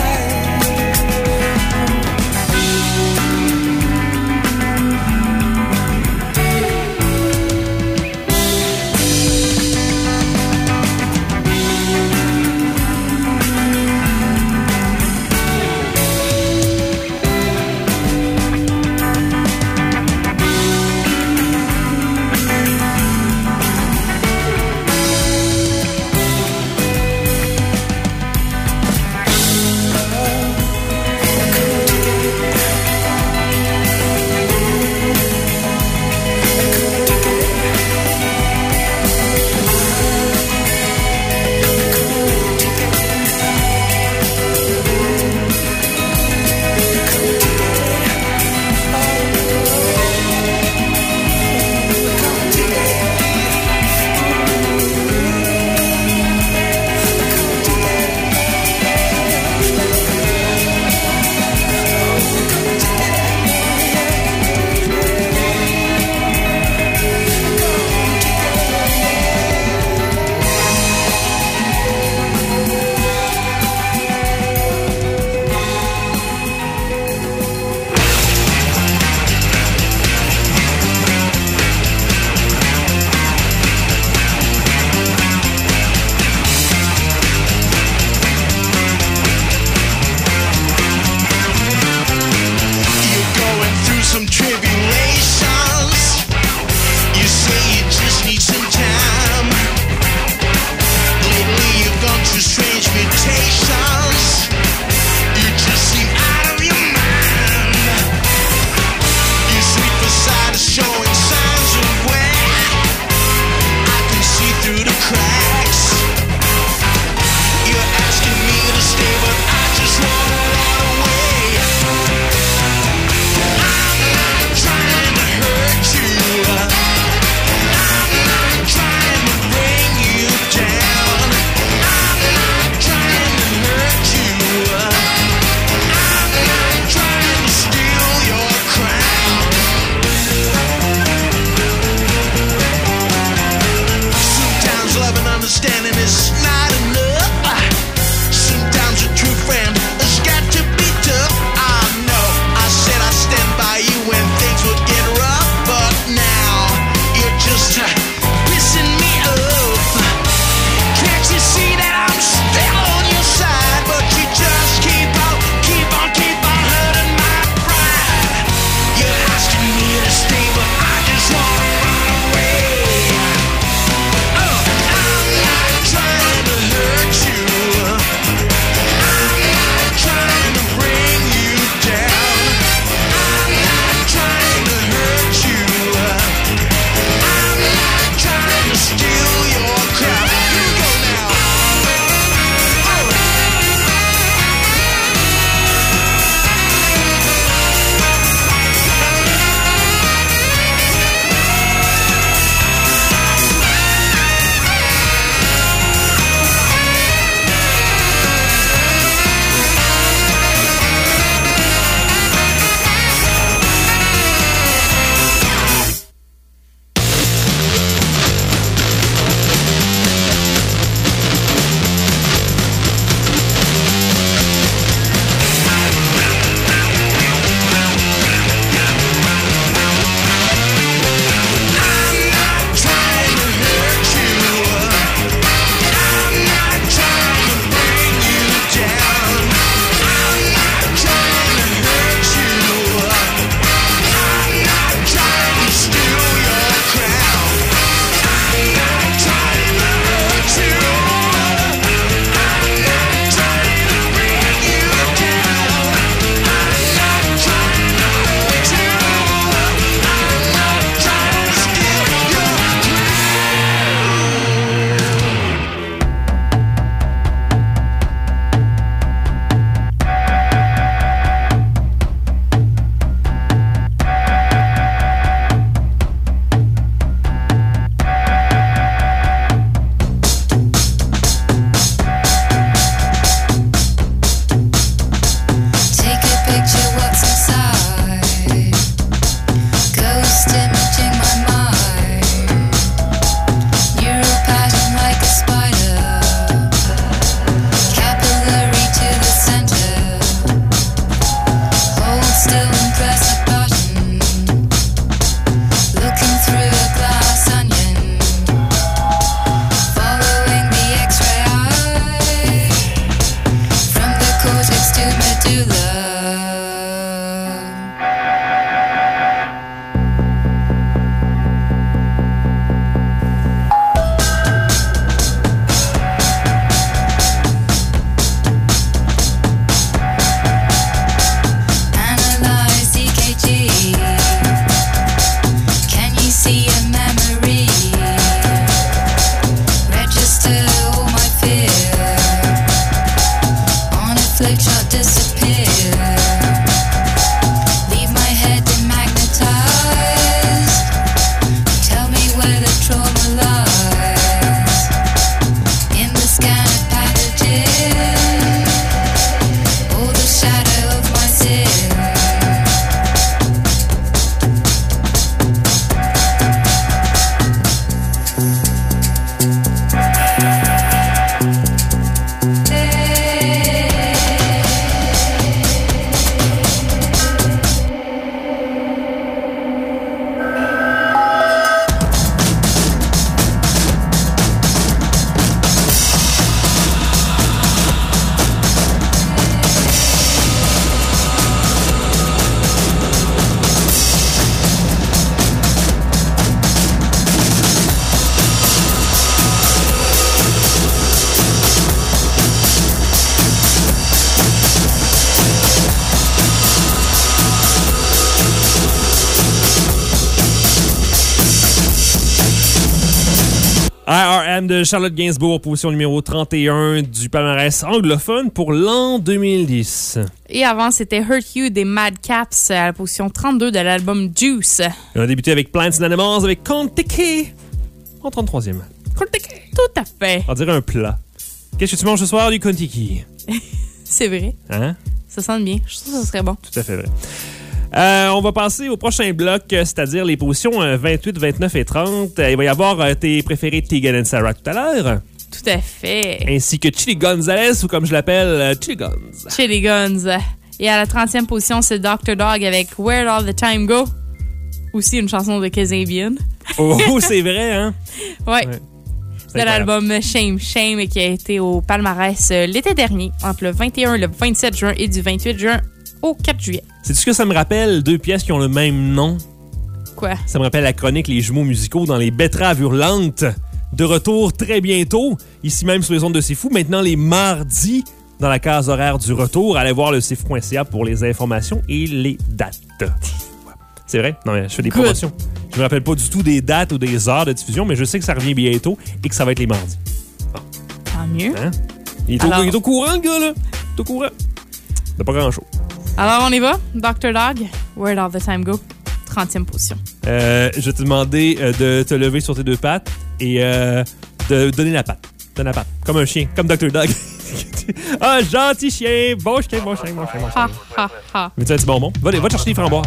S1: Am de Charlotte Gainsbourg, position numéro 31 du palmarès anglophone pour l'an 2010.
S2: Et avant, c'était Hurt You des Madcaps à la position 32 de l'album Juice.
S1: On a débuté avec Plants and Animals avec Contiki en 33e. Contiki.
S2: Tout à fait.
S1: On dirait un plat. Qu'est-ce que tu manges ce soir? Du Contiki.
S2: C'est vrai.
S1: Hein?
S2: Ça sent bien. Je trouve que ça serait bon.
S1: Tout à fait vrai. On va passer au prochain bloc, c'est-à-dire les positions 28, 29 et 30. Il va y avoir tes préférés Tegan and Sara tout à l'heure.
S2: Tout à fait.
S1: Ainsi que Chili Gonzalez, ou comme je l'appelle, Chili Guns.
S2: Chili Guns. Et à la 30e position, c'est Dr. Dog avec Where'd All the Time Go? Aussi une chanson de Kazabian.
S1: Oh, c'est vrai, hein?
S2: Ouais. C'est l'album Shame Shame qui a été au palmarès l'été dernier, entre le 21 et le 27 juin et du 28 juin au 4 juillet.
S1: C'est-tu ce que ça me rappelle? Deux pièces qui ont le même nom.
S2: Quoi?
S1: Ça me rappelle la chronique Les Jumeaux musicaux dans les Betteraves hurlantes. De retour très bientôt, ici même sur les ondes de C'est Fou. Maintenant, les mardis, dans la case horaire du retour. Allez voir le cfou.ca pour les informations et les dates. C'est vrai? Non, mais je fais des promotions. Je me rappelle pas du tout des dates ou des heures de diffusion, mais je sais que ça revient bientôt et que ça va être les mardis. Bon.
S2: Tant mieux.
S1: Hein? Il est au courant, le gars, là. Il est au courant. De pas grand-chose.
S2: Alors, on y va. Dr. Dog, Where'd All the Time Go? 30e position.
S1: Je vais te demander de te lever sur tes deux pattes et de donner la patte. Donne la patte. Comme un chien. Comme Dr. Dog. Ah, gentil chien. Bon chien, bon chien, bon chien, bon chien.
S2: Ha, ha, ha.
S1: Mais tu as un petit bonbon? Va te chercher des framboises.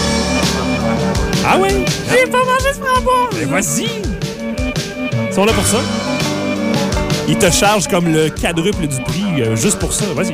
S1: Ah ouais?
S2: J'ai pas mangé ce framboise!
S1: Mais vas-y! Ils sont là pour ça. Ils te chargent comme le quadruple du prix juste pour ça. Vas-y.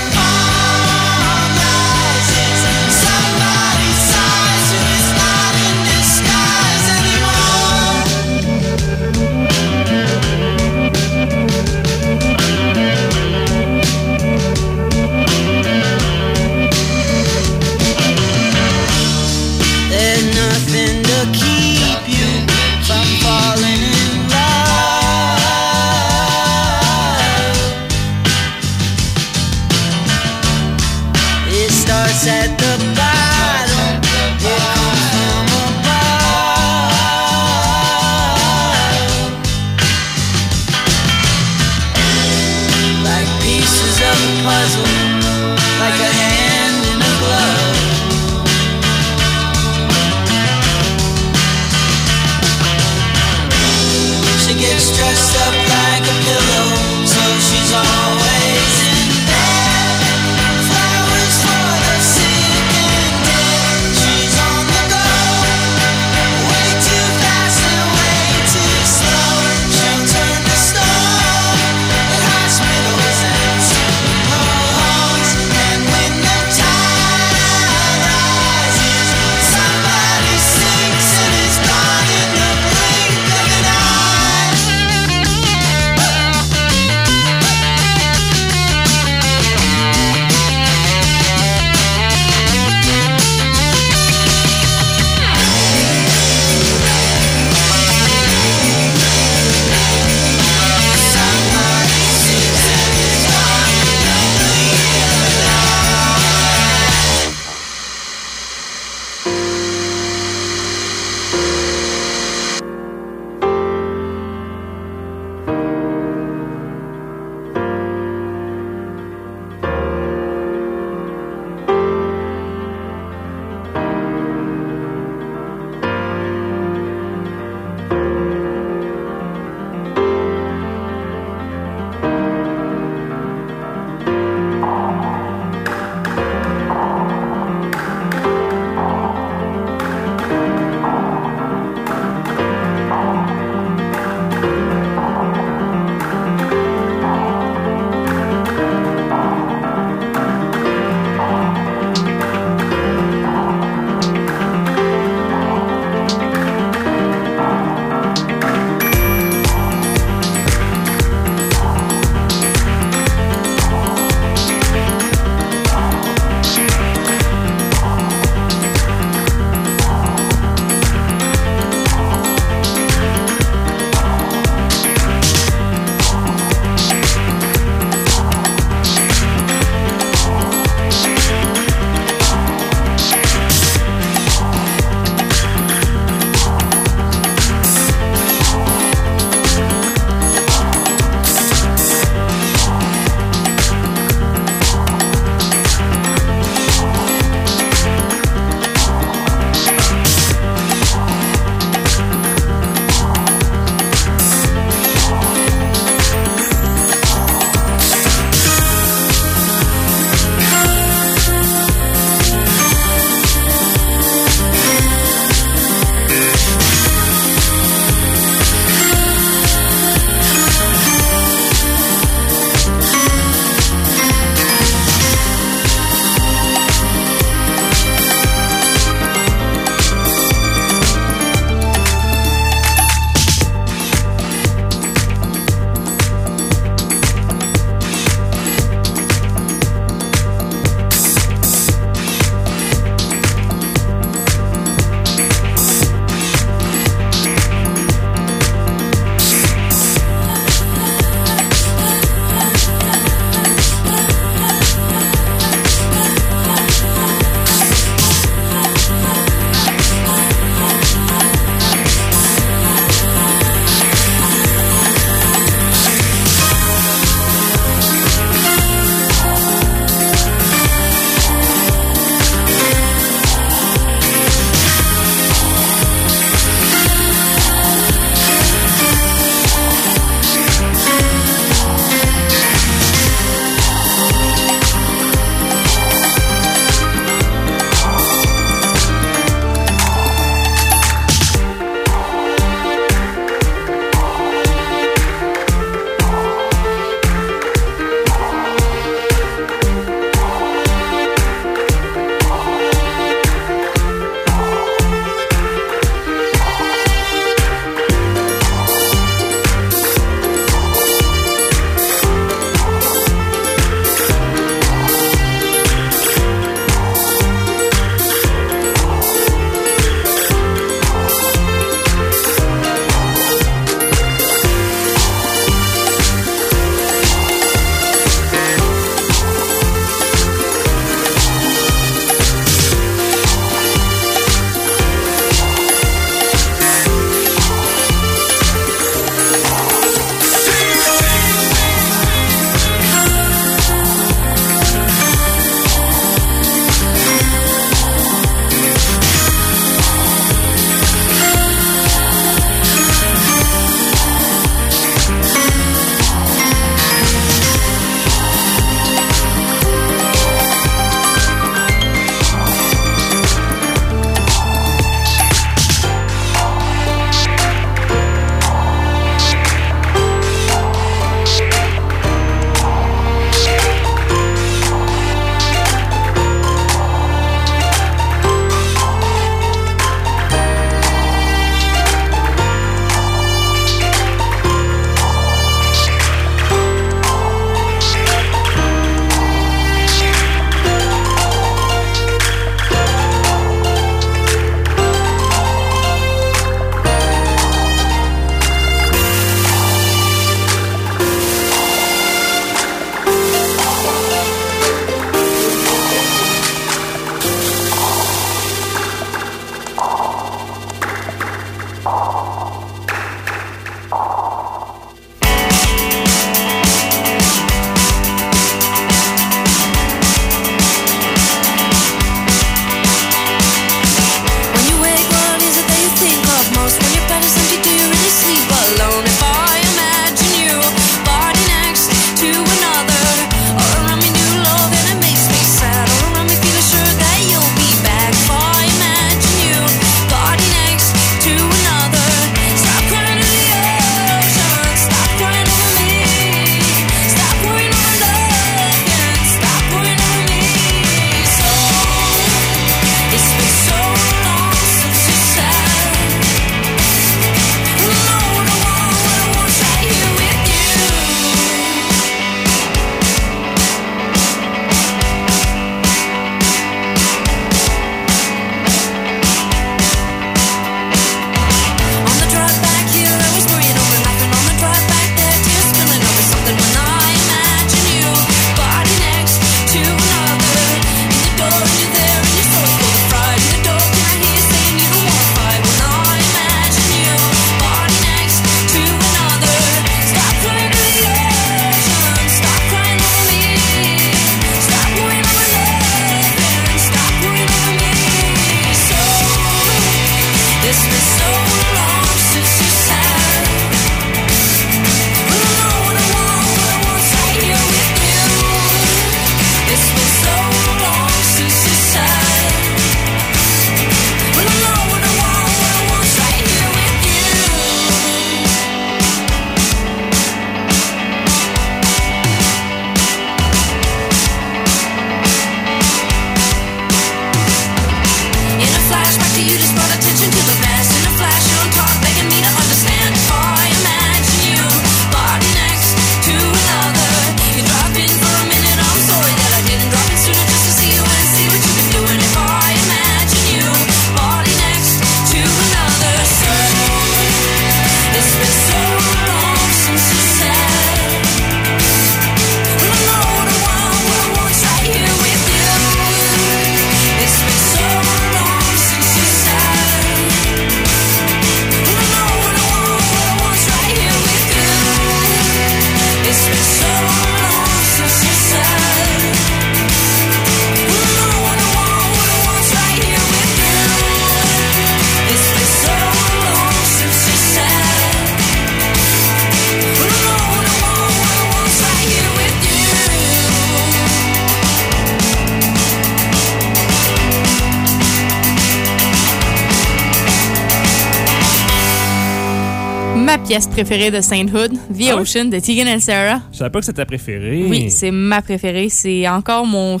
S2: Ma pièce préférée de Sainthood, The Ocean de Tegan and Sara.
S1: Je savais pas que c'était ta préférée.
S2: Oui, c'est ma préférée. C'est encore mon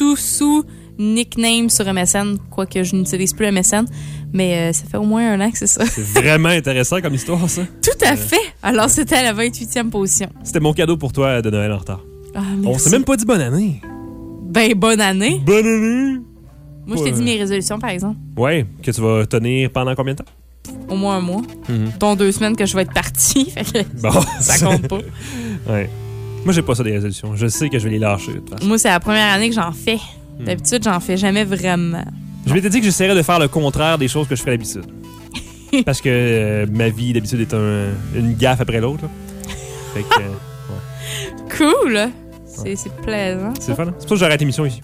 S2: sous-nickname sur MSN, quoique je n'utilise plus MSN. Mais ça fait au moins 1 an que c'est ça.
S1: C'est vraiment intéressant comme histoire, ça.
S2: Tout à fait. Alors, c'était à la 28e position.
S1: C'était mon cadeau pour toi de Noël en retard.
S2: Ah,
S1: on s'est même pas dit bonne année.
S2: Ben, bonne année.
S1: Bonne année.
S2: Moi, je t'ai dit mes résolutions, par exemple.
S1: Ouais, que tu vas tenir pendant combien de temps?
S2: Au moins 1 mois. Dont 2 semaines que je vais être partie. Fait que
S1: bon,
S2: ça compte pas.
S1: Ouais. Moi, j'ai pas ça des résolutions. Je sais que je vais les lâcher. De toute façon.
S2: Moi, c'est la première année que j'en fais. D'habitude, j'en fais jamais vraiment.
S1: Je m'étais dit que j'essaierais de faire le contraire des choses que je fais d'habitude. Parce que ma vie, d'habitude, est une gaffe après l'autre. Fait que, ouais.
S2: Cool! C'est plaisant.
S1: C'est fun. C'est pour ça que j'arrête l'émission ici.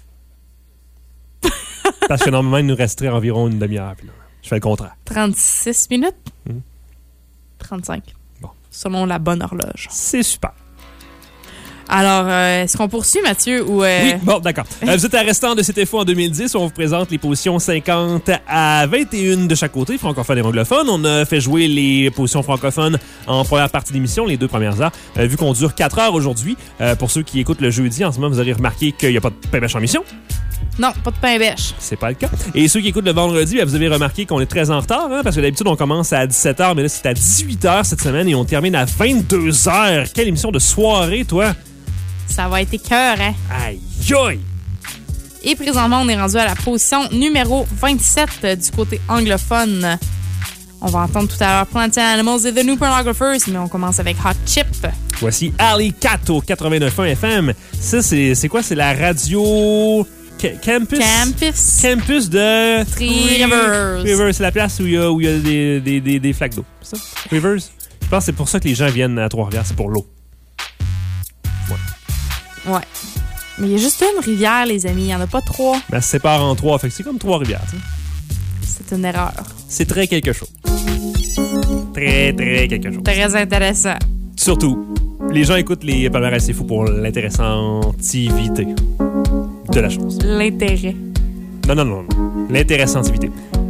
S1: Parce que normalement, il nous resterait environ une demi-heure. Puis là, je fais le contraire.
S2: 36 minutes? 35.
S1: Bon.
S2: Selon la bonne horloge.
S1: C'est super.
S2: Alors, est-ce qu'on poursuit, Mathieu? Ou
S1: Oui, bon, d'accord. Vous êtes à Restant de C'était Fou en 2010. On vous présente les positions 50 à 21 de chaque côté, francophone et anglophone. On a fait jouer les positions francophones en première partie d'émission, les 2 premières heures. Vu qu'on dure 4 heures aujourd'hui, pour ceux qui écoutent le jeudi, en ce moment, vous aurez remarqué qu'il n'y a pas de pain bêche en mission.
S2: Non, pas de pain bêche.
S1: C'est pas le cas. Et ceux qui écoutent le vendredi, vous avez remarqué qu'on est très en retard, hein, parce que d'habitude, on commence à 17h, mais là, c'est à 18h cette semaine et on termine à 22h. Quelle émission de soirée, toi?
S2: Ça va être écœur, hein?
S1: Aïe, aïe!
S2: Et présentement, on est rendu à la position numéro 27 du côté anglophone. On va entendre tout à l'heure Plants and Animals et The New Pornographers, mais on commence avec Hot Chip.
S1: Voici Alley Cat au 89.1 FM. Ça, c'est quoi? C'est la radio Campus de
S2: Three Rivers.
S1: C'est la place où il y a des flaques d'eau. C'est ça? Rivers? Je pense que c'est pour ça que les gens viennent à Trois-Rivières. C'est pour l'eau.
S2: Ouais. Mais il y a juste une rivière, les amis. Il n'y en a pas 3.
S1: Ben, ça se sépare en 3. Fait que c'est comme Trois-Rivières. Tu sais.
S2: C'est une erreur.
S1: C'est très quelque chose. Très, très quelque chose.
S2: Très intéressant.
S1: Surtout, les gens écoutent les palmarès C'est Fou pour l'intéressantivité de la chose.
S2: L'intérêt.
S1: Non. L'intéressantivité.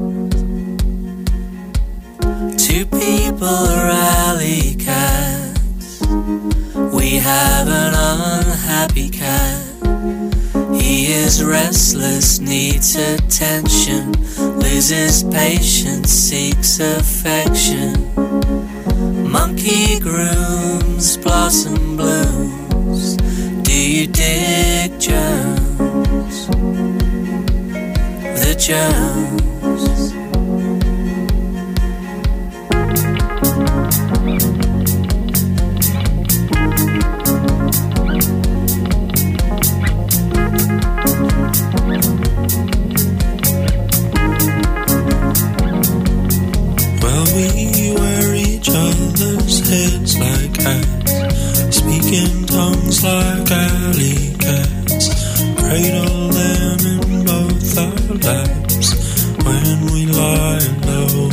S8: Two people rally cats. We have an unhappy cat. He is restless, needs attention, loses patience, seeks affection. Monkey grooms, blossom blooms. Do you dig Jones? The Jones.
S13: Well, we wear each other's heads like hats, speaking tongues like alley cats, cradle them in both our laps when we lie low.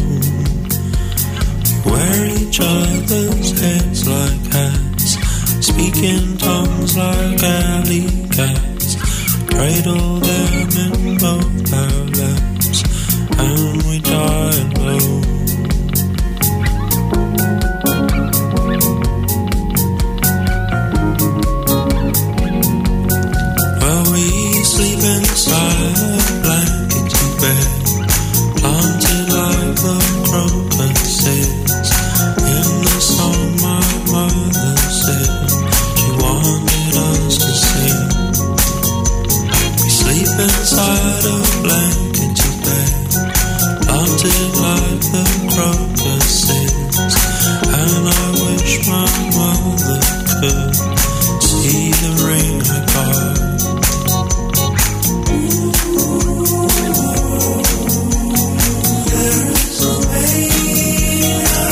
S13: We wear each other's heads like hats, speaking tongues like alley cats, cradle them in both our laps and we die low. Inside a blanket bed, planted like the crocuses. In the song my mother said she wanted us to sing. We sleep inside a blanket bed, planted like the crocuses. And I wish my mother could see the ring I got. There is a way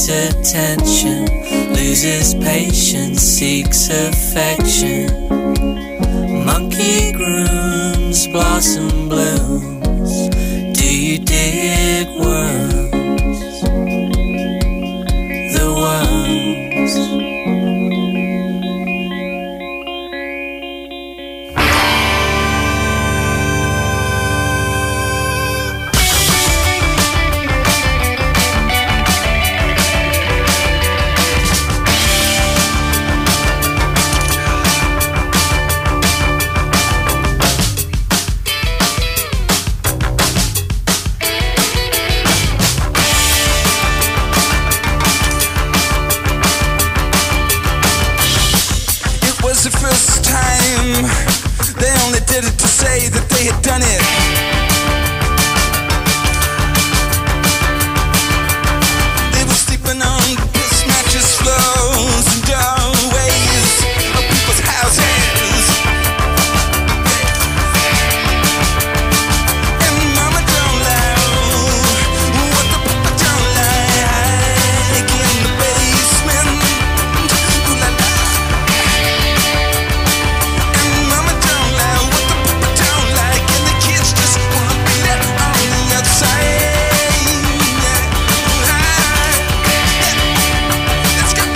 S13: attention, loses patience, seeks affection. Monkey grooms, blossom blooms. Do you dig worms? The worms.
S14: Done it. They were sleeping on piss mattress floors and doorways of people's houses. And mama don't like what the papa don't like in the basement. Ooh la la. And mama don't like what the papa don't like. Just wanna be left on the outside. Let's go.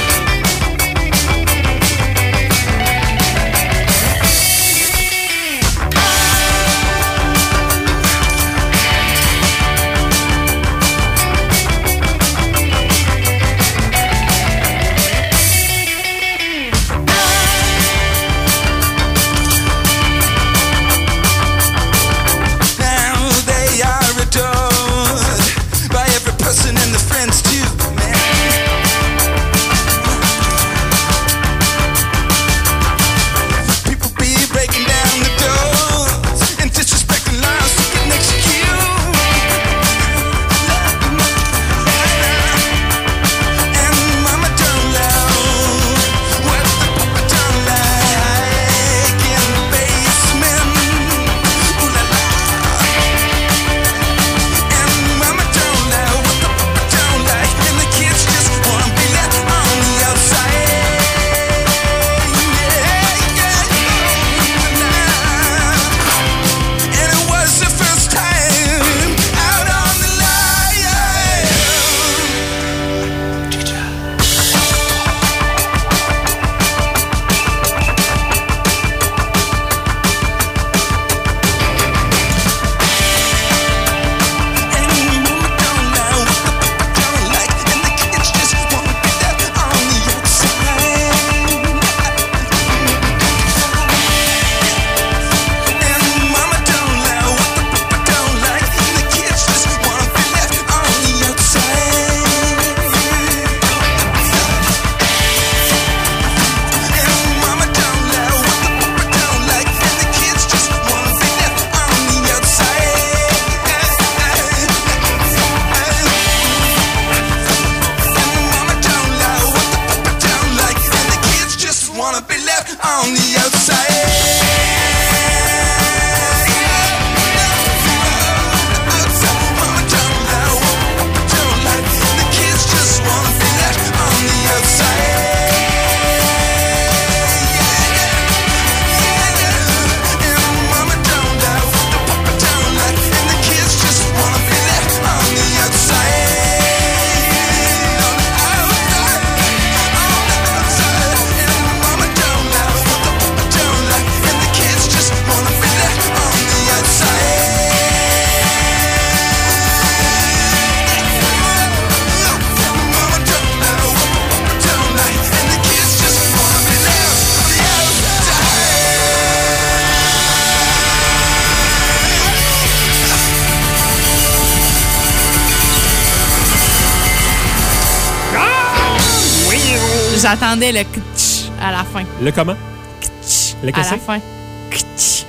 S2: J'attendais le ktch à la fin.
S1: Le comment?
S2: Ktch
S1: le
S2: à la fin.
S1: Ktch.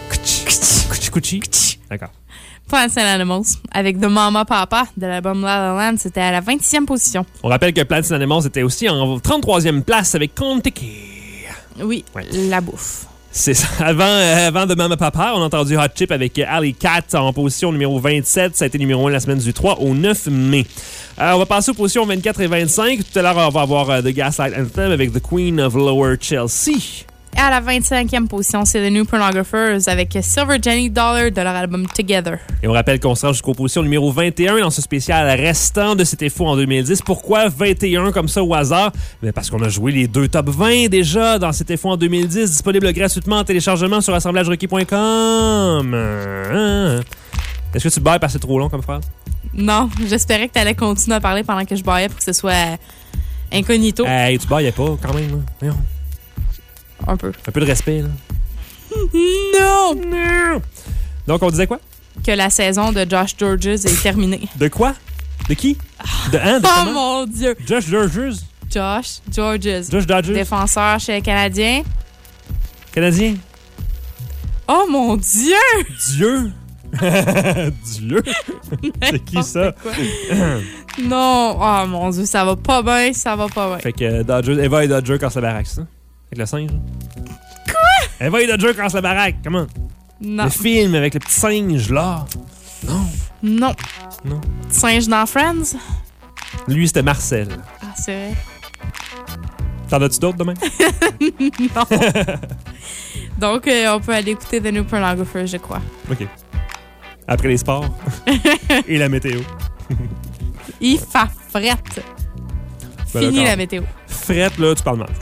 S1: D'accord.
S2: Plants and Animals avec The Mama Papa de l'album La La Land. C'était à la 26e position.
S1: On rappelle que Plants and Animals était aussi en 33e place avec Kon-Tiki.
S2: Oui,
S1: ouais.
S2: La bouffe.
S1: C'est ça. Avant de Mama Papa, on a entendu Hot Chip avec Alley Cat en position numéro 27. Ça a été numéro 1 la semaine du 3 au 9 mai. On va passer aux positions 24 et 25. Tout à l'heure, on va avoir The Gaslight Anthem avec The Queen of Lower Chelsea.
S2: Et à la 25e position, c'est The New Pornographers avec Silver Jenny Dollar de leur album Together.
S1: Et on rappelle qu'on sera jusqu'aux positions numéro 21 dans ce spécial restant de C'était Fou en 2010. Pourquoi 21 comme ça au hasard? Mais parce qu'on a joué les 2 top 20 déjà dans C'était Fou en 2010, disponible gratuitement en téléchargement sur assemblagerequis.com. Est-ce que tu bailles parce que c'est trop long comme phrase?
S2: Non, j'espérais que tu allais continuer à parler pendant que je baillais pour que ce soit incognito.
S1: Hey, tu baillais pas quand même. Hein?
S2: Un peu.
S1: Un peu de respect, là.
S2: Non!
S1: Donc, on disait quoi?
S2: Que la saison de Josh Georges est terminée.
S1: De quoi? De qui? De
S2: oh mon Dieu!
S1: Josh Georges?
S2: Josh Georges.
S1: Josh Dodgers?
S2: Défenseur chez les Canadiens.
S1: Canadien?
S2: Oh mon Dieu!
S1: Dieu? Dieu? C'est qui ça?
S2: Non! Oh mon Dieu, ça va pas bien, ça va pas bien.
S1: Fait que Dodgers, Eva et Dodger cassent la baraque, ça? Avec le singe?
S2: Quoi?
S1: Eva et Dodger cassent la baraque, comment?
S2: Non.
S1: Le film avec le petit singe, là. Non.
S2: Non.
S1: Non.
S2: Singe dans Friends?
S1: Lui, c'était Marcel.
S2: Ah, c'est vrai.
S1: T'en as-tu d'autres demain?
S2: Non. Donc, on peut aller écouter The New Pornographers, je crois.
S1: OK. Après les sports et la météo.
S2: Il fait frette. Fini la météo.
S1: Frette, là, tu parles mal.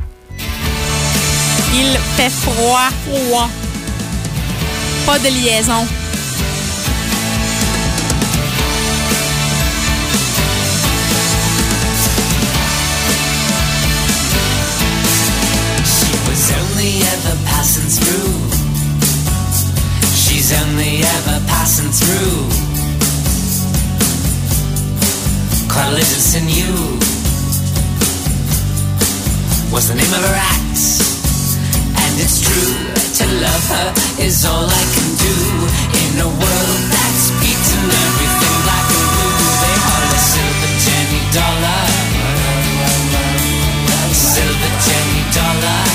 S2: Il fait froid. Pas de liaison.
S8: She was only ever passing through. She's only ever passing through. Cartilage and sinew was the name of her act. And it's true, to love her is all I can do. In a world that's beaten everything black and blue, they holler silver Jenny dollar, silver Jenny dollar,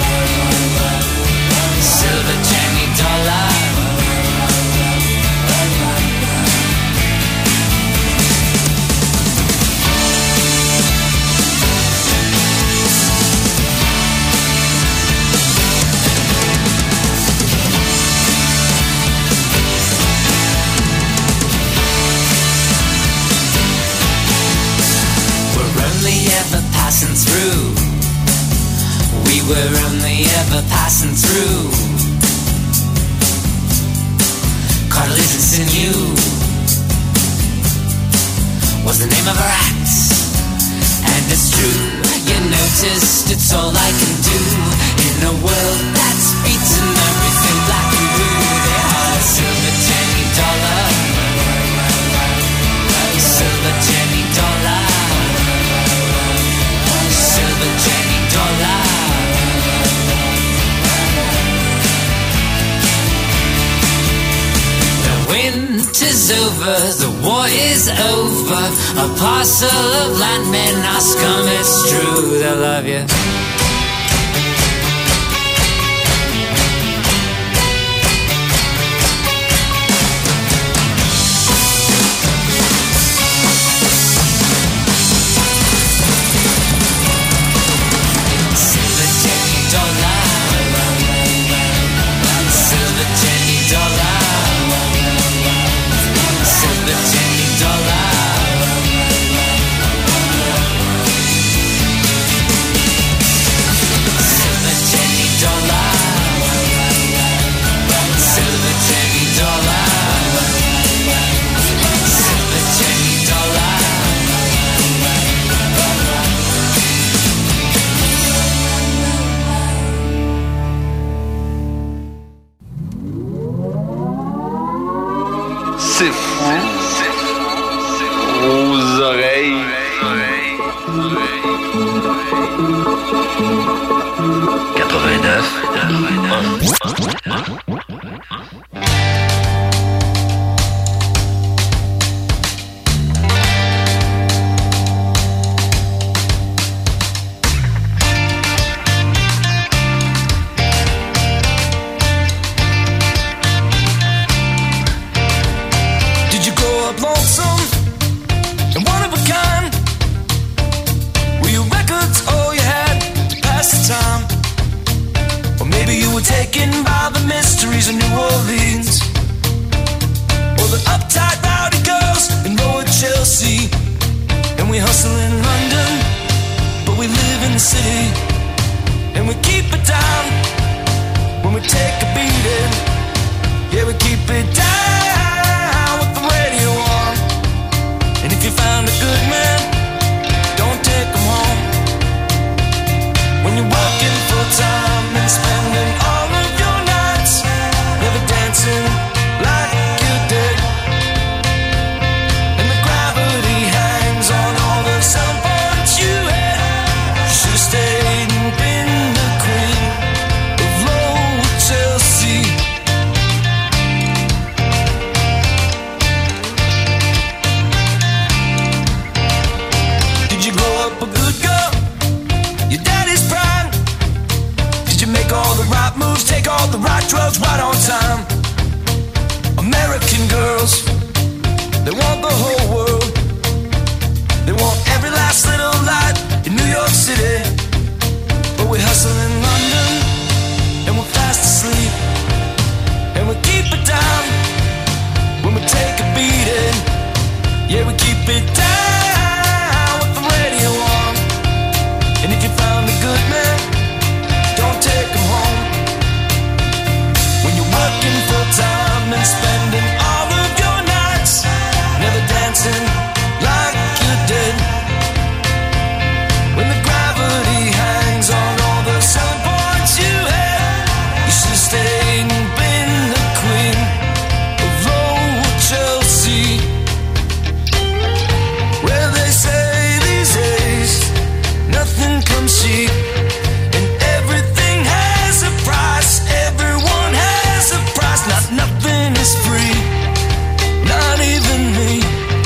S8: silver Jenny dollar. Passing through. We were only ever passing through. Cartilage and sinew was the name of our act. And it's true, you noticed it's all I can do. In a world that's beaten everything black and blue, they holler silver Jenny dollar, silver Jenny dollar, silver Jenny dollar. The winter's over, the war is over. A parcel of landmen are scum, it's true, they love you.
S9: C'est fou aux oreilles.
S11: girls right on time. American girls, they want the whole world. They want every last little light in New York City. But we hustle in London, and we're fast asleep. And we keep it down when we take a beating. Yeah, we keep it down with the radio on. And if you found a good man, don't take him home. When you're working full time and spending all of your nights never dancing like you did. When the gravity hangs on all the selling points you had, you should have stayed and been the queen of Lower Chelsea. Well, they say these days nothing comes cheap, and everything has a price. Everyone has a price. Not nothing is free, not even me.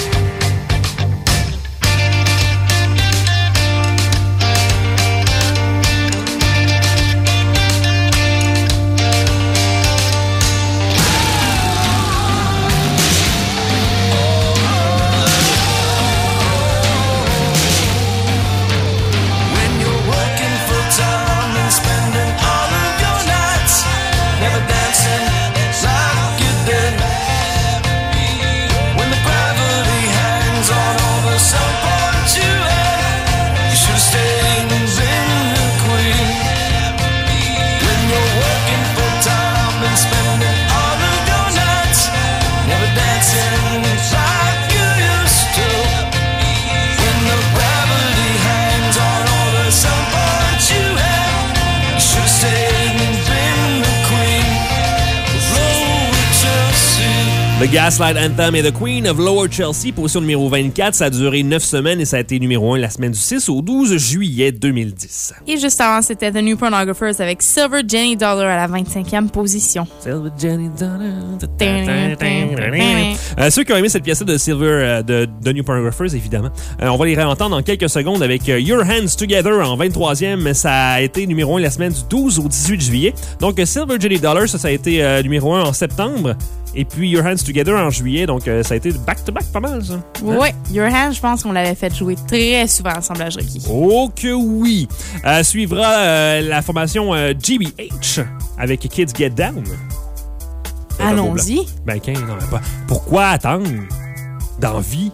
S11: When you're working full time and spending all of your nights never dancing like you did. When the gravity hangs on all the selling points you had, you should have stayed and been the queen. When you're working full time and spending all of your nights never dancing like you used to. When the gravity hangs on all the selling points you had, you should have stayed and been the queen of Lower Chelsea.
S1: The Gaslight Anthem et The Queen of Lower Chelsea, position numéro 24. Ça a duré 9 semaines et ça a été numéro 1 la semaine du 6 au 12 juillet 2010.
S2: Et juste avant, c'était The New Pornographers avec Silver Jenny Dollar à la 25e position.
S1: Silver Jenny Dollar. Ceux qui ont aimé cette pièce de Silver de The New Pornographers, évidemment, on va les réentendre dans quelques secondes avec Your Hands Together en 23e. Ça a été numéro 1 la semaine du 12 au 18 juillet. Donc Silver Jenny Dollar, ça a été numéro 1 en septembre. Et puis Your Hands Together en juillet. Donc ça a été back-to-back pas mal, ça.
S2: Oui, Your Hands, je pense qu'on l'avait fait jouer très souvent à Assemblage Requis.
S1: Oh que oui! Suivra la formation GBH avec Kids Get Down.
S2: Allons-y.
S1: Ben, non, mais pas. Pourquoi attendre? D'envie?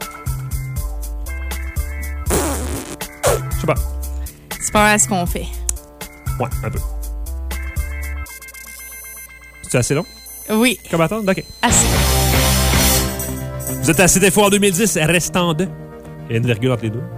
S1: Je sais pas.
S2: C'est pas mal ce qu'on fait.
S1: Ouais, un peu. C'est assez long?
S2: Oui.
S1: Comme attendre? OK.
S2: Assez.
S1: Vous êtes à CDFO en 2010, restant de. Il y a une virgule entre les deux.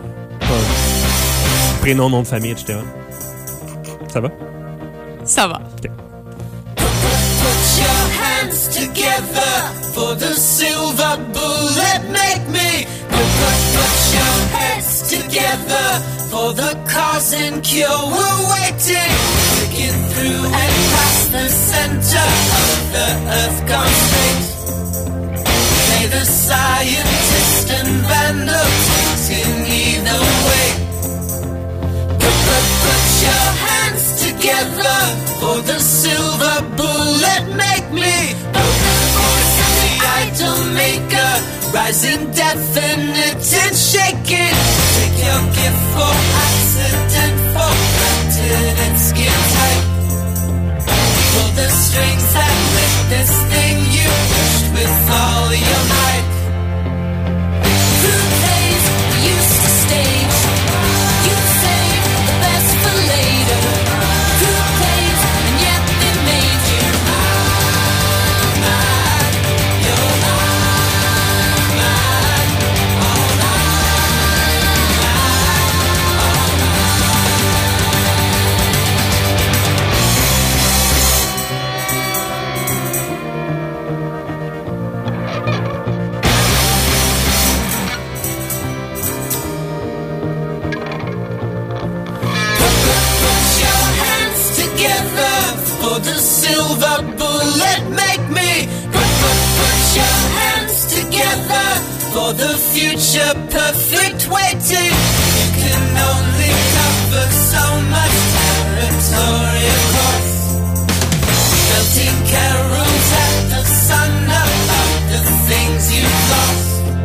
S1: Prénom, nom de famille, etc. Ça va?
S2: Ça va.
S1: OK.
S5: Put your hands together for the silver bullet. Make me put your heads together for the cause and cure. We're waiting to get through and past the center of the earth gone straight. Play the scientist and vandal in either way. Put your hands together for the silver bullet. Make me the voice of the idol maker, rising definite and shaking. Take your gift for accident, for granted and skin tight. Pull the strings that lift this thing you pushed with all your might. Who plays used to stage? You save the best for later. Who plays and yet they made you mine? You're mine, all mine, all for the silver bullet. Make me put your hands together for the future perfect waiting. You can only cover so much territory, of course. Felt
S15: Counting carols at the sun of the things you've lost.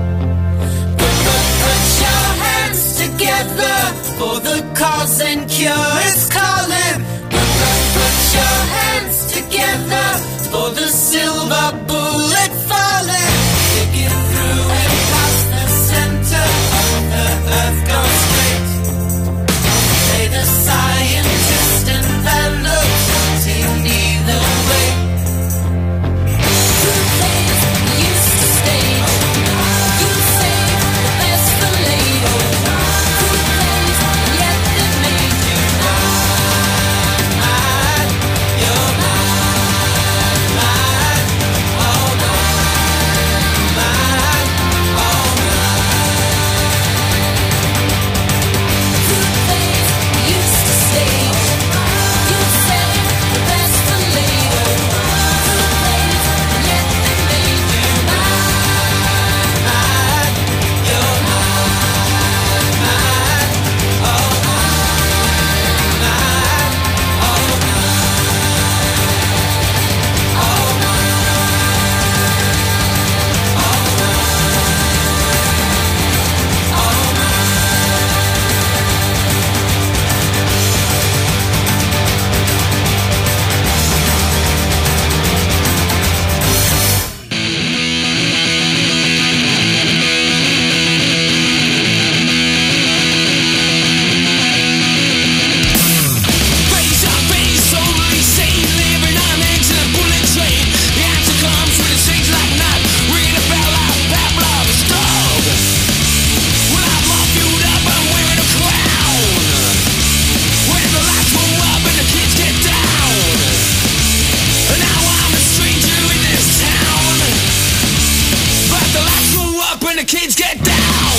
S15: Put your hands together for the cause and cure is calling. Put your hands together for the silver bullet falling. Digging through and past the center of the earth goes straight. Say the scientist and vandal shouting either way. Two days used to stay. You say the best for later. Two days yet that made you mine. You're mine, mine, oh mine, mine, oh mine. Two days used to stay. You say the best for later. Two days yet that made you mine, mine. You're mine, mine, oh mine, mine, oh mine, oh Raise up any soberly sane, living on eggs in a bullet train. The answer comes when it sings like a knot. Ringing a bell out, Pavlov is dog. When I'm all fueled up, I'm wearing a crown. When the lights go up and the kids get down. And now I'm a stranger in this town. But the lights go up and the kids get down.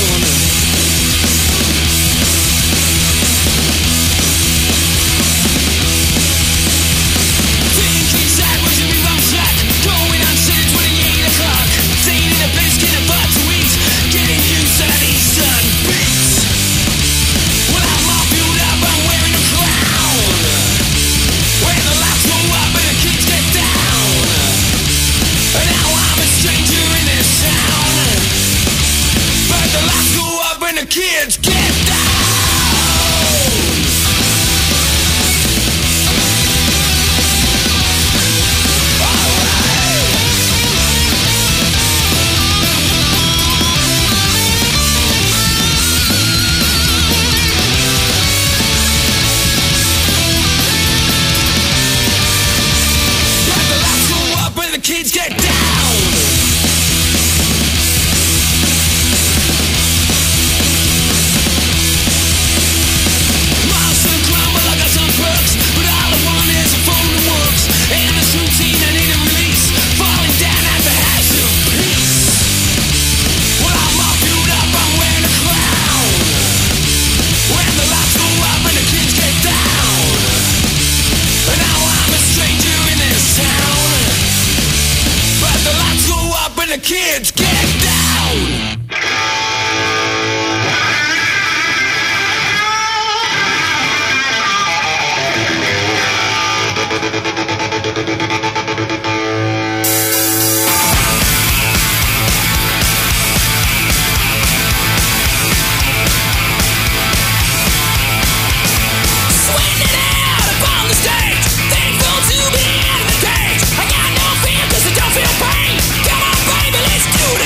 S15: Thinking sideways in me wrong track. Going on since 28 o'clock. Staying in a biscuit and butt to eat. Getting used to these sun beats. When I'm all fueled up, I'm wearing a crown. When the lights go up and the kids get down. And now I'm a stranger in this town. But the lights go up and the kids get down. But the lights go up and the kids get down. Monster crumble, I got some perks, but all I want is a phone that works. And this routine I need a release, falling down at the house of peace. When I'm all fueled up, I'm wearing a crown. When the lights go up and the kids get down. And now I'm a stranger in this town. But the lights go up and the kids get down. Swinging out upon the stage, thankful to be in the cage. I got no fear 'cause I don't feel pain. Come on, baby, let's do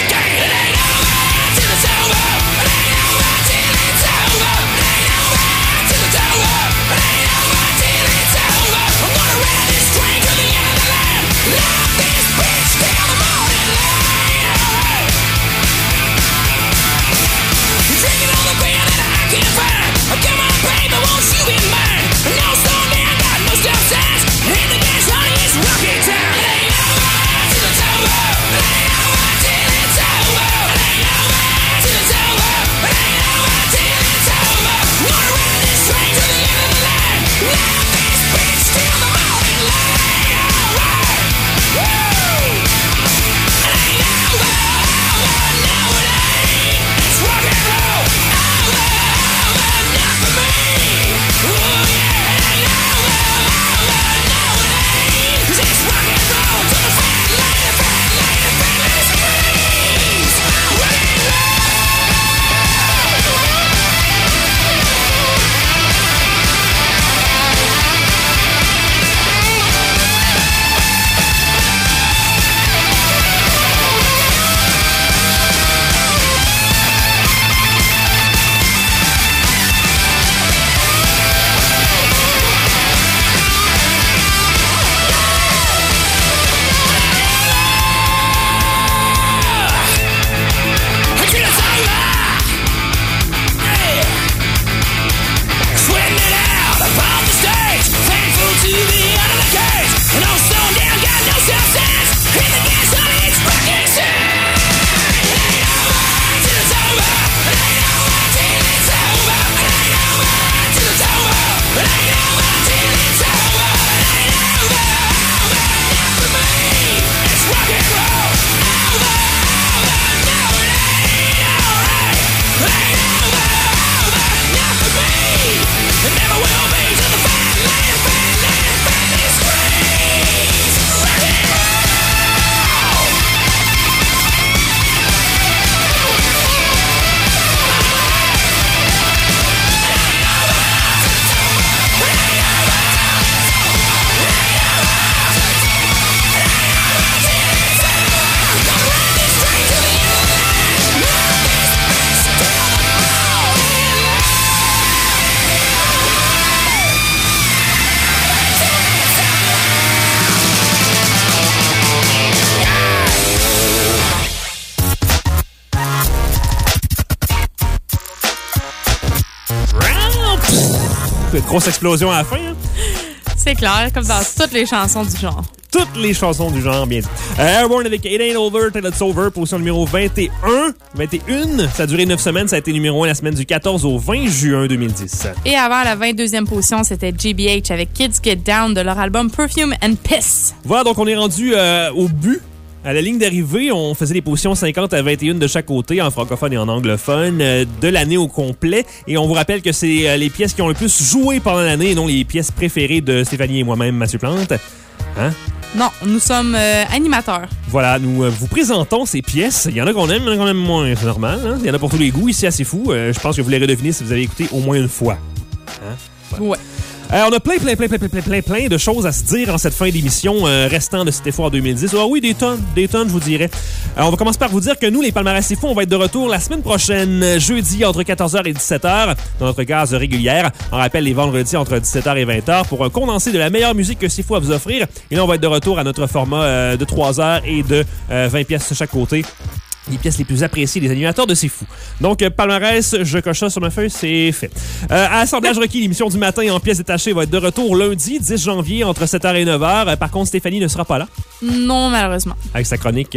S1: Grosse explosion à la fin. Hein?
S2: C'est clair, comme dans toutes les chansons du genre.
S1: Toutes les chansons du genre, bien dit. Airborne avec It Ain't Over Till It's Over, position numéro 21. Ça a duré 9 semaines. Ça a été numéro 1 la semaine du 14 au 20 juin 2010.
S2: Et avant la 22e position, c'était GBH avec Kids Get Down de leur album Perfume and Piss.
S1: Voilà, donc on est rendu au but. À la ligne d'arrivée, on faisait les positions 50 à 21 de chaque côté, en francophone et en anglophone, de l'année au complet. Et on vous rappelle que c'est les pièces qui ont le plus joué pendant l'année et non les pièces préférées de Stéphanie et moi-même, Mathieu Plante. Hein?
S2: Non, nous sommes animateurs.
S1: Voilà, nous vous présentons ces pièces. Il y en a qu'on aime, il y en a qu'on aime moins. C'est normal. Hein? Il y en a pour tous les goûts ici, assez fou. Je pense que vous les redevinez si vous avez écouté au moins une fois. Hein?
S2: Ouais.
S1: On a plein de choses à se dire en cette fin d'émission restant de C'était Fou en 2010. Ah oui, des tonnes, je vous dirais. On va commencer par vous dire que nous, les Palmarès C'est Fou, on va être de retour la semaine prochaine, jeudi, entre 14h et 17h, dans notre case régulière. On rappelle les vendredis entre 17h et 20h pour un condensé de la meilleure musique que C'est Fou à vous offrir. Et là, on va être de retour à notre format de 3h et de 20 pièces de chaque côté. Les pièces les plus appréciées des animateurs de C'est Fou. Donc, palmarès, je coche ça sur ma feuille, c'est fait. À Assemblage requis, l'émission du matin en pièces détachées va être de retour lundi, 10 janvier, entre 7h et 9h. Par contre, Stéphanie ne sera pas là.
S2: Non, malheureusement.
S1: Avec sa chronique,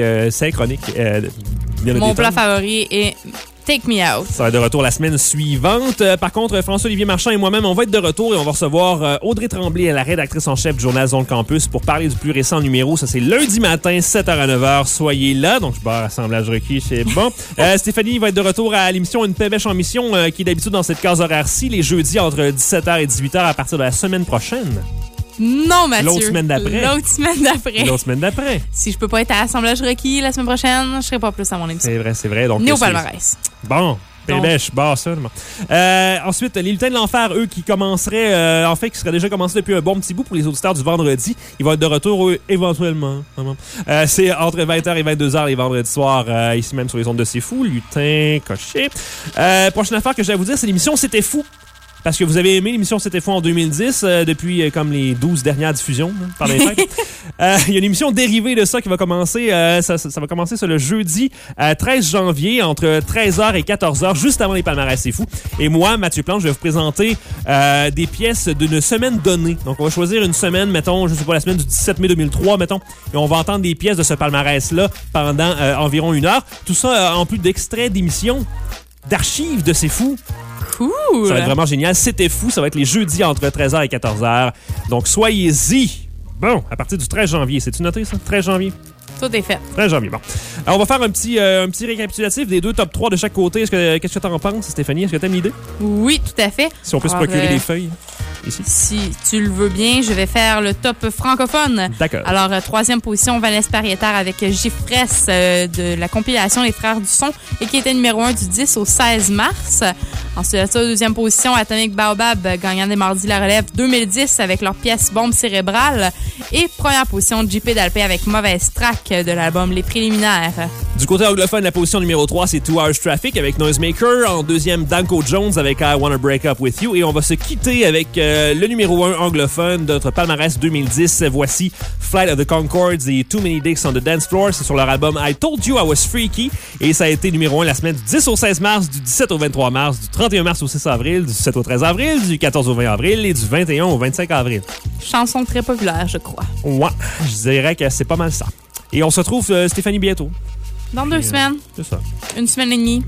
S2: mon plat favori est Take Me Out.
S1: Ça va être de retour la semaine suivante. Par contre, François-Olivier Marchand et moi-même, on va être de retour et on va recevoir Audrey Tremblay, la rédactrice en chef du journal Zone Campus, pour parler du plus récent numéro. Ça, c'est lundi matin, 7h à 9h. Soyez là. Donc, je barre Assemblage requis, c'est bon. Stéphanie va être de retour à l'émission Une pébèche en mission, qui est d'habitude dans cette case horaire-ci, les jeudis entre 17h et 18h à partir de la semaine prochaine.
S2: Non, Mathieu.
S1: L'autre semaine d'après.
S2: L'autre semaine d'après. Si je peux pas être à Assemblage requis la semaine prochaine, je serai pas plus à mon émission.
S1: C'est vrai. Donc,
S2: ni au palmarès.
S1: Bon. Pébèche, barre ça. Ensuite, les lutins de l'enfer, eux, qui commenceraient, qui seraient déjà commencés depuis un bon petit bout pour les auditeurs du vendredi. Ils vont être de retour, éventuellement. C'est entre 20h et 22h les vendredis soirs, ici même sur les ondes de C'est Fou. Lutin, coché. Prochaine affaire que je vais vous dire, c'est l'émission C'était Fou. Parce que vous avez aimé l'émission C'était Fou en 2010, depuis comme les 12 dernières diffusions par les fêtes. Il y a une émission dérivée de ça qui va commencer. Ça va commencer le jeudi 13 janvier entre 13h et 14h, juste avant les Palmarès C'est Fou. Et moi, Mathieu Plante, je vais vous présenter des pièces d'une semaine donnée. Donc, on va choisir une semaine, mettons, je sais pas, la semaine du 17 mai 2003, mettons. Et on va entendre des pièces de ce palmarès-là pendant environ 1 heure. Tout ça en plus d'extraits d'émissions, d'archives de C'est Fou.
S2: Cool.
S1: Ça va être vraiment génial. C'était Fou. Ça va être les jeudis entre 13h et 14h. Donc, soyez-y. Bon, à partir du 13 janvier. C'est-tu noté, ça? 13 janvier?
S2: Tout est fait.
S1: 13 janvier, bon. Alors, on va faire un petit récapitulatif des 2 top 3 de chaque côté. Qu'est-ce que t'en penses, Stéphanie? Est-ce que t'aimes l'idée?
S2: Oui, tout à fait.
S1: Si on peut se procurer des feuilles ici.
S2: Si tu le veux bien, je vais faire le top francophone.
S1: D'accord.
S2: Alors, 3e position, Vanessa Pariétaire avec Gifresse de la compilation Les Frères du Son et qui était numéro 1 du 10 au 16 mars. Ensuite, 2e position, Atomic Baobab, gagnant des Mardis la relève 2010 avec leur pièce Bombe cérébrale. Et 1re position, JP Dalpé avec Mauvaise Track de l'album Les Préliminaires.
S1: Du côté anglophone, la position numéro 3, c'est 2 Hours Traffic avec Noisemaker. En 2e, Danko Jones avec I Wanna Break Up With You. Et on va se quitter avec le numéro 1 anglophone de notre palmarès 2010. Voici Flight of the Conchords et Too Many Dicks on the Dance Floor. C'est sur leur album I Told You I Was Freaky. Et ça a été numéro 1 la semaine du 10 au 16 mars, du 17 au 23 mars, du 31 mars au 6 avril, du 7 au 13 avril, du 14 au 20 avril et du 21 au 25 avril.
S2: Chanson très populaire, je crois.
S1: Ouais, je dirais que c'est pas mal ça. Et on se retrouve, Stéphanie, bientôt.
S2: Dans 2 semaines.
S1: C'est ça.
S2: 1 semaine et demie.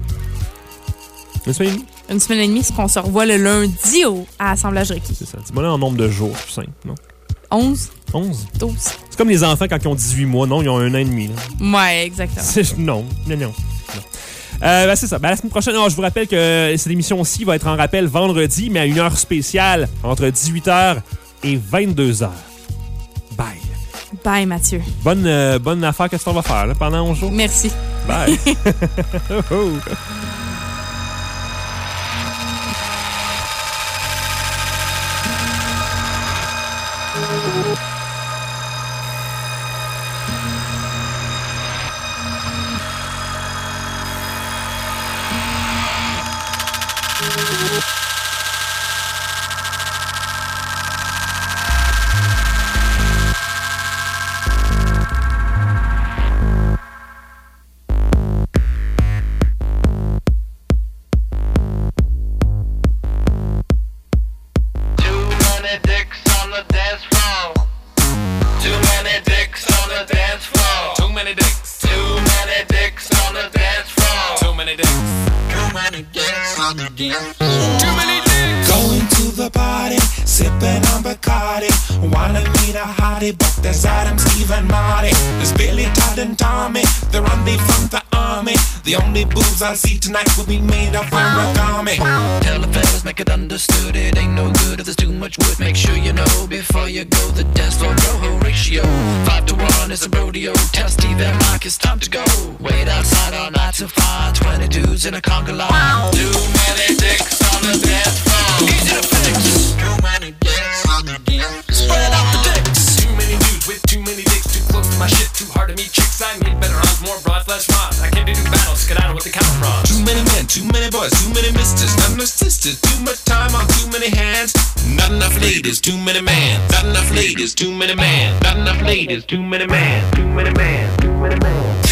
S1: 1 semaine et demie?
S2: 1 semaine et demie, c'est qu'on se revoit le lundi à Assemblage requis.
S1: C'est ça. Dis-moi là en nombre de jours, plus simple, non?
S2: 11.
S1: 11?
S2: 12.
S1: C'est comme les enfants quand ils ont 18 mois. Non, ils ont 1 an et demi. Là.
S2: Ouais, exactement.
S1: Non. C'est ça. La semaine prochaine, je vous rappelle que cette émission-ci va être en rappel vendredi, mais à une heure spéciale, entre 18h et 22h. Bye.
S2: Bye, Mathieu.
S1: Bonne affaire que tu vas faire là, pendant 11 jours.
S2: Merci.
S1: Bye.
S15: on the dance floor. Too many dicks. Going to the party, sipping on Bacardi. Wanna meet a hottie, but there's Adam, Steve, and Marty. There's Billy, Todd, and Tommy. They're on the from the army. The only boobs I see tonight will be made of origami.
S8: Tell the fellas, make it understood. It ain't no good if there's too much wood. Make sure you know before you go. The dance floor rojo ratio 5-to-1 is a rodeo. Tell Steve and Mike it's time to go. Wait outside all night to find 20 dudes in a conga line. Too many dicks on the dance floor. Easy to fix. Too many dicks on the dance floor. Spread out the dicks.
S16: Too many dudes with too many dicks. Too close to my shit. Too hard to meet chicks. I need better odds, more broad flesh rods. I can't do battles. Get out of what the counter fraud.
S15: Too many men, too many boys, too many misters, not enough sisters. Too much time on too many hands. Not enough ladies, too many man. Not enough ladies, too many man. Not enough ladies, too many man. Too many man, too many man.